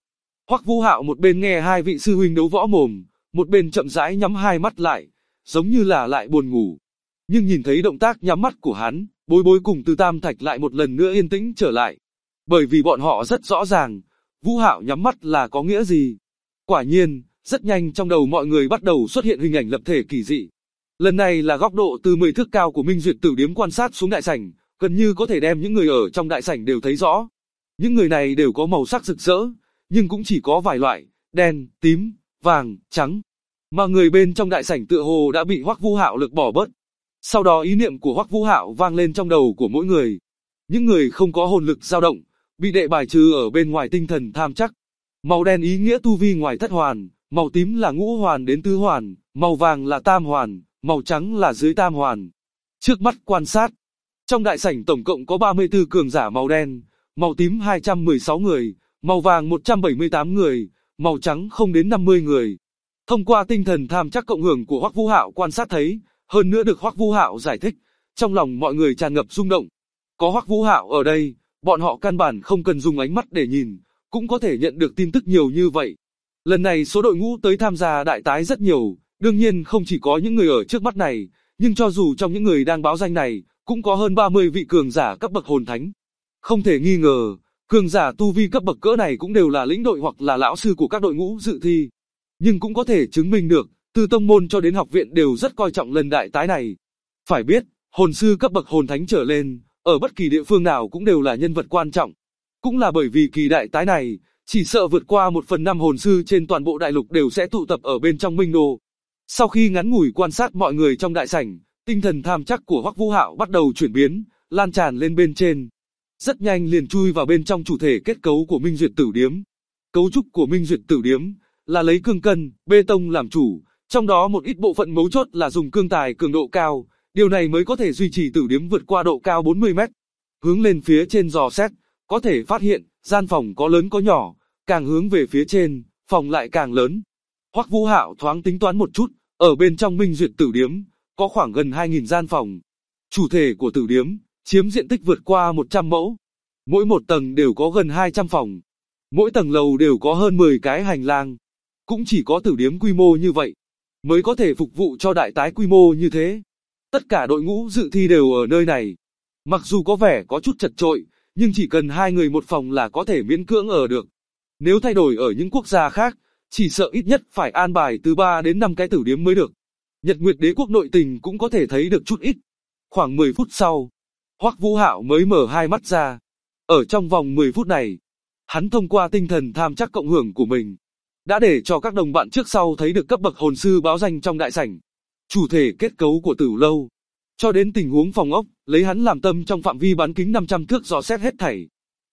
Hoắc Vũ Hạo một bên nghe hai vị sư huynh đấu võ mồm, một bên chậm rãi nhắm hai mắt lại, giống như là lại buồn ngủ. Nhưng nhìn thấy động tác nhắm mắt của hắn, Bối Bối cùng Từ Tam Thạch lại một lần nữa yên tĩnh trở lại. Bởi vì bọn họ rất rõ ràng, Vũ Hạo nhắm mắt là có nghĩa gì. Quả nhiên, rất nhanh trong đầu mọi người bắt đầu xuất hiện hình ảnh lập thể kỳ dị. Lần này là góc độ từ 10 thước cao của Minh Duyệt Tử Điếm quan sát xuống đại sảnh, gần như có thể đem những người ở trong đại sảnh đều thấy rõ. Những người này đều có màu sắc rực rỡ, nhưng cũng chỉ có vài loại, đen, tím, vàng, trắng. Mà người bên trong đại sảnh tựa hồ đã bị Hoắc Vũ Hạo lực bỏ bớt. Sau đó ý niệm của Hoắc Vũ Hạo vang lên trong đầu của mỗi người. Những người không có hồn lực dao động, bị đệ bài trừ ở bên ngoài tinh thần tham chắc. Màu đen ý nghĩa tu vi ngoài thất hoàn, màu tím là ngũ hoàn đến tứ hoàn, màu vàng là tam hoàn, màu trắng là dưới tam hoàn. Trước mắt quan sát, trong đại sảnh tổng cộng có 34 cường giả màu đen, màu tím 216 người, màu vàng 178 người, màu trắng không đến 50 người. Thông qua tinh thần tham chắc cộng hưởng của Hoắc Vũ Hạo quan sát thấy, hơn nữa được Hoắc Vũ Hạo giải thích, trong lòng mọi người tràn ngập rung động. Có Hoắc Vũ Hạo ở đây, bọn họ căn bản không cần dùng ánh mắt để nhìn, cũng có thể nhận được tin tức nhiều như vậy. Lần này số đội ngũ tới tham gia đại tái rất nhiều, đương nhiên không chỉ có những người ở trước mắt này, nhưng cho dù trong những người đang báo danh này, cũng có hơn 30 vị cường giả cấp bậc hồn thánh. Không thể nghi ngờ, cường giả tu vi cấp bậc cỡ này cũng đều là lĩnh đội hoặc là lão sư của các đội ngũ dự thi. Nhưng cũng có thể chứng minh được, từ tông môn cho đến học viện đều rất coi trọng lần đại tái này. Phải biết, hồn sư cấp bậc hồn thánh trở lên, ở bất kỳ địa phương nào cũng đều là nhân vật quan trọng. Cũng là bởi vì kỳ đại tái này, chỉ sợ vượt qua 1/5 hồn sư trên toàn bộ đại lục đều sẽ tụ tập ở bên trong Minh Đô. Sau khi ngắn ngủi quan sát mọi người trong đại sảnh, tinh thần tham chắc của Hoắc Vũ Hạo bắt đầu chuyển biến, lan tràn lên bên trên. Rất nhanh liền chui vào bên trong chủ thể kết cấu của Minh Duyệt Tử Điếm. Cấu trúc của Minh Duyệt Tử Điếm là lấy cương cân, bê tông làm chủ, trong đó một ít bộ phận mấu chốt là dùng cương tài cường độ cao, điều này mới có thể duy trì tử điếm vượt qua độ cao 40 mét. Hướng lên phía trên dò xét, có thể phát hiện, gian phòng có lớn có nhỏ, càng hướng về phía trên, phòng lại càng lớn. Hoắc Vũ Hạo thoáng tính toán một chút, ở bên trong Minh Duyệt Tử Điếm, có khoảng gần 2.000 gian phòng. Chủ thể của tử điếm, chiếm diện tích vượt qua 100 mẫu. Mỗi một tầng đều có gần 200 phòng. Mỗi tầng lầu đều có hơn 10 cái hành lang. Cũng chỉ có tử điếm quy mô như vậy, mới có thể phục vụ cho đại tái quy mô như thế. Tất cả đội ngũ dự thi đều ở nơi này. Mặc dù có vẻ có chút chật chội, nhưng chỉ cần 2 người một phòng là có thể miễn cưỡng ở được. Nếu thay đổi ở những quốc gia khác, chỉ sợ ít nhất phải an bài từ 3 đến 5 cái tử điếm mới được. Nhật Nguyệt Đế quốc nội tình cũng có thể thấy được chút ít. Khoảng 10 phút sau, Hoắc Vũ Hạo mới mở hai mắt ra. Ở trong vòng 10 phút này, hắn thông qua tinh thần tham chắc cộng hưởng của mình, đã để cho các đồng bạn trước sau thấy được cấp bậc hồn sư báo danh trong đại sảnh, chủ thể kết cấu của tử lâu, cho đến tình huống phòng ốc, lấy hắn làm tâm trong phạm vi bán kính 500 thước dò xét hết thảy.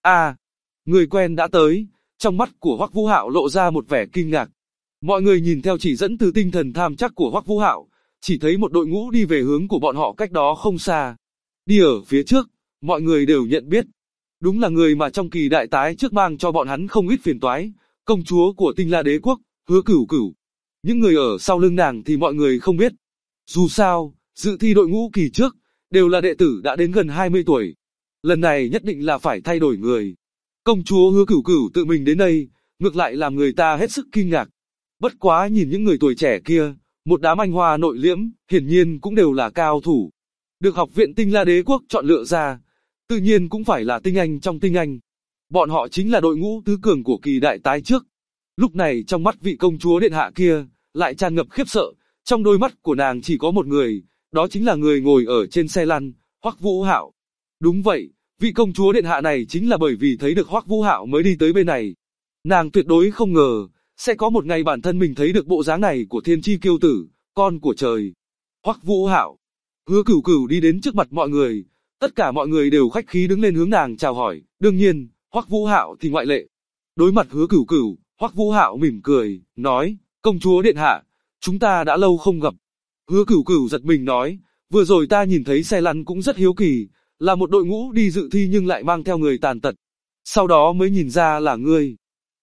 Người quen đã tới, trong mắt của Hoắc Vũ Hạo lộ ra một vẻ kinh ngạc. Mọi người nhìn theo chỉ dẫn từ tinh thần tham chắc của Hoắc Vũ Hạo, chỉ thấy một đội ngũ đi về hướng của bọn họ cách đó không xa. Đi ở phía trước, mọi người đều nhận biết. Đúng là người mà trong kỳ đại tái trước mang cho bọn hắn không ít phiền toái, công chúa của Tinh La Đế quốc, Hứa Cửu Cửu. Những người ở sau lưng nàng thì mọi người không biết. Dù sao, dự thi đội ngũ kỳ trước, đều là đệ tử đã đến gần 20 tuổi. Lần này nhất định là phải thay đổi người. Công chúa Hứa Cửu Cửu tự mình đến đây, ngược lại làm người ta hết sức kinh ngạc. Bất quá nhìn những người tuổi trẻ kia, một đám anh hoa nội liễm, hiển nhiên cũng đều là cao thủ. Được học viện Tinh La Đế quốc chọn lựa ra, tự nhiên cũng phải là tinh anh trong tinh anh. Bọn họ chính là đội ngũ tứ cường của kỳ đại tái trước. Lúc này trong mắt vị công chúa điện hạ kia, lại tràn ngập khiếp sợ, trong đôi mắt của nàng chỉ có một người, đó chính là người ngồi ở trên xe lăn, Hoắc Vũ Hạo. Đúng vậy, vị công chúa điện hạ này chính là bởi vì thấy được Hoắc Vũ Hạo mới đi tới bên này. Nàng tuyệt đối không ngờ, sẽ có một ngày bản thân mình thấy được bộ dáng này của thiên chi kiêu tử, con của trời. Hoắc Vũ Hạo. Hứa Cửu Cửu đi đến trước mặt mọi người, tất cả mọi người đều khách khí đứng lên hướng nàng chào hỏi, đương nhiên, Hoắc Vũ Hạo thì ngoại lệ. Đối mặt Hứa Cửu Cửu, Hoắc Vũ Hạo mỉm cười, nói, công chúa điện hạ, chúng ta đã lâu không gặp. Hứa Cửu Cửu giật mình nói, vừa rồi ta nhìn thấy xe lăn cũng rất hiếu kỳ, là một đội ngũ đi dự thi nhưng lại mang theo người tàn tật. Sau đó mới nhìn ra là ngươi.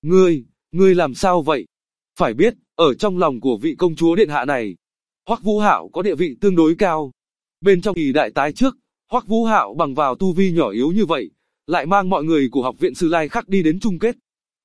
Ngươi làm sao vậy? Phải biết, ở trong lòng của vị công chúa điện hạ này, Hoắc Vũ Hạo có địa vị tương đối cao. Bên trong kỳ đại tái trước, Hoắc Vũ Hạo bằng vào tu vi nhỏ yếu như vậy, lại mang mọi người của học viện Sư Lai Khắc đi đến chung kết.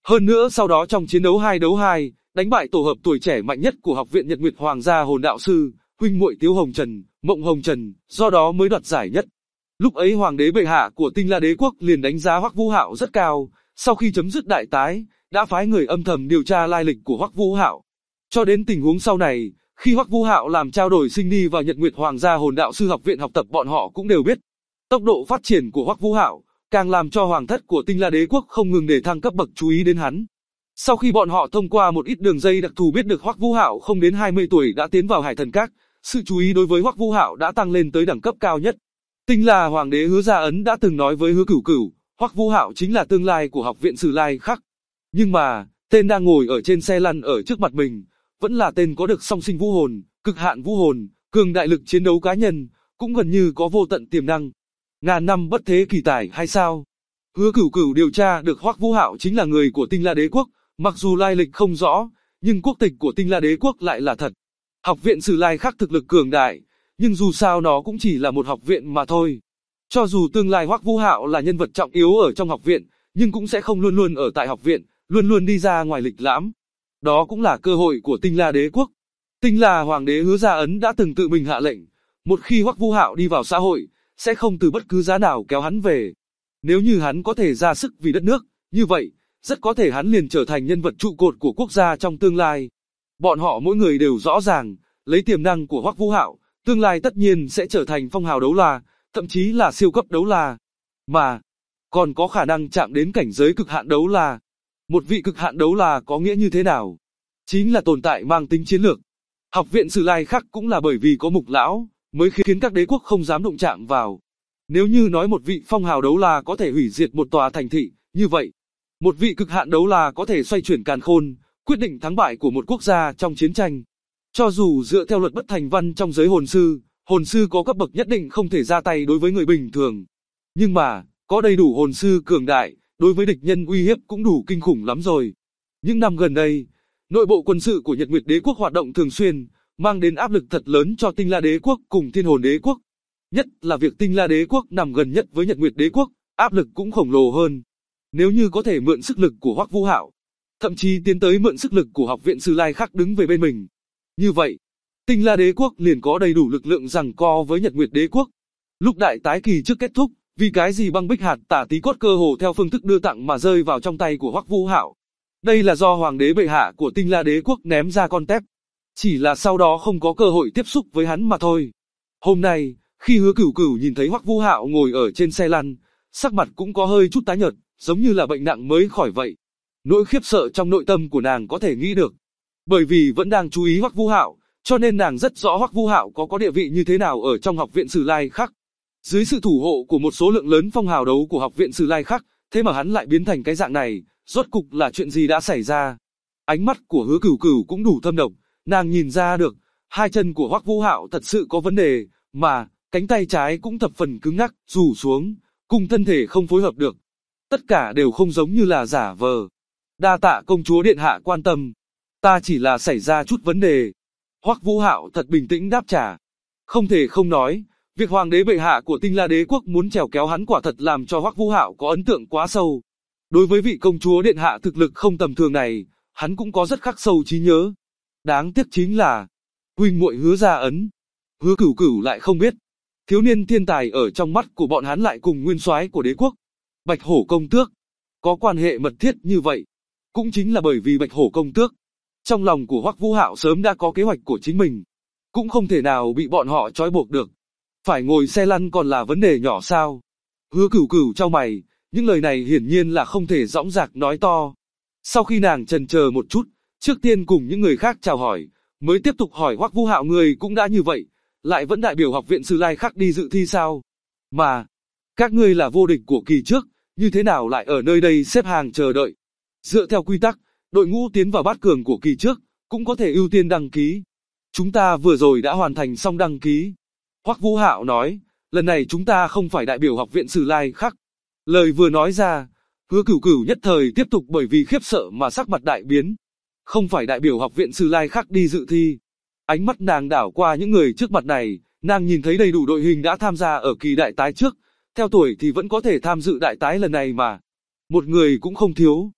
Hơn nữa sau đó trong chiến đấu 2 đấu 2, đánh bại tổ hợp tuổi trẻ mạnh nhất của Học viện Nhật Nguyệt Hoàng gia Hồn Đạo Sư, huynh muội Tiếu Hồng Trần, Mộng Hồng Trần, do đó mới đoạt giải nhất. Lúc ấy Hoàng đế bệ hạ của Tinh La Đế quốc liền đánh giá Hoắc Vũ Hạo rất cao, sau khi chấm dứt đại tái, đã phái người âm thầm điều tra lai lịch của Hoắc Vũ Hạo. Cho đến tình huống sau này, khi Hoắc Vũ Hạo làm trao đổi sinh đi vào Nhật Nguyệt Hoàng gia Hồn Đạo Sư học viện học tập, bọn họ cũng đều biết. Tốc độ phát triển của Hoắc Vũ Hạo càng làm cho hoàng thất của Tinh La Đế quốc không ngừng để thăng cấp bậc chú ý đến hắn. Sau khi bọn họ thông qua một ít đường dây đặc thù biết được Hoắc Vũ Hạo không đến 20 tuổi đã tiến vào Hải Thần Các, sự chú ý đối với Hoắc Vũ Hạo đã tăng lên tới đẳng cấp cao nhất. Tinh La Hoàng đế Hứa Gia Ấn đã từng nói với Hứa Cửu Cửu, Hoắc Vũ Hạo chính là tương lai của học viện Sử Lai Khắc. Nhưng mà, tên đang ngồi ở trên xe lăn ở trước mặt mình, vẫn là tên có được song sinh vũ hồn, cực hạn vũ hồn, cường đại lực chiến đấu cá nhân, cũng gần như có vô tận tiềm năng. Ngàn năm bất thế kỳ tài hay sao? Hứa Cửu Cửu điều tra được Hoắc Vũ Hạo chính là người của Tinh La Đế quốc, mặc dù lai lịch không rõ, nhưng quốc tịch của Tinh La Đế quốc lại là thật. Học viện Sử Lai Khắc thực lực cường đại, nhưng dù sao nó cũng chỉ là một học viện mà thôi. Cho dù tương lai Hoắc Vũ Hạo là nhân vật trọng yếu ở trong học viện, nhưng cũng sẽ không luôn luôn ở tại học viện, luôn luôn đi ra ngoài lịch lãm. Đó cũng là cơ hội của Tinh La Đế quốc. Tinh La Hoàng đế Hứa Gia Ấn đã từng tự mình hạ lệnh, một khi Hoắc Vũ Hạo đi vào xã hội, sẽ không từ bất cứ giá nào kéo hắn về. Nếu như hắn có thể ra sức vì đất nước, như vậy, rất có thể hắn liền trở thành nhân vật trụ cột của quốc gia trong tương lai. Bọn họ mỗi người đều rõ ràng, lấy tiềm năng của Hoắc Vũ Hạo, tương lai tất nhiên sẽ trở thành phong hào đấu la, thậm chí là siêu cấp đấu la. Mà, còn có khả năng chạm đến cảnh giới cực hạn đấu la. Một vị cực hạn đấu la có nghĩa như thế nào? Chính là tồn tại mang tính chiến lược. Học viện Sử Lai Khắc cũng là bởi vì có Mục Lão, mới khiến các đế quốc không dám đụng chạm vào. Nếu như nói một vị phong hào đấu la có thể hủy diệt một tòa thành thị, như vậy, một vị cực hạn đấu la có thể xoay chuyển càn khôn, quyết định thắng bại của một quốc gia trong chiến tranh. Cho dù dựa theo luật bất thành văn trong giới hồn sư có cấp bậc nhất định không thể ra tay đối với người bình thường. Nhưng mà, có đầy đủ hồn sư cường đại, đối với địch nhân uy hiếp cũng đủ kinh khủng lắm rồi. Những năm gần đây, nội bộ quân sự của Nhật Nguyệt Đế quốc hoạt động thường xuyên, mang đến áp lực thật lớn cho Tinh La Đế quốc cùng Thiên Hồn Đế quốc. Nhất là việc Tinh La Đế quốc nằm gần nhất với Nhật Nguyệt Đế quốc, áp lực cũng khổng lồ hơn. Nếu như có thể mượn sức lực của Hoắc Vũ Hạo, thậm chí tiến tới mượn sức lực của học viện Sử Lai Khắc đứng về bên mình, như vậy, Tinh La Đế quốc liền có đầy đủ lực lượng giằng co với Nhật Nguyệt Đế quốc. Lúc đại tái kỳ trước kết thúc, vì cái gì băng bích hạt tả tí cốt cơ hồ theo phương thức đưa tặng mà rơi vào trong tay của Hoắc Vũ Hạo. Đây là do hoàng đế bệ hạ của Tinh La Đế quốc ném ra con tép. Chỉ là sau đó không có cơ hội tiếp xúc với hắn mà thôi. Hôm nay, khi Hứa Cửu Cửu nhìn thấy Hoắc Vũ Hạo ngồi ở trên xe lăn, sắc mặt cũng có hơi chút tái nhợt, giống như là bệnh nặng mới khỏi vậy. Nỗi khiếp sợ trong nội tâm của nàng có thể nghĩ được. Bởi vì vẫn đang chú ý Hoắc Vũ Hạo, cho nên nàng rất rõ Hoắc Vũ Hạo có địa vị như thế nào ở trong học viện Sử Lai Khắc. Dưới sự thủ hộ của một số lượng lớn phong hào đấu của học viện Sử Lai Khắc, thế mà hắn lại biến thành cái dạng này, rốt cục là chuyện gì đã xảy ra? Ánh mắt của Hứa Cửu Cửu cũng đủ thâm độc, nàng nhìn ra được, hai chân của Hoắc Vũ Hạo thật sự có vấn đề, mà cánh tay trái cũng thập phần cứng ngắc, rủ xuống, cùng thân thể không phối hợp được. Tất cả đều không giống như là giả vờ. Đa tạ công chúa điện hạ quan tâm, ta chỉ là xảy ra chút vấn đề. Hoắc Vũ Hạo thật bình tĩnh đáp trả. Không thể không nói, việc hoàng đế bệ hạ của Tinh La Đế quốc muốn trèo kéo hắn quả thật làm cho Hoắc Vũ Hạo có ấn tượng quá sâu. Đối với vị công chúa điện hạ thực lực không tầm thường này, hắn cũng có rất khắc sâu trí nhớ. Đáng tiếc chính là, huynh muội Hứa Gia Ấn, Hứa Cửu Cửu lại không biết, thiếu niên thiên tài ở trong mắt của bọn hắn lại cùng nguyên soái của đế quốc, Bạch Hổ công tước, có quan hệ mật thiết như vậy. Cũng chính là bởi vì Bạch Hổ công tước, trong lòng của Hoắc Vũ Hạo sớm đã có kế hoạch của chính mình, cũng không thể nào bị bọn họ trói buộc được. Phải ngồi xe lăn còn là vấn đề nhỏ sao? Hứa Cửu Cửu chau mày, những lời này hiển nhiên là không thể dõng dạc nói to. Sau khi nàng chần chờ một chút, trước tiên cùng những người khác chào hỏi, mới tiếp tục hỏi Hoắc Vũ Hạo, người cũng đã như vậy, lại vẫn đại biểu học viện Sử Lai Khắc đi dự thi sao? Mà, các ngươi là vô địch của kỳ trước, như thế nào lại ở nơi đây xếp hàng chờ đợi? Dựa theo quy tắc, đội ngũ tiến vào bát cường của kỳ trước, cũng có thể ưu tiên đăng ký. Chúng ta vừa rồi đã hoàn thành xong đăng ký. Hoắc Vũ Hạo nói, lần này chúng ta không phải đại biểu học viện Sử Lai Khắc. Lời vừa nói ra, Hứa Cửu Cửu nhất thời tiếp tục bởi vì khiếp sợ mà sắc mặt đại biến. Không phải đại biểu học viện Sử Lai Khắc đi dự thi. Ánh mắt nàng đảo qua những người trước mặt này, nàng nhìn thấy đầy đủ đội hình đã tham gia ở kỳ đại tái trước, theo tuổi thì vẫn có thể tham dự đại tái lần này mà. Một người cũng không thiếu.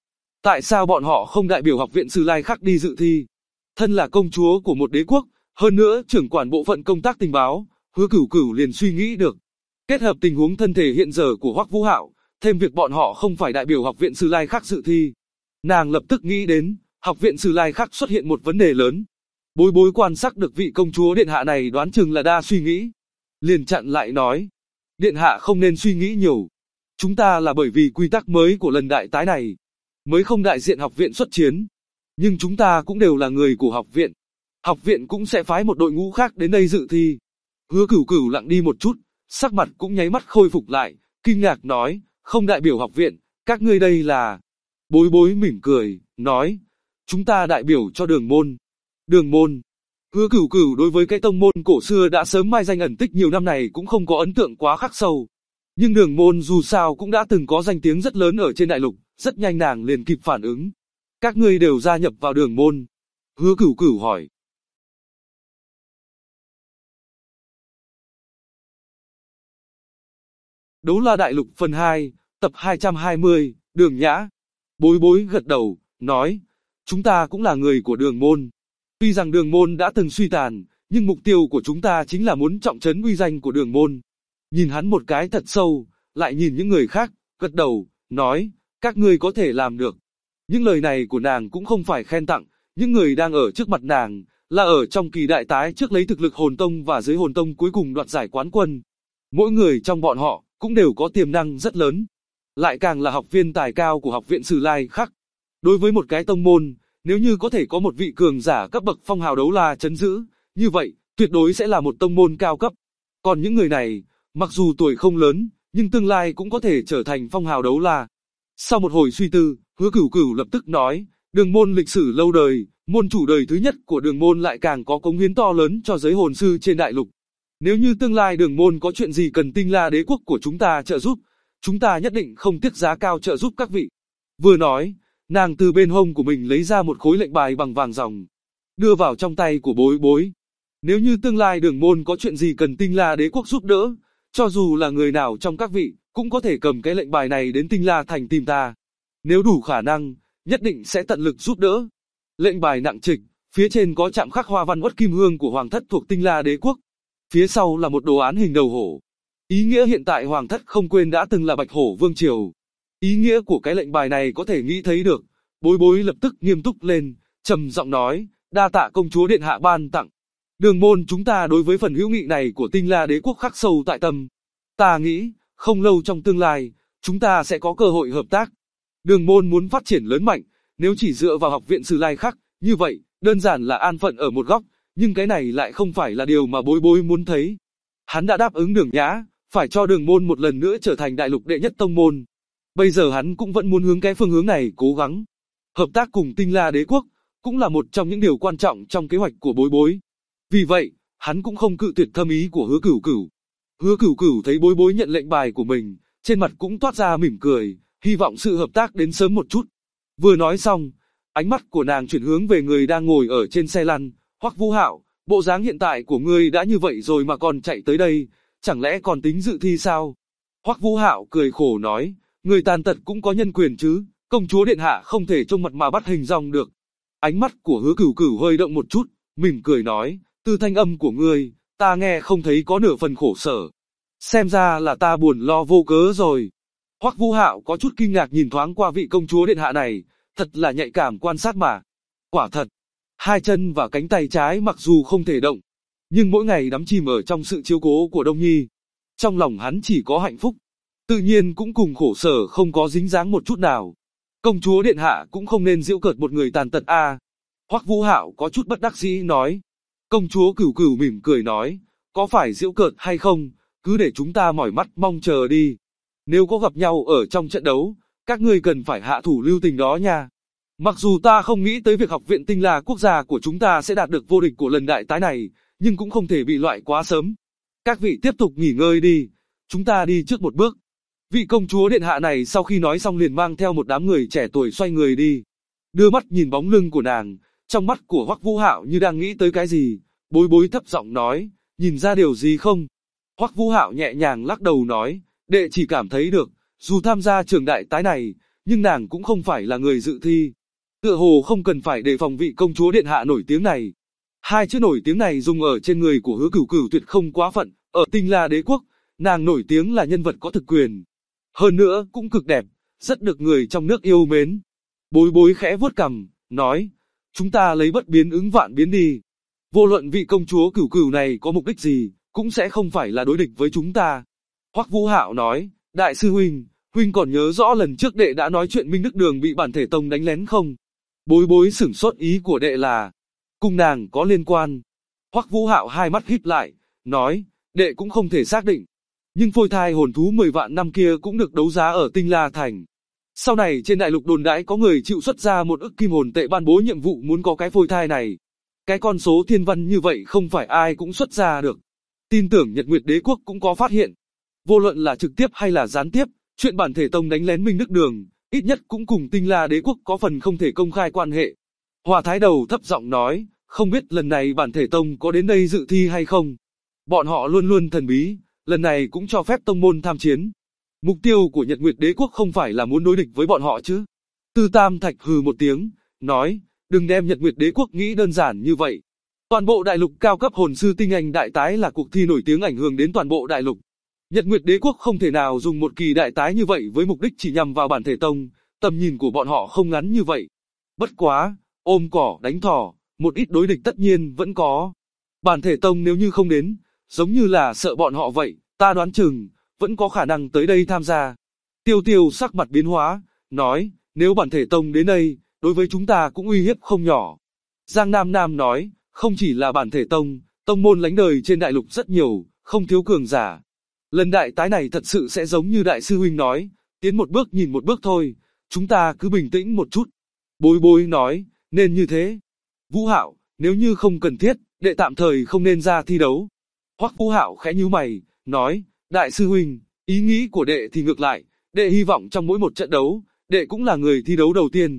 Tại sao bọn họ không đại biểu học viện Sử Lai Khắc đi dự thi? Thân là công chúa của một đế quốc, hơn nữa trưởng quản bộ phận công tác tình báo, Hứa Cửu Cửu liền suy nghĩ được. Kết hợp tình huống thân thể hiện giờ của Hoắc Vũ Hạo, thêm việc bọn họ không phải đại biểu học viện Sử Lai Khắc dự thi. Nàng lập tức nghĩ đến, học viện Sử Lai Khắc xuất hiện một vấn đề lớn. Bối Bối quan sát được vị công chúa điện hạ này đoán chừng là đa suy nghĩ. Liền chặn lại nói, điện hạ không nên suy nghĩ nhiều. Chúng ta là bởi vì quy tắc mới của lần đại tái này, mới không đại diện học viện xuất chiến. Nhưng chúng ta cũng đều là người của học viện. Học viện cũng sẽ phái một đội ngũ khác đến đây dự thi. Hứa Cửu Cửu lặng đi một chút, sắc mặt cũng nháy mắt khôi phục lại, kinh ngạc nói, không đại biểu học viện, các ngươi đây là... Bối Bối mỉm cười, nói, chúng ta đại biểu cho Đường môn. Đường môn. Hứa Cửu Cửu đối với cái tông môn cổ xưa đã sớm mai danh ẩn tích nhiều năm này cũng không có ấn tượng quá khắc sâu. Nhưng Đường môn dù sao cũng đã từng có danh tiếng rất lớn ở trên đại lục, rất nhanh nàng liền kịp phản ứng. Các ngươi đều gia nhập vào Đường môn. Hứa Cửu Cửu hỏi. Đấu La Đại Lục phần 2, tập 220, Đường Nhã. Bối Bối gật đầu, nói, chúng ta cũng là người của Đường môn. Tuy rằng Đường môn đã từng suy tàn, nhưng mục tiêu của chúng ta chính là muốn trọng trấn uy danh của Đường môn. Nhìn hắn một cái thật sâu, lại nhìn những người khác, gật đầu, nói, các ngươi có thể làm được. Những lời này của nàng cũng không phải khen tặng, những người đang ở trước mặt nàng, là ở trong kỳ đại tái trước lấy thực lực hồn tông và dưới hồn tông cuối cùng đoạt giải quán quân. Mỗi người trong bọn họ, cũng đều có tiềm năng rất lớn. Lại càng là học viên tài cao của học viện Sử Lai Khắc. Đối với một cái tông môn, nếu như có thể có một vị cường giả cấp bậc phong hào đấu la trấn giữ, như vậy, tuyệt đối sẽ là một tông môn cao cấp. Còn những người này, mặc dù tuổi không lớn, nhưng tương lai cũng có thể trở thành phong hào đấu la. Sau một hồi suy tư, Hứa Cửu Cửu lập tức nói, Đường môn lịch sử lâu đời, môn chủ đời thứ nhất của Đường môn lại càng có cống hiến to lớn cho giới hồn sư trên đại lục. Nếu như tương lai Đường môn có chuyện gì cần Tinh La đế quốc của chúng ta trợ giúp, chúng ta nhất định không tiếc giá cao trợ giúp các vị. Vừa nói, nàng từ bên hông của mình lấy ra một khối lệnh bài bằng vàng ròng, đưa vào trong tay của Bối Bối. Nếu như tương lai Đường môn có chuyện gì cần Tinh La đế quốc giúp đỡ, cho dù là người nào trong các vị, cũng có thể cầm cái lệnh bài này đến Tinh La thành tìm ta. Nếu đủ khả năng, nhất định sẽ tận lực giúp đỡ. Lệnh bài nặng trịch, phía trên có chạm khắc hoa văn uất kim hương của hoàng thất thuộc Tinh La đế quốc. Phía sau là một đồ án hình đầu hổ. Ý nghĩa hiện tại hoàng thất không quên đã từng là Bạch Hổ Vương Triều. Ý nghĩa của cái lệnh bài này có thể nghĩ thấy được. Bối Bối lập tức nghiêm túc lên, trầm giọng nói, đa tạ công chúa điện hạ ban tặng. Đường môn chúng ta đối với phần hữu nghị này của Tinh La đế quốc khắc sâu tại tâm. Ta nghĩ, không lâu trong tương lai, chúng ta sẽ có cơ hội hợp tác. Đường môn muốn phát triển lớn mạnh, nếu chỉ dựa vào học viện Sử Lai Khắc, như vậy, đơn giản là an phận ở một góc, nhưng cái này lại không phải là điều mà Bối Bối muốn thấy. Hắn đã đáp ứng Đường Nhã, phải cho Đường môn một lần nữa trở thành đại lục đệ nhất tông môn. Bây giờ hắn cũng vẫn muốn hướng cái phương hướng này cố gắng. Hợp tác cùng Tinh La đế quốc, cũng là một trong những điều quan trọng trong kế hoạch của Bối Bối. Vì vậy, hắn cũng không cự tuyệt thâm ý của Hứa Cửu Cửu. Hứa Cửu Cửu thấy Bối Bối nhận lệnh bài của mình, trên mặt cũng toát ra mỉm cười, hy vọng sự hợp tác đến sớm một chút. Vừa nói xong, ánh mắt của nàng chuyển hướng về người đang ngồi ở trên xe lăn, Hoắc Vũ Hạo, bộ dáng hiện tại của ngươi đã như vậy rồi mà còn chạy tới đây, chẳng lẽ còn tính dự thi sao? Hoắc Vũ Hạo cười khổ nói, người tàn tật cũng có nhân quyền chứ, công chúa điện hạ không thể trông mặt mà bắt hình dong được. Ánh mắt của Hứa Cửu Cửu hơi động một chút, mỉm cười nói, từ thanh âm của ngươi, ta nghe không thấy có nửa phần khổ sở. Xem ra là ta buồn lo vô cớ rồi. Hoắc Vũ Hạo có chút kinh ngạc nhìn thoáng qua vị công chúa điện hạ này, thật là nhạy cảm quan sát mà. Quả thật, hai chân và cánh tay trái mặc dù không thể động, nhưng mỗi ngày đắm chìm ở trong sự chiếu cố của Đông Nhi. Trong lòng hắn chỉ có hạnh phúc, tự nhiên cũng cùng khổ sở không có dính dáng một chút nào. Công chúa điện hạ cũng không nên giễu cợt một người tàn tật a. Hoắc Vũ Hạo có chút bất đắc dĩ nói. Công chúa Cửu Cửu mỉm cười nói, có phải giễu cợt hay không, cứ để chúng ta mỏi mắt mong chờ đi. Nếu có gặp nhau ở trong trận đấu, các ngươi cần phải hạ thủ lưu tình đó nha. Mặc dù ta không nghĩ tới việc học viện Tinh La quốc gia của chúng ta sẽ đạt được vô địch của lần đại tái này, nhưng cũng không thể bị loại quá sớm. Các vị tiếp tục nghỉ ngơi đi, chúng ta đi trước một bước. Vị công chúa điện hạ này sau khi nói xong liền mang theo một đám người trẻ tuổi xoay người đi. Đưa mắt nhìn bóng lưng của nàng, trong mắt của Hoắc Vũ Hạo như đang nghĩ tới cái gì, Bối Bối thấp giọng nói, nhìn ra điều gì không? Hoắc Vũ Hạo nhẹ nhàng lắc đầu nói, đệ chỉ cảm thấy được, dù tham gia trường đại tái này, nhưng nàng cũng không phải là người dự thi. Tựa hồ không cần phải đề phòng vị công chúa điện hạ nổi tiếng này. Hai chữ nổi tiếng này dùng ở trên người của Hứa Cửu Cửu tuyệt không quá phận, ở Tinh La Đế quốc, nàng nổi tiếng là nhân vật có thực quyền. Hơn nữa cũng cực đẹp, rất được người trong nước yêu mến. Bối Bối khẽ vuốt cằm, nói, chúng ta lấy bất biến ứng vạn biến đi. Vô luận vị công chúa Cửu Cửu này có mục đích gì, cũng sẽ không phải là đối địch với chúng ta. Hoắc Vũ Hạo nói, đại sư huynh, huynh còn nhớ rõ lần trước đệ đã nói chuyện Minh Đức Đường bị Bản Thể Tông đánh lén không? Bối Bối sửng sốt, ý của đệ là cùng nàng có liên quan. Hoắc Vũ Hạo hai mắt híp lại, nói, đệ cũng không thể xác định. Nhưng phôi thai hồn thú 10 vạn năm kia cũng được đấu giá ở Tinh La Thành. Sau này trên đại lục đồn đãi có người chịu xuất ra 1 ức kim hồn tệ ban bố nhiệm vụ muốn có cái phôi thai này. Cái con số thiên văn như vậy không phải ai cũng xuất ra được. Tin tưởng Nhật Nguyệt Đế quốc cũng có phát hiện. Vô luận là trực tiếp hay là gián tiếp, chuyện Bản Thể Tông đánh lén Minh Đức Đường, ít nhất cũng cùng Tinh La Đế quốc có phần không thể công khai quan hệ. Hòa Thái Đầu thấp giọng nói, không biết lần này Bản Thể Tông có đến đây dự thi hay không. Bọn họ luôn luôn thần bí, lần này cũng cho phép tông môn tham chiến. Mục tiêu của Nhật Nguyệt Đế quốc không phải là muốn đối địch với bọn họ chứ. Tư Tam Thạch hừ một tiếng, nói, đừng đem Nhật Nguyệt Đế quốc nghĩ đơn giản như vậy. Toàn bộ đại lục cao cấp hồn sư tinh anh đại tái là cuộc thi nổi tiếng ảnh hưởng đến toàn bộ đại lục. Nhật Nguyệt Đế quốc không thể nào dùng một kỳ đại tái như vậy với mục đích chỉ nhằm vào Bản Thể Tông, tầm nhìn của bọn họ không ngắn như vậy. Bất quá, ôm cỏ đánh thỏ, một ít đối địch tất nhiên vẫn có. Bản Thể Tông nếu như không đến, giống như là sợ bọn họ vậy, ta đoán chừng, vẫn có khả năng tới đây tham gia. Tiêu Tiêu sắc mặt biến hóa, nói, nếu Bản Thể Tông đến đây, đối với chúng ta cũng uy hiếp không nhỏ. Giang Nam Nam nói, không chỉ là Bản Thể Tông, tông môn lánh đời trên đại lục rất nhiều, không thiếu cường giả. Lần đại tái này thật sự sẽ giống như đại sư huynh nói, tiến một bước nhìn một bước thôi, chúng ta cứ bình tĩnh một chút. Bối Bối nói, nên như thế. Vũ Hạo, nếu như không cần thiết, đệ tạm thời không nên ra thi đấu. Hoắc Vũ Hạo khẽ nhíu mày, nói, đại sư huynh, ý nghĩ của đệ thì ngược lại, đệ hy vọng trong mỗi một trận đấu, đệ cũng là người thi đấu đầu tiên.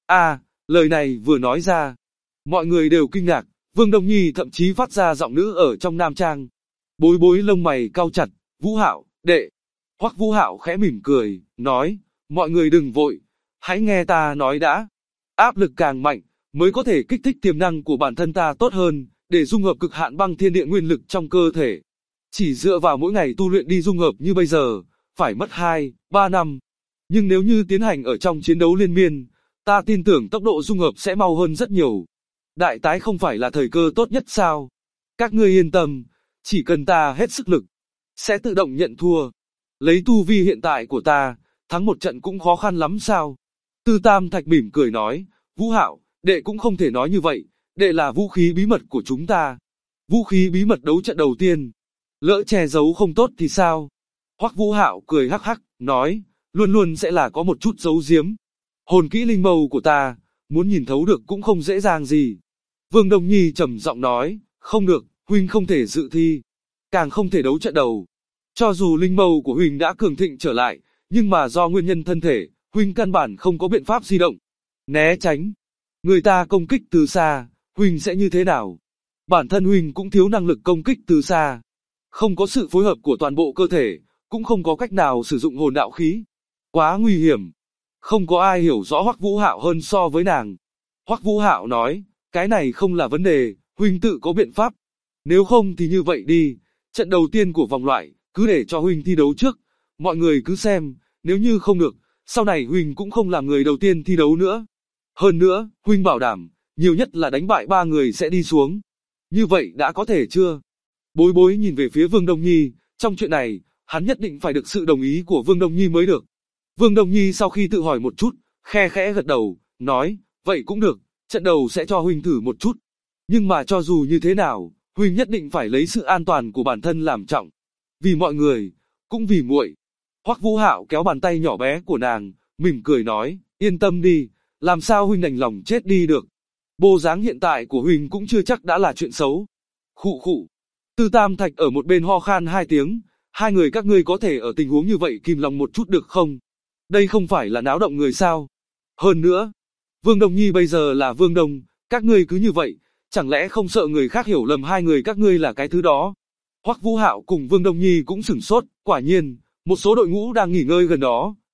Lời này vừa nói ra, mọi người đều kinh ngạc, Vương Đông Nhi thậm chí phát ra giọng nữ ở trong nam trang. Bối Bối lông mày cau chặt, Vũ Hạo, đệ. Hoắc Vũ Hạo khẽ mỉm cười, nói, mọi người đừng vội, hãy nghe ta nói đã. Áp lực càng mạnh, mới có thể kích thích tiềm năng của bản thân ta tốt hơn, để dung hợp cực hạn băng thiên địa nguyên lực trong cơ thể. Chỉ dựa vào mỗi ngày tu luyện đi dung hợp như bây giờ, phải mất 2-3 năm. Nhưng nếu như tiến hành ở trong chiến đấu liên miên, ta tin tưởng tốc độ dung hợp sẽ mau hơn rất nhiều. Đại tái không phải là thời cơ tốt nhất sao? Các ngươi yên tâm, chỉ cần ta hết sức lực, sẽ tự động nhận thua. Lấy tu vi hiện tại của ta, thắng một trận cũng khó khăn lắm sao? Tư Tam Thạch mỉm cười nói, Vũ Hạo, đệ cũng không thể nói như vậy, đệ là vũ khí bí mật của chúng ta. Vũ khí bí mật đấu trận đầu tiên. Lỡ che giấu không tốt thì sao? Hoắc Vũ Hạo cười hắc hắc, nói, luôn luôn sẽ là có một chút giấu giếm. Hồn kỹ linh mâu của ta, muốn nhìn thấu được cũng không dễ dàng gì. Vương Đông Nhi trầm giọng nói, không được, huynh không thể dự thi, càng không thể đấu trận đầu. Cho dù linh mâu của huynh đã cường thịnh trở lại, nhưng mà do nguyên nhân thân thể, huynh căn bản không có biện pháp di động, né tránh. Người ta công kích từ xa, huynh sẽ như thế nào? Bản thân huynh cũng thiếu năng lực công kích từ xa, không có sự phối hợp của toàn bộ cơ thể, cũng không có cách nào sử dụng hồn đạo khí. Quá nguy hiểm. Không có ai hiểu rõ Hoắc Vũ Hạo hơn so với nàng. Hoắc Vũ Hạo nói, cái này không là vấn đề, huynh tự có biện pháp. Nếu không thì như vậy đi, trận đầu tiên của vòng loại, cứ để cho huynh thi đấu trước, mọi người cứ xem, nếu như không được, sau này huynh cũng không làm người đầu tiên thi đấu nữa. Hơn nữa, huynh bảo đảm, nhiều nhất là đánh bại 3 người sẽ đi xuống. Như vậy đã có thể chưa? Bối Bối nhìn về phía Vương Đông Nhi, trong chuyện này, hắn nhất định phải được sự đồng ý của Vương Đông Nhi mới được. Vương Đông Nhi sau khi tự hỏi một chút, khe khẽ gật đầu, nói, vậy cũng được, trận đầu sẽ cho huynh thử một chút. Nhưng mà cho dù như thế nào, huynh nhất định phải lấy sự an toàn của bản thân làm trọng. Vì mọi người, cũng vì muội. Hoắc Vũ Hạo kéo bàn tay nhỏ bé của nàng, mỉm cười nói, yên tâm đi, làm sao huynh đành lòng chết đi được. Bộ dáng hiện tại của huynh cũng chưa chắc đã là chuyện xấu. Khụ khụ. Tư Tam Thạch ở một bên ho khan 2 tiếng, hai người các ngươi có thể ở tình huống như vậy kìm lòng một chút được không? Đây không phải là náo động người sao? Hơn nữa, Vương Đông Nhi bây giờ là Vương Đông, các ngươi cứ như vậy, chẳng lẽ không sợ người khác hiểu lầm hai người các ngươi là cái thứ đó? Hoắc Vũ Hạo cùng Vương Đông Nhi cũng sửng sốt, quả nhiên, một số đội ngũ đang nghỉ ngơi gần đó,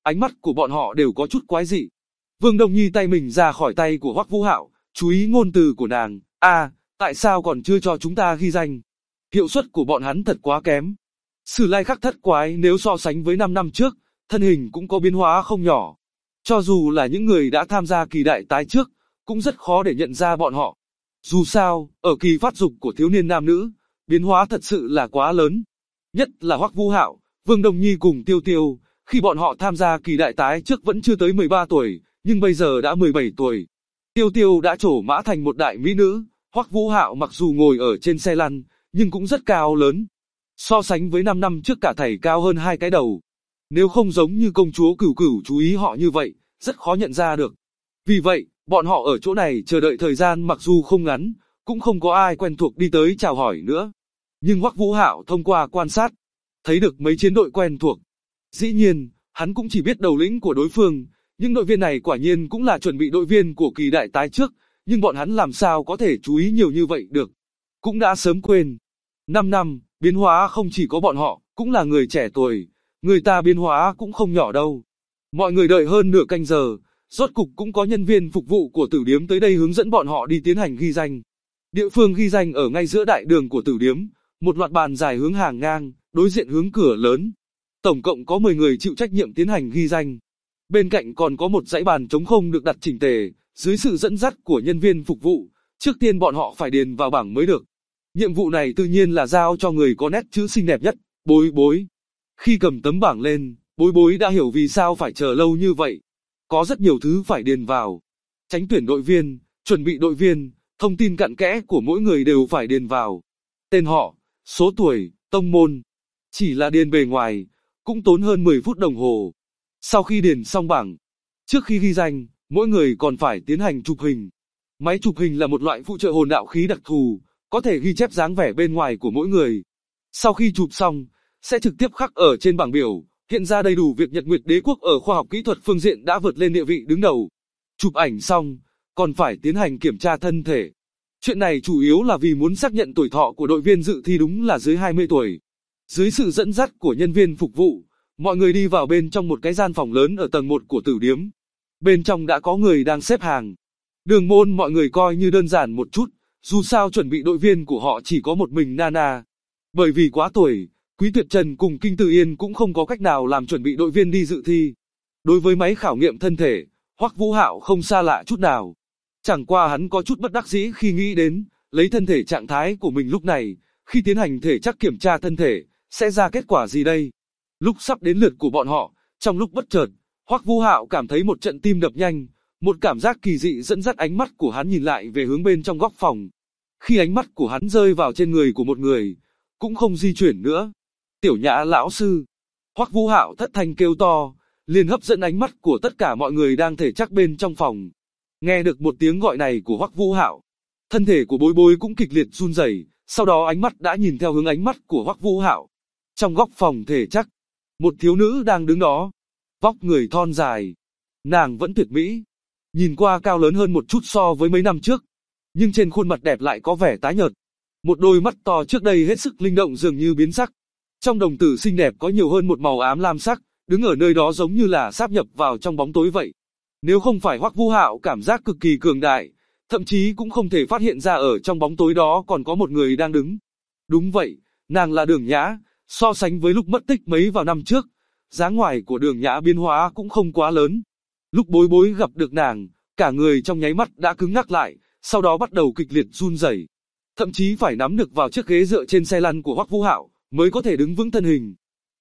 ánh mắt của bọn họ đều có chút quái dị. Vương Đông Nhi tay mình ra khỏi tay của Hoắc Vũ Hạo, chú ý ngôn từ của nàng. Tại sao còn chưa cho chúng ta ghi danh? Hiệu suất của bọn hắn thật quá kém. Sử Lai Khắc thất quái nếu so sánh với 5 năm trước, thân hình cũng có biến hóa không nhỏ. Cho dù là những người đã tham gia kỳ đại tái trước, cũng rất khó để nhận ra bọn họ. Dù sao, ở kỳ phát dục của thiếu niên nam nữ, biến hóa thật sự là quá lớn. Nhất là Hoắc Vũ Hạo, Vương Đông Nhi cùng Tiêu Tiêu, khi bọn họ tham gia kỳ đại tái trước vẫn chưa tới 13 tuổi, nhưng bây giờ đã 17 tuổi. Tiêu Tiêu đã trổ mã thành một đại mỹ nữ, Hoắc Vũ Hạo mặc dù ngồi ở trên xe lăn, nhưng cũng rất cao lớn. So sánh với 5 năm trước cả thảy cao hơn 2 cái đầu. Nếu không giống như công chúa Cửu Cửu chú ý họ như vậy, rất khó nhận ra được. Vì vậy, bọn họ ở chỗ này chờ đợi thời gian mặc dù không ngắn, cũng không có ai quen thuộc đi tới chào hỏi nữa. Nhưng Hoắc Vũ Hạo thông qua quan sát, thấy được mấy chiến đội quen thuộc. Dĩ nhiên, hắn cũng chỉ biết đầu lĩnh của đối phương, nhưng đội viên này quả nhiên cũng là chuẩn bị đội viên của kỳ đại tái trước, nhưng bọn hắn làm sao có thể chú ý nhiều như vậy được. Cũng đã sớm quên. 5 năm, biến hóa không chỉ có bọn họ, cũng là người trẻ tuổi, người ta biến hóa cũng không nhỏ đâu. Mọi người đợi hơn nửa canh giờ, rốt cục cũng có nhân viên phục vụ của tử điếm tới đây hướng dẫn bọn họ đi tiến hành ghi danh. Địa phương ghi danh ở ngay giữa đại đường của tử điếm, một loạt bàn dài hướng hàng ngang, đối diện hướng cửa lớn. Tổng cộng có 10 người chịu trách nhiệm tiến hành ghi danh. Bên cạnh còn có một dãy bàn trống không được đặt chỉnh tề, dưới sự dẫn dắt của nhân viên phục vụ, trước tiên bọn họ phải điền vào bảng mới được. Nhiệm vụ này tự nhiên là giao cho người có nét chữ xinh đẹp nhất, Bối Bối. Khi cầm tấm bảng lên, Bối Bối đã hiểu vì sao phải chờ lâu như vậy. Có rất nhiều thứ phải điền vào. Tránh tuyển đội viên, chuẩn bị đội viên, thông tin cặn kẽ của mỗi người đều phải điền vào. Tên họ, số tuổi, tông môn. Chỉ là điền bề ngoài, cũng tốn hơn 10 phút đồng hồ. Sau khi điền xong bảng, trước khi ghi danh, mỗi người còn phải tiến hành chụp hình. Máy chụp hình là một loại phụ trợ hồn đạo khí đặc thù, có thể ghi chép dáng vẻ bên ngoài của mỗi người. Sau khi chụp xong, sẽ trực tiếp khắc ở trên bảng biểu, hiện ra đầy đủ việc Nhật Nguyệt Đế quốc ở khoa học kỹ thuật phương diện đã vượt lên địa vị đứng đầu. Chụp ảnh xong, còn phải tiến hành kiểm tra thân thể. Chuyện này chủ yếu là vì muốn xác nhận tuổi thọ của đội viên dự thi đúng là dưới 20 tuổi. Dưới sự dẫn dắt của nhân viên phục vụ, mọi người đi vào bên trong một cái gian phòng lớn ở tầng 1 của tử điếm. Bên trong đã có người đang xếp hàng. Đường môn mọi người coi như đơn giản một chút, dù sao chuẩn bị đội viên của họ chỉ có một mình Nana. Bởi vì quá tuổi, Quý Tuyệt Trần cùng Kinh Tử Yên cũng không có cách nào làm chuẩn bị đội viên đi dự thi. Đối với máy khảo nghiệm thân thể, Hoắc Vũ Hạo không xa lạ chút nào. Chẳng qua hắn có chút bất đắc dĩ khi nghĩ đến, lấy thân thể trạng thái của mình lúc này, khi tiến hành thể chắc kiểm tra thân thể, sẽ ra kết quả gì đây? Lúc sắp đến lượt của bọn họ, trong lúc bất chợt, Hoắc Vũ Hạo cảm thấy một trận tim đập nhanh, một cảm giác kỳ dị dẫn dắt ánh mắt của hắn nhìn lại về hướng bên trong góc phòng. Khi ánh mắt của hắn rơi vào trên người của một người, cũng không di chuyển nữa. Tiểu Nhã lão sư. Hoắc Vũ Hạo thất thanh kêu to, liền hấp dẫn ánh mắt của tất cả mọi người đang thể chắc bên trong phòng. Nghe được một tiếng gọi này của Hoắc Vũ Hạo, thân thể của Bối Bối cũng kịch liệt run rẩy, sau đó ánh mắt đã nhìn theo hướng ánh mắt của Hoắc Vũ Hạo. Trong góc phòng thể chắc, một thiếu nữ đang đứng đó, vóc người thon dài, nàng vẫn tuyệt mỹ, nhìn qua cao lớn hơn một chút so với mấy năm trước, nhưng trên khuôn mặt đẹp lại có vẻ tái nhợt. Một đôi mắt to trước đây hết sức linh động dường như biến sắc. Trong đồng tử xinh đẹp có nhiều hơn một màu ám lam sắc, đứng ở nơi đó giống như là sáp nhập vào trong bóng tối vậy. Nếu không phải Hoắc Vũ Hạo cảm giác cực kỳ cường đại, thậm chí cũng không thể phát hiện ra ở trong bóng tối đó còn có một người đang đứng. Đúng vậy, nàng là Đường Nhã, so sánh với lúc mất tích mấy vào năm trước, dáng ngoài của Đường Nhã biến hóa cũng không quá lớn. Lúc Bối Bối gặp được nàng, cả người trong nháy mắt đã cứng ngắc lại, sau đó bắt đầu kịch liệt run rẩy, thậm chí phải nắm được vào chiếc ghế dựa trên xe lăn của Hoắc Vũ Hạo mới có thể đứng vững thân hình.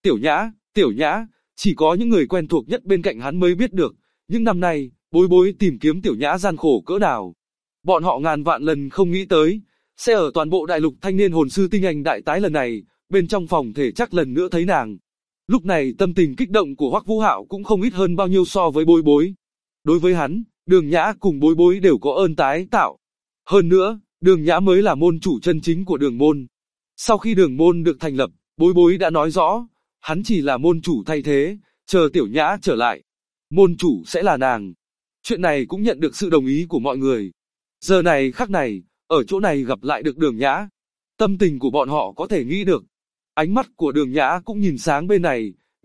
Tiểu Nhã, chỉ có những người quen thuộc nhất bên cạnh hắn mới biết được, những năm nay, Bối Bối tìm kiếm Tiểu Nhã gian khổ cỡ nào. Bọn họ ngàn vạn lần không nghĩ tới, sẽ ở toàn bộ đại lục thanh niên hồn sư tinh anh đại tái lần này, bên trong phòng thể chắc lần nữa thấy nàng. Lúc này tâm tình kích động của Hoắc Vũ Hạo cũng không ít hơn bao nhiêu so với Bối Bối. Đối với hắn, Đường Nhã cùng Bối Bối đều có ơn tái tạo. Hơn nữa, Đường Nhã mới là môn chủ chân chính của đường môn. Sau khi đường môn được thành lập, Bối Bối đã nói rõ, hắn chỉ là môn chủ thay thế, chờ Tiểu Nhã trở lại, môn chủ sẽ là nàng. Chuyện này cũng nhận được sự đồng ý của mọi người. Giờ này khắc này, ở chỗ này gặp lại được Đường Nhã, tâm tình của bọn họ có thể nghĩ được. Ánh mắt của Đường Nhã cũng nhìn sáng bên này,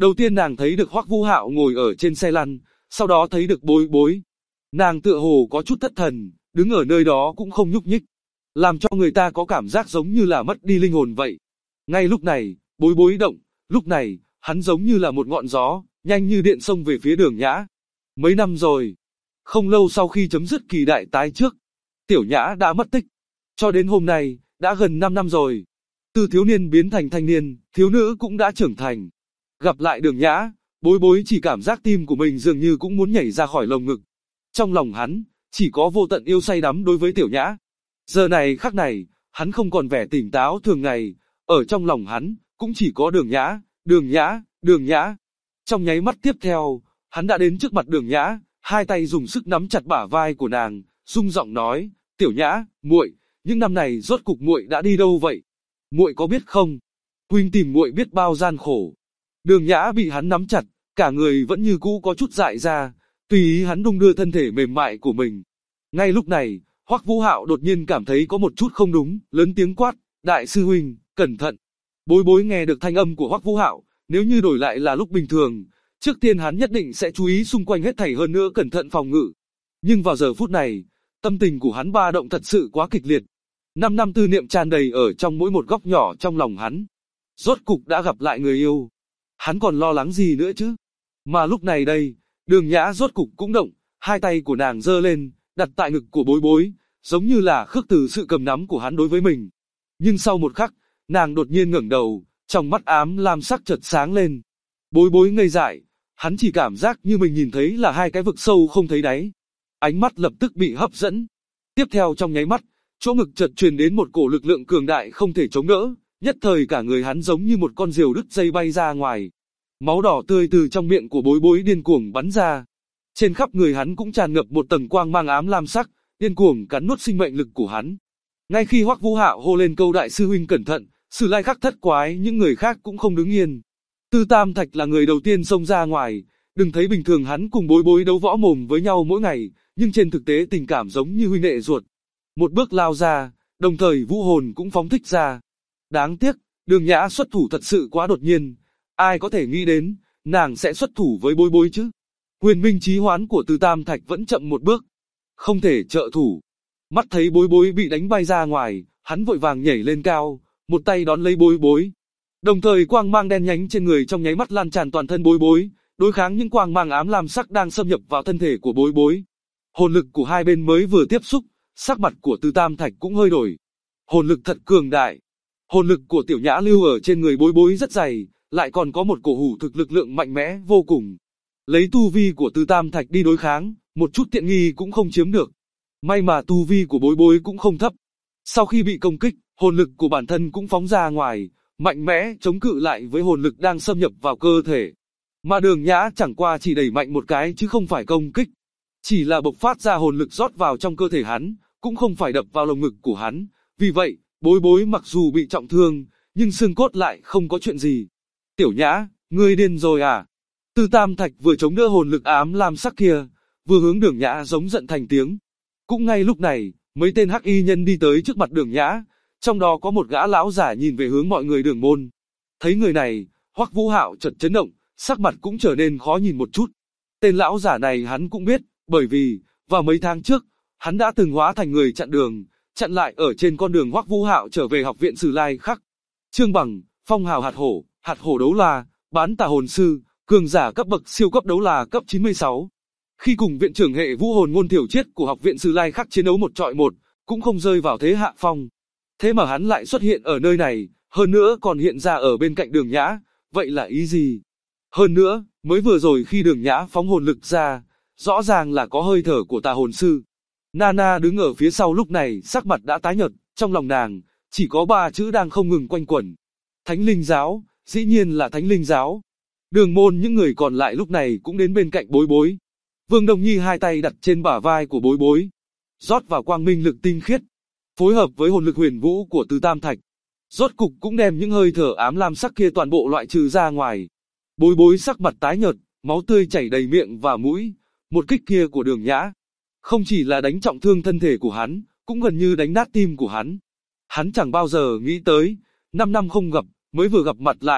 Đầu tiên nàng thấy được Hoắc Vũ Hạo ngồi ở trên xe lăn, sau đó thấy được Bối Bối. Nàng tựa hồ có chút thất thần, đứng ở nơi đó cũng không nhúc nhích, làm cho người ta có cảm giác giống như là mất đi linh hồn vậy. Ngay lúc này, Bối Bối động, lúc này, hắn giống như là một ngọn gió, nhanh như điện xông về phía Đường Nhã. Mấy năm rồi, không lâu sau khi chấm dứt kỳ đại tái trước, Tiểu Nhã đã mất tích. Cho đến hôm nay, đã gần 5 năm rồi. Từ thiếu niên biến thành thanh niên, thiếu nữ cũng đã trưởng thành. Gặp lại Đường Nhã, Bối Bối chỉ cảm giác tim của mình dường như cũng muốn nhảy ra khỏi lồng ngực. Trong lòng hắn, chỉ có vô tận yêu say đắm đối với Tiểu Nhã. Giờ này khắc này, hắn không còn vẻ tỉnh táo thường ngày, ở trong lòng hắn, cũng chỉ có Đường Nhã, Đường Nhã, Đường Nhã. Trong nháy mắt tiếp theo, hắn đã đến trước mặt Đường Nhã, hai tay dùng sức nắm chặt bả vai của nàng, rung giọng nói, Tiểu Nhã, muội, những năm này rốt cục muội đã đi đâu vậy? Muội có biết không? Huynh tìm muội biết bao gian khổ. Đường Nhã bị hắn nắm chặt, cả người vẫn như cũ có chút dại ra, tùy ý hắn đung đưa thân thể mềm mại của mình. Ngay lúc này, Hoắc Vũ Hạo đột nhiên cảm thấy có một chút không đúng, lớn tiếng quát, đại sư huynh, cẩn thận. Bối Bối nghe được thanh âm của Hoắc Vũ Hạo, nếu như đổi lại là lúc bình thường, trước tiên hắn nhất định sẽ chú ý xung quanh hết thảy hơn nữa cẩn thận phòng ngự. Nhưng vào giờ phút này, tâm tình của hắn ba động thật sự quá kịch liệt. 5 năm tư niệm tràn đầy ở trong mỗi một góc nhỏ trong lòng hắn. Rốt cục đã gặp lại người yêu. Hắn còn lo lắng gì nữa chứ? Mà lúc này đây, Đường Nhã rốt cục cũng động, hai tay của nàng giơ lên, đặt tại ngực của Bối Bối, giống như là khước từ sự cầm nắm của hắn đối với mình. Nhưng sau một khắc, nàng đột nhiên ngẩng đầu, trong mắt ám lam sắc chợt sáng lên. Bối Bối ngây dại, hắn chỉ cảm giác như mình nhìn thấy là hai cái vực sâu không thấy đáy. Ánh mắt lập tức bị hấp dẫn. Tiếp theo trong nháy mắt, chỗ ngực chợt truyền đến một cổ lực lượng cường đại không thể chống đỡ, nhất thời cả người hắn giống như một con diều đứt dây bay ra ngoài. Máu đỏ tươi từ trong miệng của Bối Bối điên cuồng bắn ra. Trên khắp người hắn cũng tràn ngập một tầng quang mang ám lam sắc, điên cuồng cắn nuốt sinh mệnh lực của hắn. Ngay khi Hoắc Vũ Hạo hô lên câu đại sư huynh cẩn thận, Sử Lai Khắc thất quái, những người khác cũng không đứng yên. Tư Tam Thạch là người đầu tiên xông ra ngoài, đừng thấy bình thường hắn cùng Bối Bối đấu võ mồm với nhau mỗi ngày, nhưng trên thực tế tình cảm giống như huynh đệ ruột. Một bước lao ra, đồng thời vũ hồn cũng phóng thích ra. Đáng tiếc, Đường Nhã xuất thủ thật sự quá đột nhiên, ai có thể nghĩ đến, nàng sẽ xuất thủ với Bối Bối chứ? Huyền minh chí hoán của Tư Tam Thạch vẫn chậm một bước, không thể trợ thủ. Mắt thấy Bối Bối bị đánh bay ra ngoài, hắn vội vàng nhảy lên cao, một tay đón lấy Bối Bối. Đồng thời quang mang đen nhánh trên người trong nháy mắt lan tràn toàn thân Bối Bối, đối kháng những quang mang ám lam sắc đang xâm nhập vào thân thể của Bối Bối. Hồn lực của hai bên mới vừa tiếp xúc, sắc mặt của Tư Tam Thạch cũng hơi đổi. Hồn lực thật cường đại. Hồn lực của Tiểu Nhã lưu ở trên người Bối Bối rất dày, lại còn có một cổ hủ thực lực lượng mạnh mẽ vô cùng. Lấy tu vi của Tư Tam Thạch đi đối kháng, một chút tiện nghi cũng không chiếm được. May mà tu vi của Bối Bối cũng không thấp. Sau khi bị công kích, hồn lực của bản thân cũng phóng ra ngoài, mạnh mẽ chống cự lại với hồn lực đang xâm nhập vào cơ thể. Mà Đường Nhã chẳng qua chỉ đẩy mạnh một cái chứ không phải công kích. Chỉ là bộc phát ra hồn lực rót vào trong cơ thể hắn, cũng không phải đập vào lồng ngực của hắn. Vì vậy, Bối Bối mặc dù bị trọng thương, nhưng xương cốt lại không có chuyện gì. Tiểu Nhã, ngươi điên rồi à? Tư Tam Thạch vừa chống đỡ hồn lực ám lam sắc kia, vừa hướng Đường Nhã giống giận thành tiếng. Cũng ngay lúc này, mấy tên hắc y nhân đi tới trước mặt Đường Nhã, trong đó có một gã lão giả nhìn về hướng mọi người Đường môn. Thấy người này, Hoắc Vũ Hạo chợt chấn động, sắc mặt cũng trở nên khó nhìn một chút. Tên lão giả này hắn cũng biết, bởi vì, vào mấy tháng trước, hắn đã từng hóa thành người chặn đường, chặn lại ở trên con đường Hoắc Vũ Hạo trở về học viện Sử Lai Khắc. Trương Bằng, phong hào hạt hổ đấu la, bán tà hồn sư, cường giả cấp bậc siêu cấp đấu la cấp 96. Khi cùng viện trưởng hệ vũ hồn Ngôn Thiểu Chiết của học viện Sử Lai Khắc chiến đấu một trọi một, cũng không rơi vào thế hạ phong. Thế mà hắn lại xuất hiện ở nơi này, hơn nữa còn hiện ra ở bên cạnh Đường Nhã, vậy là ý gì? Hơn nữa, mới vừa rồi khi Đường Nhã phóng hồn lực ra, rõ ràng là có hơi thở của tà hồn sư. Nana đứng ở phía sau lúc này sắc mặt đã tái nhợt, trong lòng nàng, chỉ có 3 chữ đang không ngừng quanh quẩn. Thánh linh giáo, dĩ nhiên là thánh linh giáo. Đường môn những người còn lại lúc này cũng đến bên cạnh Bối Bối. Vương Đông Nhi hai tay đặt trên bả vai của Bối Bối, rót vào quang minh lực tinh khiết, phối hợp với hồn lực huyền vũ của Từ Tam Thạch. Rốt cục cũng đem những hơi thở ám lam sắc kia toàn bộ loại trừ ra ngoài. Bối Bối sắc mặt tái nhợt, máu tươi chảy đầy miệng và mũi. Một kích kia của Đường Nhã, không chỉ là đánh trọng thương thân thể của hắn, cũng gần như đánh nát tim của hắn. Hắn chẳng bao giờ nghĩ tới, 5 năm không gặp, mới vừa gặp mặt lại,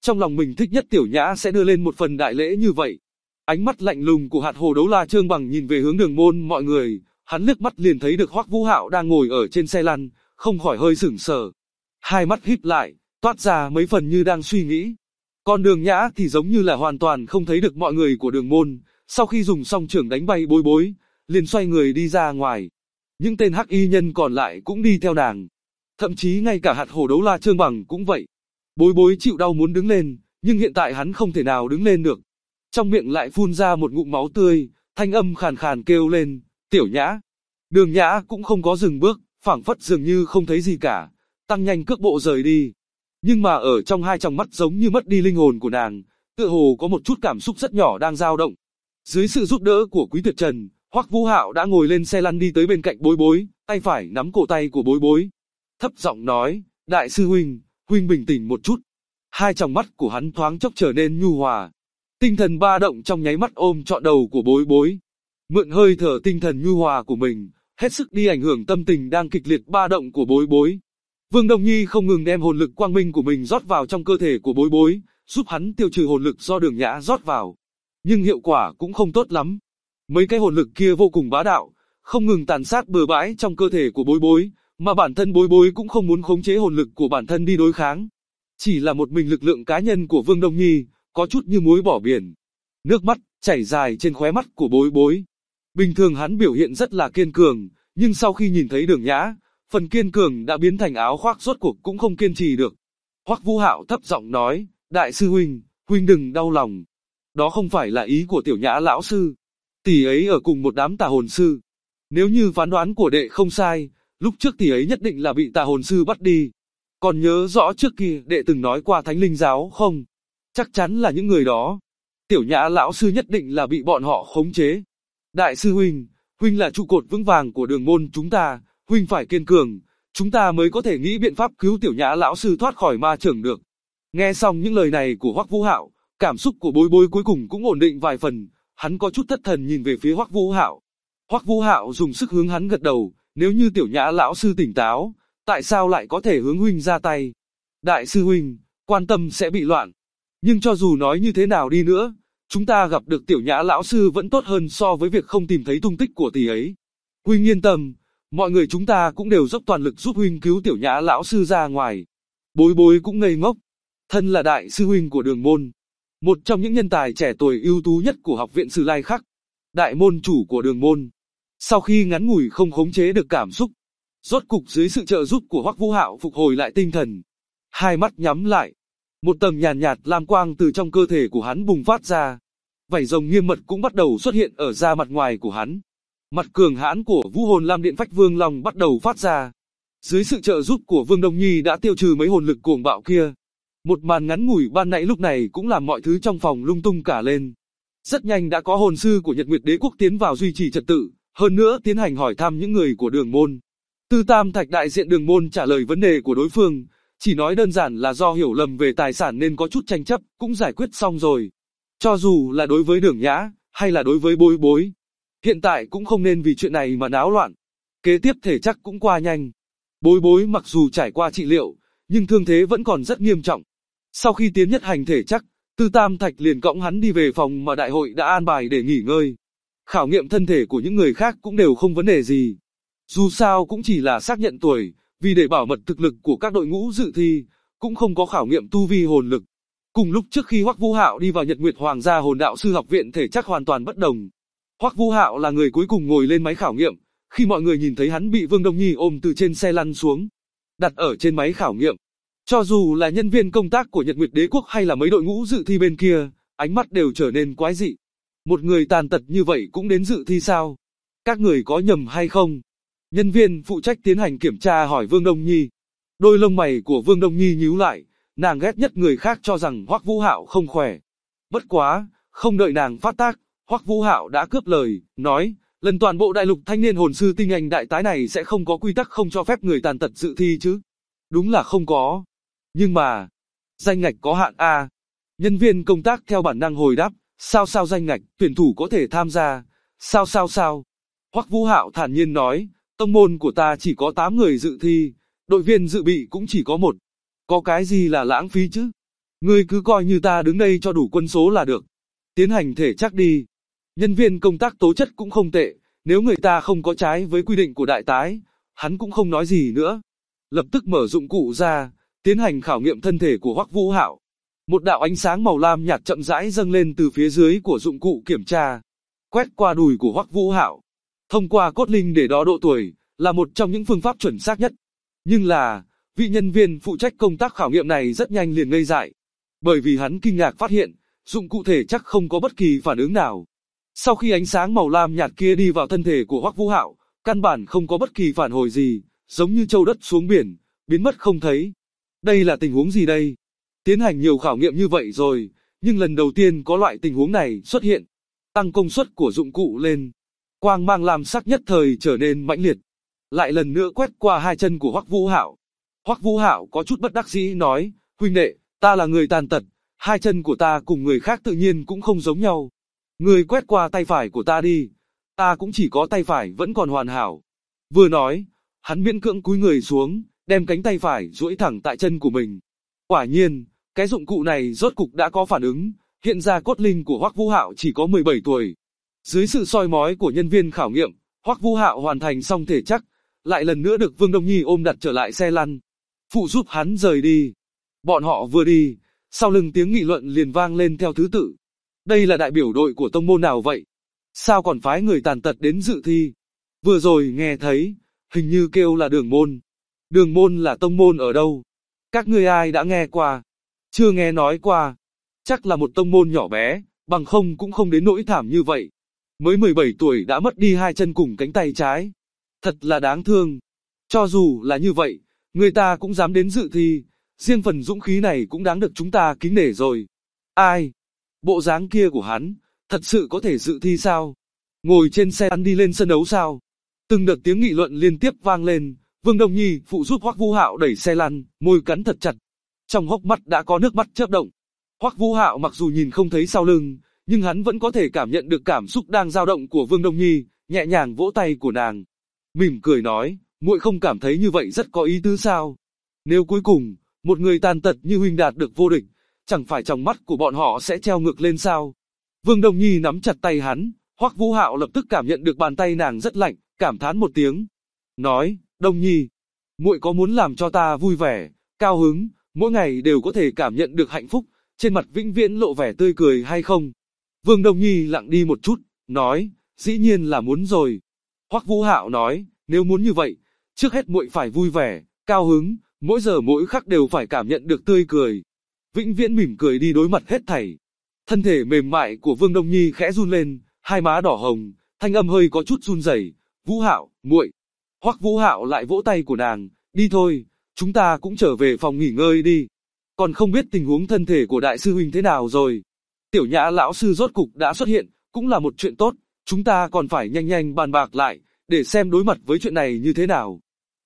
Trong lòng mình thích nhất Tiểu Nhã sẽ đưa lên một phần đại lễ như vậy. Ánh mắt lạnh lùng của hạt hồ đấu la Trương Bằng nhìn về hướng Đường Môn mọi người, hắn liếc mắt liền thấy được Hoắc Vũ Hạo đang ngồi ở trên xe lăn, không khỏi hơi sửng sờ. Hai mắt híp lại, toát ra mấy phần như đang suy nghĩ. Còn Đường Nhã thì giống như là hoàn toàn không thấy được mọi người của Đường Môn, sau khi dùng song chưởng đánh bay Bối Bối, liền xoay người đi ra ngoài. Những tên hắc y nhân còn lại cũng đi theo nàng. Thậm chí ngay cả hạt hổ đấu la Trương Bằng cũng vậy. Bối Bối chịu đau muốn đứng lên, nhưng hiện tại hắn không thể nào đứng lên được. Trong miệng lại phun ra một ngụm máu tươi, thanh âm khàn khàn kêu lên, Tiểu Nhã. Đường Nhã cũng không có dừng bước, phảng phất dường như không thấy gì cả, tăng nhanh cước bộ rời đi. Nhưng mà ở trong hai tròng mắt giống như mất đi linh hồn của nàng, tựa hồ có một chút cảm xúc rất nhỏ đang dao động. Dưới sự giúp đỡ của Quý Tuyệt Trần, Hoắc Vũ Hạo đã ngồi lên xe lăn đi tới bên cạnh Bối Bối, tay phải nắm cổ tay của Bối Bối. Thấp giọng nói, Đại sư huynh, huynh bình tĩnh một chút. Hai tròng mắt của hắn thoáng chốc trở nên nhu hòa. Tinh thần ba động trong nháy mắt ôm trọn đầu của Bối Bối. Mượn hơi thở tinh thần nhu hòa của mình, hết sức đi ảnh hưởng tâm tình đang kịch liệt ba động của Bối Bối. Vương Đông Nhi không ngừng đem hồn lực quang minh của mình rót vào trong cơ thể của Bối Bối, giúp hắn tiêu trừ hồn lực do Đường Nhã rót vào. Nhưng hiệu quả cũng không tốt lắm. Mấy cái hồn lực kia vô cùng bá đạo, không ngừng tàn sát bừa bãi trong cơ thể của Bối Bối, mà bản thân Bối Bối cũng không muốn khống chế hồn lực của bản thân đi đối kháng. Chỉ là một mình lực lượng cá nhân của Vương Đông Nhi, có chút như muối bỏ biển. Nước mắt chảy dài trên khóe mắt của Bối Bối. Bình thường hắn biểu hiện rất là kiên cường, nhưng sau khi nhìn thấy Đường Nhã, phần kiên cường đã biến thành áo khoác, rốt cuộc cũng không kiên trì được. Hoắc Vũ Hạo thấp giọng nói, Đại sư huynh, huynh đừng đau lòng. Đó không phải là ý của Tiểu Nhã lão sư. Tỷ ấy ở cùng một đám tà hồn sư. Nếu như phán đoán của đệ không sai, lúc trước tỷ ấy nhất định là bị tà hồn sư bắt đi. Còn nhớ rõ trước kia đệ từng nói qua Thánh Linh giáo không? Chắc chắn là những người đó. Tiểu Nhã lão sư nhất định là bị bọn họ khống chế. Đại sư huynh, huynh là trụ cột vững vàng của Đường môn chúng ta, huynh phải kiên cường, chúng ta mới có thể nghĩ biện pháp cứu Tiểu Nhã lão sư thoát khỏi ma chưởng được. Nghe xong những lời này của Hoắc Vũ Hạo, cảm xúc của Bối Bối cuối cùng cũng ổn định vài phần, hắn có chút thất thần nhìn về phía Hoắc Vũ Hạo. Hoắc Vũ Hạo dùng sức hướng hắn gật đầu, nếu như Tiểu Nhã lão sư tỉnh táo, tại sao lại có thể hướng huynh ra tay? Đại sư huynh, quan tâm sẽ bị loạn. Nhưng cho dù nói như thế nào đi nữa, chúng ta gặp được Tiểu Nhã lão sư vẫn tốt hơn so với việc không tìm thấy tung tích của tỷ ấy. Huynh yên tâm, mọi người chúng ta cũng đều dốc toàn lực giúp huynh cứu Tiểu Nhã lão sư ra ngoài. Bối Bối cũng ngây ngốc, thân là đại sư huynh của Đường môn, một trong những nhân tài trẻ tuổi ưu tú nhất của học viện Sử Lai Khắc, đại môn chủ của Đường môn. Sau khi ngắn ngủi không khống chế được cảm xúc, rốt cục dưới sự trợ giúp của Hoắc Vũ Hạo phục hồi lại tinh thần. Hai mắt nhắm lại, một tầng nhàn nhạt lam quang từ trong cơ thể của hắn bùng phát ra. Vảy rồng nghiêm mật cũng bắt đầu xuất hiện ở da mặt ngoài của hắn. Mặt cường hãn của Vũ Hồn Lam Điện Phách Vương Long bắt đầu phát ra. Dưới sự trợ giúp của Vương Đông Nhi đã tiêu trừ mấy hồn lực cuồng bạo kia. Một màn ngắn ngủi ban nãy lúc này cũng làm mọi thứ trong phòng lung tung cả lên. Rất nhanh đã có hồn sư của Nhật Nguyệt Đế Quốc tiến vào duy trì trật tự, hơn nữa tiến hành hỏi thăm những người của Đường môn. Tư Tam Thạch đại diện Đường môn trả lời vấn đề của đối phương, chỉ nói đơn giản là do hiểu lầm về tài sản nên có chút tranh chấp, cũng giải quyết xong rồi. Cho dù là đối với Đường Nhã, hay là đối với Bối Bối, hiện tại cũng không nên vì chuyện này mà náo loạn. Kế tiếp thể chắc cũng qua nhanh. Bối Bối mặc dù trải qua trị liệu, nhưng thương thế vẫn còn rất nghiêm trọng. Sau khi tiến nhất hành thể chắc, Tư Tam Thạch liền cõng hắn đi về phòng mà đại hội đã an bài để nghỉ ngơi. Khảo nghiệm thân thể của những người khác cũng đều không vấn đề gì. Dù sao cũng chỉ là xác nhận tuổi, vì để bảo mật thực lực của các đội ngũ dự thi, cũng không có khảo nghiệm tu vi hồn lực. Cùng lúc trước khi Hoắc Vũ Hạo đi vào Nhật Nguyệt Hoàng gia Hồn Đạo sư học viện thể chắc hoàn toàn bất đồng. Hoắc Vũ Hạo là người cuối cùng ngồi lên máy khảo nghiệm, khi mọi người nhìn thấy hắn bị Vương Đông Nhi ôm từ trên xe lăn xuống, đặt ở trên máy khảo nghiệm. Cho dù là nhân viên công tác của Nhật Nguyệt Đế Quốc hay là mấy đội ngũ dự thi bên kia, ánh mắt đều trở nên quái dị. Một người tàn tật như vậy cũng đến dự thi sao? Các người có nhầm hay không? Nhân viên phụ trách tiến hành kiểm tra hỏi Vương Đông Nhi. Đôi lông mày của Vương Đông Nhi nhíu lại, nàng ghét nhất người khác cho rằng Hoắc Vũ Hạo không khỏe. Bất quá, không đợi nàng phát tác, Hoắc Vũ Hạo đã cướp lời, nói, lần toàn bộ đại lục thanh niên hồn sư tinh anh đại tái này sẽ không có quy tắc không cho phép người tàn tật dự thi chứ? Đúng là không có. Nhưng mà, danh ngạch có hạn a. Nhân viên công tác theo bản năng hồi đáp, sao danh ngạch, tuyển thủ có thể tham gia, sao. Hoắc Vũ Hạo thản nhiên nói, tông môn của ta chỉ có 8 người dự thi, đội viên dự bị cũng chỉ có 1. Có cái gì là lãng phí chứ? Ngươi cứ coi như ta đứng đây cho đủ quân số là được. Tiến hành thể chắc đi. Nhân viên công tác tố chất cũng không tệ, nếu người ta không có trái với quy định của đại tái, hắn cũng không nói gì nữa. Lập tức mở dụng cụ ra, tiến hành khảo nghiệm thân thể của Hoắc Vũ Hạo. Một đạo ánh sáng màu lam nhạt chậm rãi dâng lên từ phía dưới của dụng cụ kiểm tra, quét qua đùi của Hoắc Vũ Hạo. Thông qua cốt linh để đo độ tuổi, là một trong những phương pháp chuẩn xác nhất. Nhưng là, vị nhân viên phụ trách công tác khảo nghiệm này rất nhanh liền ngây dại. Bởi vì hắn kinh ngạc phát hiện, dụng cụ thể chắc không có bất kỳ phản ứng nào. Sau khi ánh sáng màu lam nhạt kia đi vào thân thể của Hoắc Vũ Hạo, căn bản không có bất kỳ phản hồi gì, giống như châu đất xuống biển, biến mất không thấy. Đây là tình huống gì đây? Tiến hành nhiều khảo nghiệm như vậy rồi, nhưng lần đầu tiên có loại tình huống này xuất hiện. Tăng công suất của dụng cụ lên, quang mang lam sắc nhất thời trở nên mãnh liệt. Lại lần nữa quét qua hai chân của Hoắc Vũ Hạo. Hoắc Vũ Hạo có chút bất đắc dĩ nói, huynh đệ, ta là người tàn tật, hai chân của ta cùng người khác tự nhiên cũng không giống nhau. Ngươi quét qua tay phải của ta đi, ta cũng chỉ có tay phải vẫn còn hoàn hảo. Vừa nói, hắn miễn cưỡng cúi người xuống, đem cánh tay phải duỗi thẳng tại chân của mình. Quả nhiên, cái dụng cụ này rốt cục đã có phản ứng, hiện ra cốt linh của Hoắc Vũ Hạo chỉ có 17 tuổi. Dưới sự soi mói của nhân viên khảo nghiệm, Hoắc Vũ Hạo hoàn thành xong thể chắc, lại lần nữa được Vương Đông Nhi ôm đặt trở lại xe lăn, phụ giúp hắn rời đi. Bọn họ vừa đi, sau lưng tiếng nghị luận liền vang lên theo thứ tự. Đây là đại biểu đội của tông môn nào vậy? Sao còn phái người tàn tật đến dự thi? Vừa rồi nghe thấy, hình như kêu là Đường môn. Đường môn là tông môn ở đâu? Các ngươi ai đã nghe qua? Chưa nghe nói qua. Chắc là một tông môn nhỏ bé, bằng không cũng không đến nỗi thảm như vậy. Mới 17 tuổi đã mất đi hai chân cùng cánh tay trái. Thật là đáng thương. Cho dù là như vậy, người ta cũng dám đến dự thi. Riêng phần dũng khí này cũng đáng được chúng ta kính nể rồi. Ai? Bộ dáng kia của hắn, thật sự có thể dự thi sao? Ngồi trên xe lăn đi lên sân đấu sao? Từng đợt tiếng nghị luận liên tiếp vang lên, Vương Đông Nhi phụ giúp Hoắc Vũ Hạo đẩy xe lăn, môi cắn thật chặt. Trong hốc mắt đã có nước mắt chớp động. Hoắc Vũ Hạo mặc dù nhìn không thấy sau lưng, nhưng hắn vẫn có thể cảm nhận được cảm xúc đang dao động của Vương Đông Nhi, nhẹ nhàng vỗ tay của nàng. Mỉm cười nói, muội không cảm thấy như vậy rất có ý tứ sao? Nếu cuối cùng, một người tàn tật như huynh đạt được vô địch, chẳng phải trong mắt của bọn họ sẽ treo ngược lên sao? Vương Đông Nhi nắm chặt tay hắn, Hoắc Vũ Hạo lập tức cảm nhận được bàn tay nàng rất lạnh, cảm thán một tiếng. Nói, Đông Nhi, muội có muốn làm cho ta vui vẻ, cao hứng, mỗi ngày đều có thể cảm nhận được hạnh phúc, trên mặt vĩnh viễn lộ vẻ tươi cười hay không? Vương Đông Nhi lặng đi một chút, nói, dĩ nhiên là muốn rồi. Hoắc Vũ Hạo nói, nếu muốn như vậy, trước hết muội phải vui vẻ, cao hứng, mỗi giờ mỗi khắc đều phải cảm nhận được tươi cười. Vĩnh viễn mỉm cười đi đối mặt hết thảy. Thân thể mềm mại của Vương Đông Nhi khẽ run lên, hai má đỏ hồng, thanh âm hơi có chút run rẩy. Vũ Hạo, muội. Hoắc Vũ Hạo lại vỗ tay của nàng, đi thôi, chúng ta cũng trở về phòng nghỉ ngơi đi. Còn không biết tình huống thân thể của đại sư huynh thế nào rồi. Tiểu Nhã lão sư rốt cục đã xuất hiện, cũng là một chuyện tốt, chúng ta còn phải nhanh nhanh bàn bạc lại, để xem đối mặt với chuyện này như thế nào.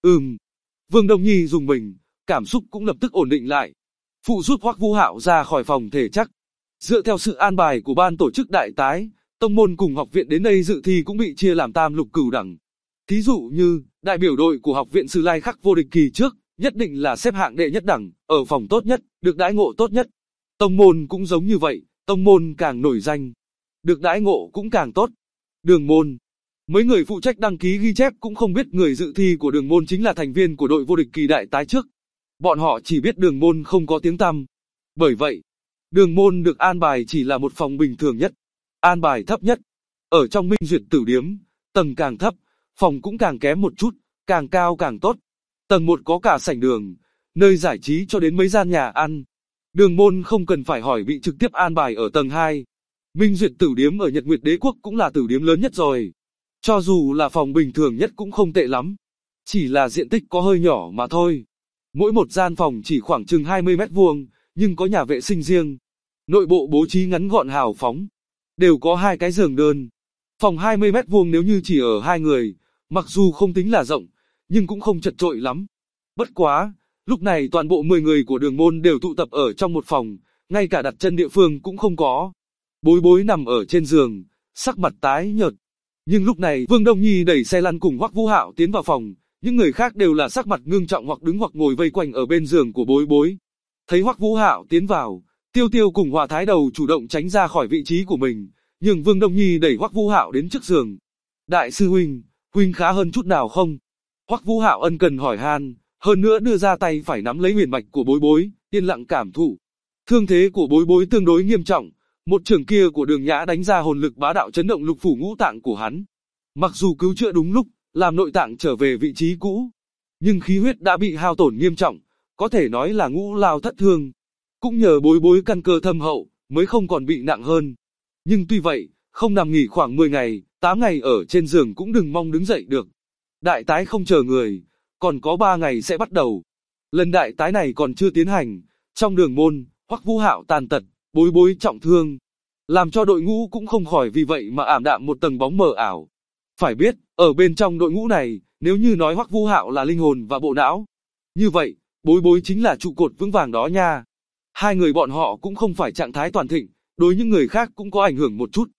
Vương Đông Nhi dùng mình, cảm xúc cũng lập tức ổn định lại. Phụ giúp Hoắc Vũ Hạo ra khỏi phòng thể chắc. Dựa theo sự an bài của ban tổ chức đại tái, tông môn cùng học viện đến đây dự thi cũng bị chia làm tam lục cửu đẳng. Thí dụ như, đại biểu đội của học viện Sử Lai Khắc vô địch kỳ trước, nhất định là xếp hạng đệ nhất đẳng, ở phòng tốt nhất, được đãi ngộ tốt nhất. Tông môn cũng giống như vậy, tông môn càng nổi danh, được đãi ngộ cũng càng tốt. Đường môn, mấy người phụ trách đăng ký ghi chép cũng không biết người dự thi của đường môn chính là thành viên của đội vô địch kỳ đại tái trước. Bọn họ chỉ biết đường môn không có tiếng tăm. Bởi vậy, đường môn được an bài chỉ là một phòng bình thường nhất, an bài thấp nhất. Ở trong Minh Duyệt Tử Điếm, tầng càng thấp, phòng cũng càng kém một chút, càng cao càng tốt. Tầng 1 có cả sảnh đường, nơi giải trí cho đến mấy gian nhà ăn. Đường môn không cần phải hỏi bị trực tiếp an bài ở tầng 2. Minh Duyệt Tử Điếm ở Nhật Nguyệt Đế Quốc cũng là tử điếm lớn nhất rồi. Cho dù là phòng bình thường nhất cũng không tệ lắm. Chỉ là diện tích có hơi nhỏ mà thôi. Mỗi một gian phòng chỉ khoảng chừng 20 mét vuông, nhưng có nhà vệ sinh riêng. Nội bộ bố trí ngắn gọn hào phóng. Đều có 2 cái giường đơn. Phòng 20 mét vuông nếu như chỉ ở 2 người, mặc dù không tính là rộng, nhưng cũng không chật chội lắm. Bất quá, lúc này toàn bộ 10 người của đường môn đều tụ tập ở trong một phòng, ngay cả đặt chân địa phương cũng không có. Bối Bối nằm ở trên giường, sắc mặt tái nhợt. Nhưng lúc này Vương Đông Nhi đẩy xe lăn cùng Hoắc Vũ Hạo tiến vào phòng, những người khác đều là sắc mặt ngưng trọng hoặc đứng hoặc ngồi vây quanh ở bên giường của Bối Bối. Thấy Hoắc Vũ Hạo tiến vào, Tiêu Tiêu cùng Hòa Thái Đầu chủ động tránh ra khỏi vị trí của mình, nhưng Vương Đông Nhi đẩy Hoắc Vũ Hạo đến trước giường. Đại sư huynh khá hơn chút nào không? Hoắc Vũ Hạo ân cần hỏi han, hơn nữa đưa ra tay phải nắm lấy huyền mạch của Bối Bối, yên lặng cảm thụ. Thương thế của Bối Bối tương đối nghiêm trọng, một chưởng kia của Đường Nhã đánh ra hồn lực bá đạo chấn động lục phủ ngũ tạng của hắn. Mặc dù cứu chữa đúng lúc, làm nội tạng trở về vị trí cũ, nhưng khí huyết đã bị hao tổn nghiêm trọng, có thể nói là ngũ lao thất thương. Cũng nhờ Bối Bối căn cơ thâm hậu, mới không còn bị nặng hơn. Nhưng tuy vậy, không nằm nghỉ khoảng 10 ngày, 8 ngày ở trên giường cũng đừng mong đứng dậy được. Đại tái không chờ người, còn có 3 ngày sẽ bắt đầu. Lần đại tái này còn chưa tiến hành, trong đường môn, Hoắc Vũ Hạo tàn tật, Bối Bối trọng thương, làm cho đội ngũ cũng không khỏi vì vậy mà ảm đạm một tầng bóng mờ ảo. Phải biết, ở bên trong đội ngũ này, nếu như nói Hoắc Vũ Hạo là linh hồn và bộ não, như vậy, Bối Bối chính là trụ cột vững vàng đó nha. Hai người bọn họ cũng không phải trạng thái toàn thịnh, đối những người khác cũng có ảnh hưởng một chút.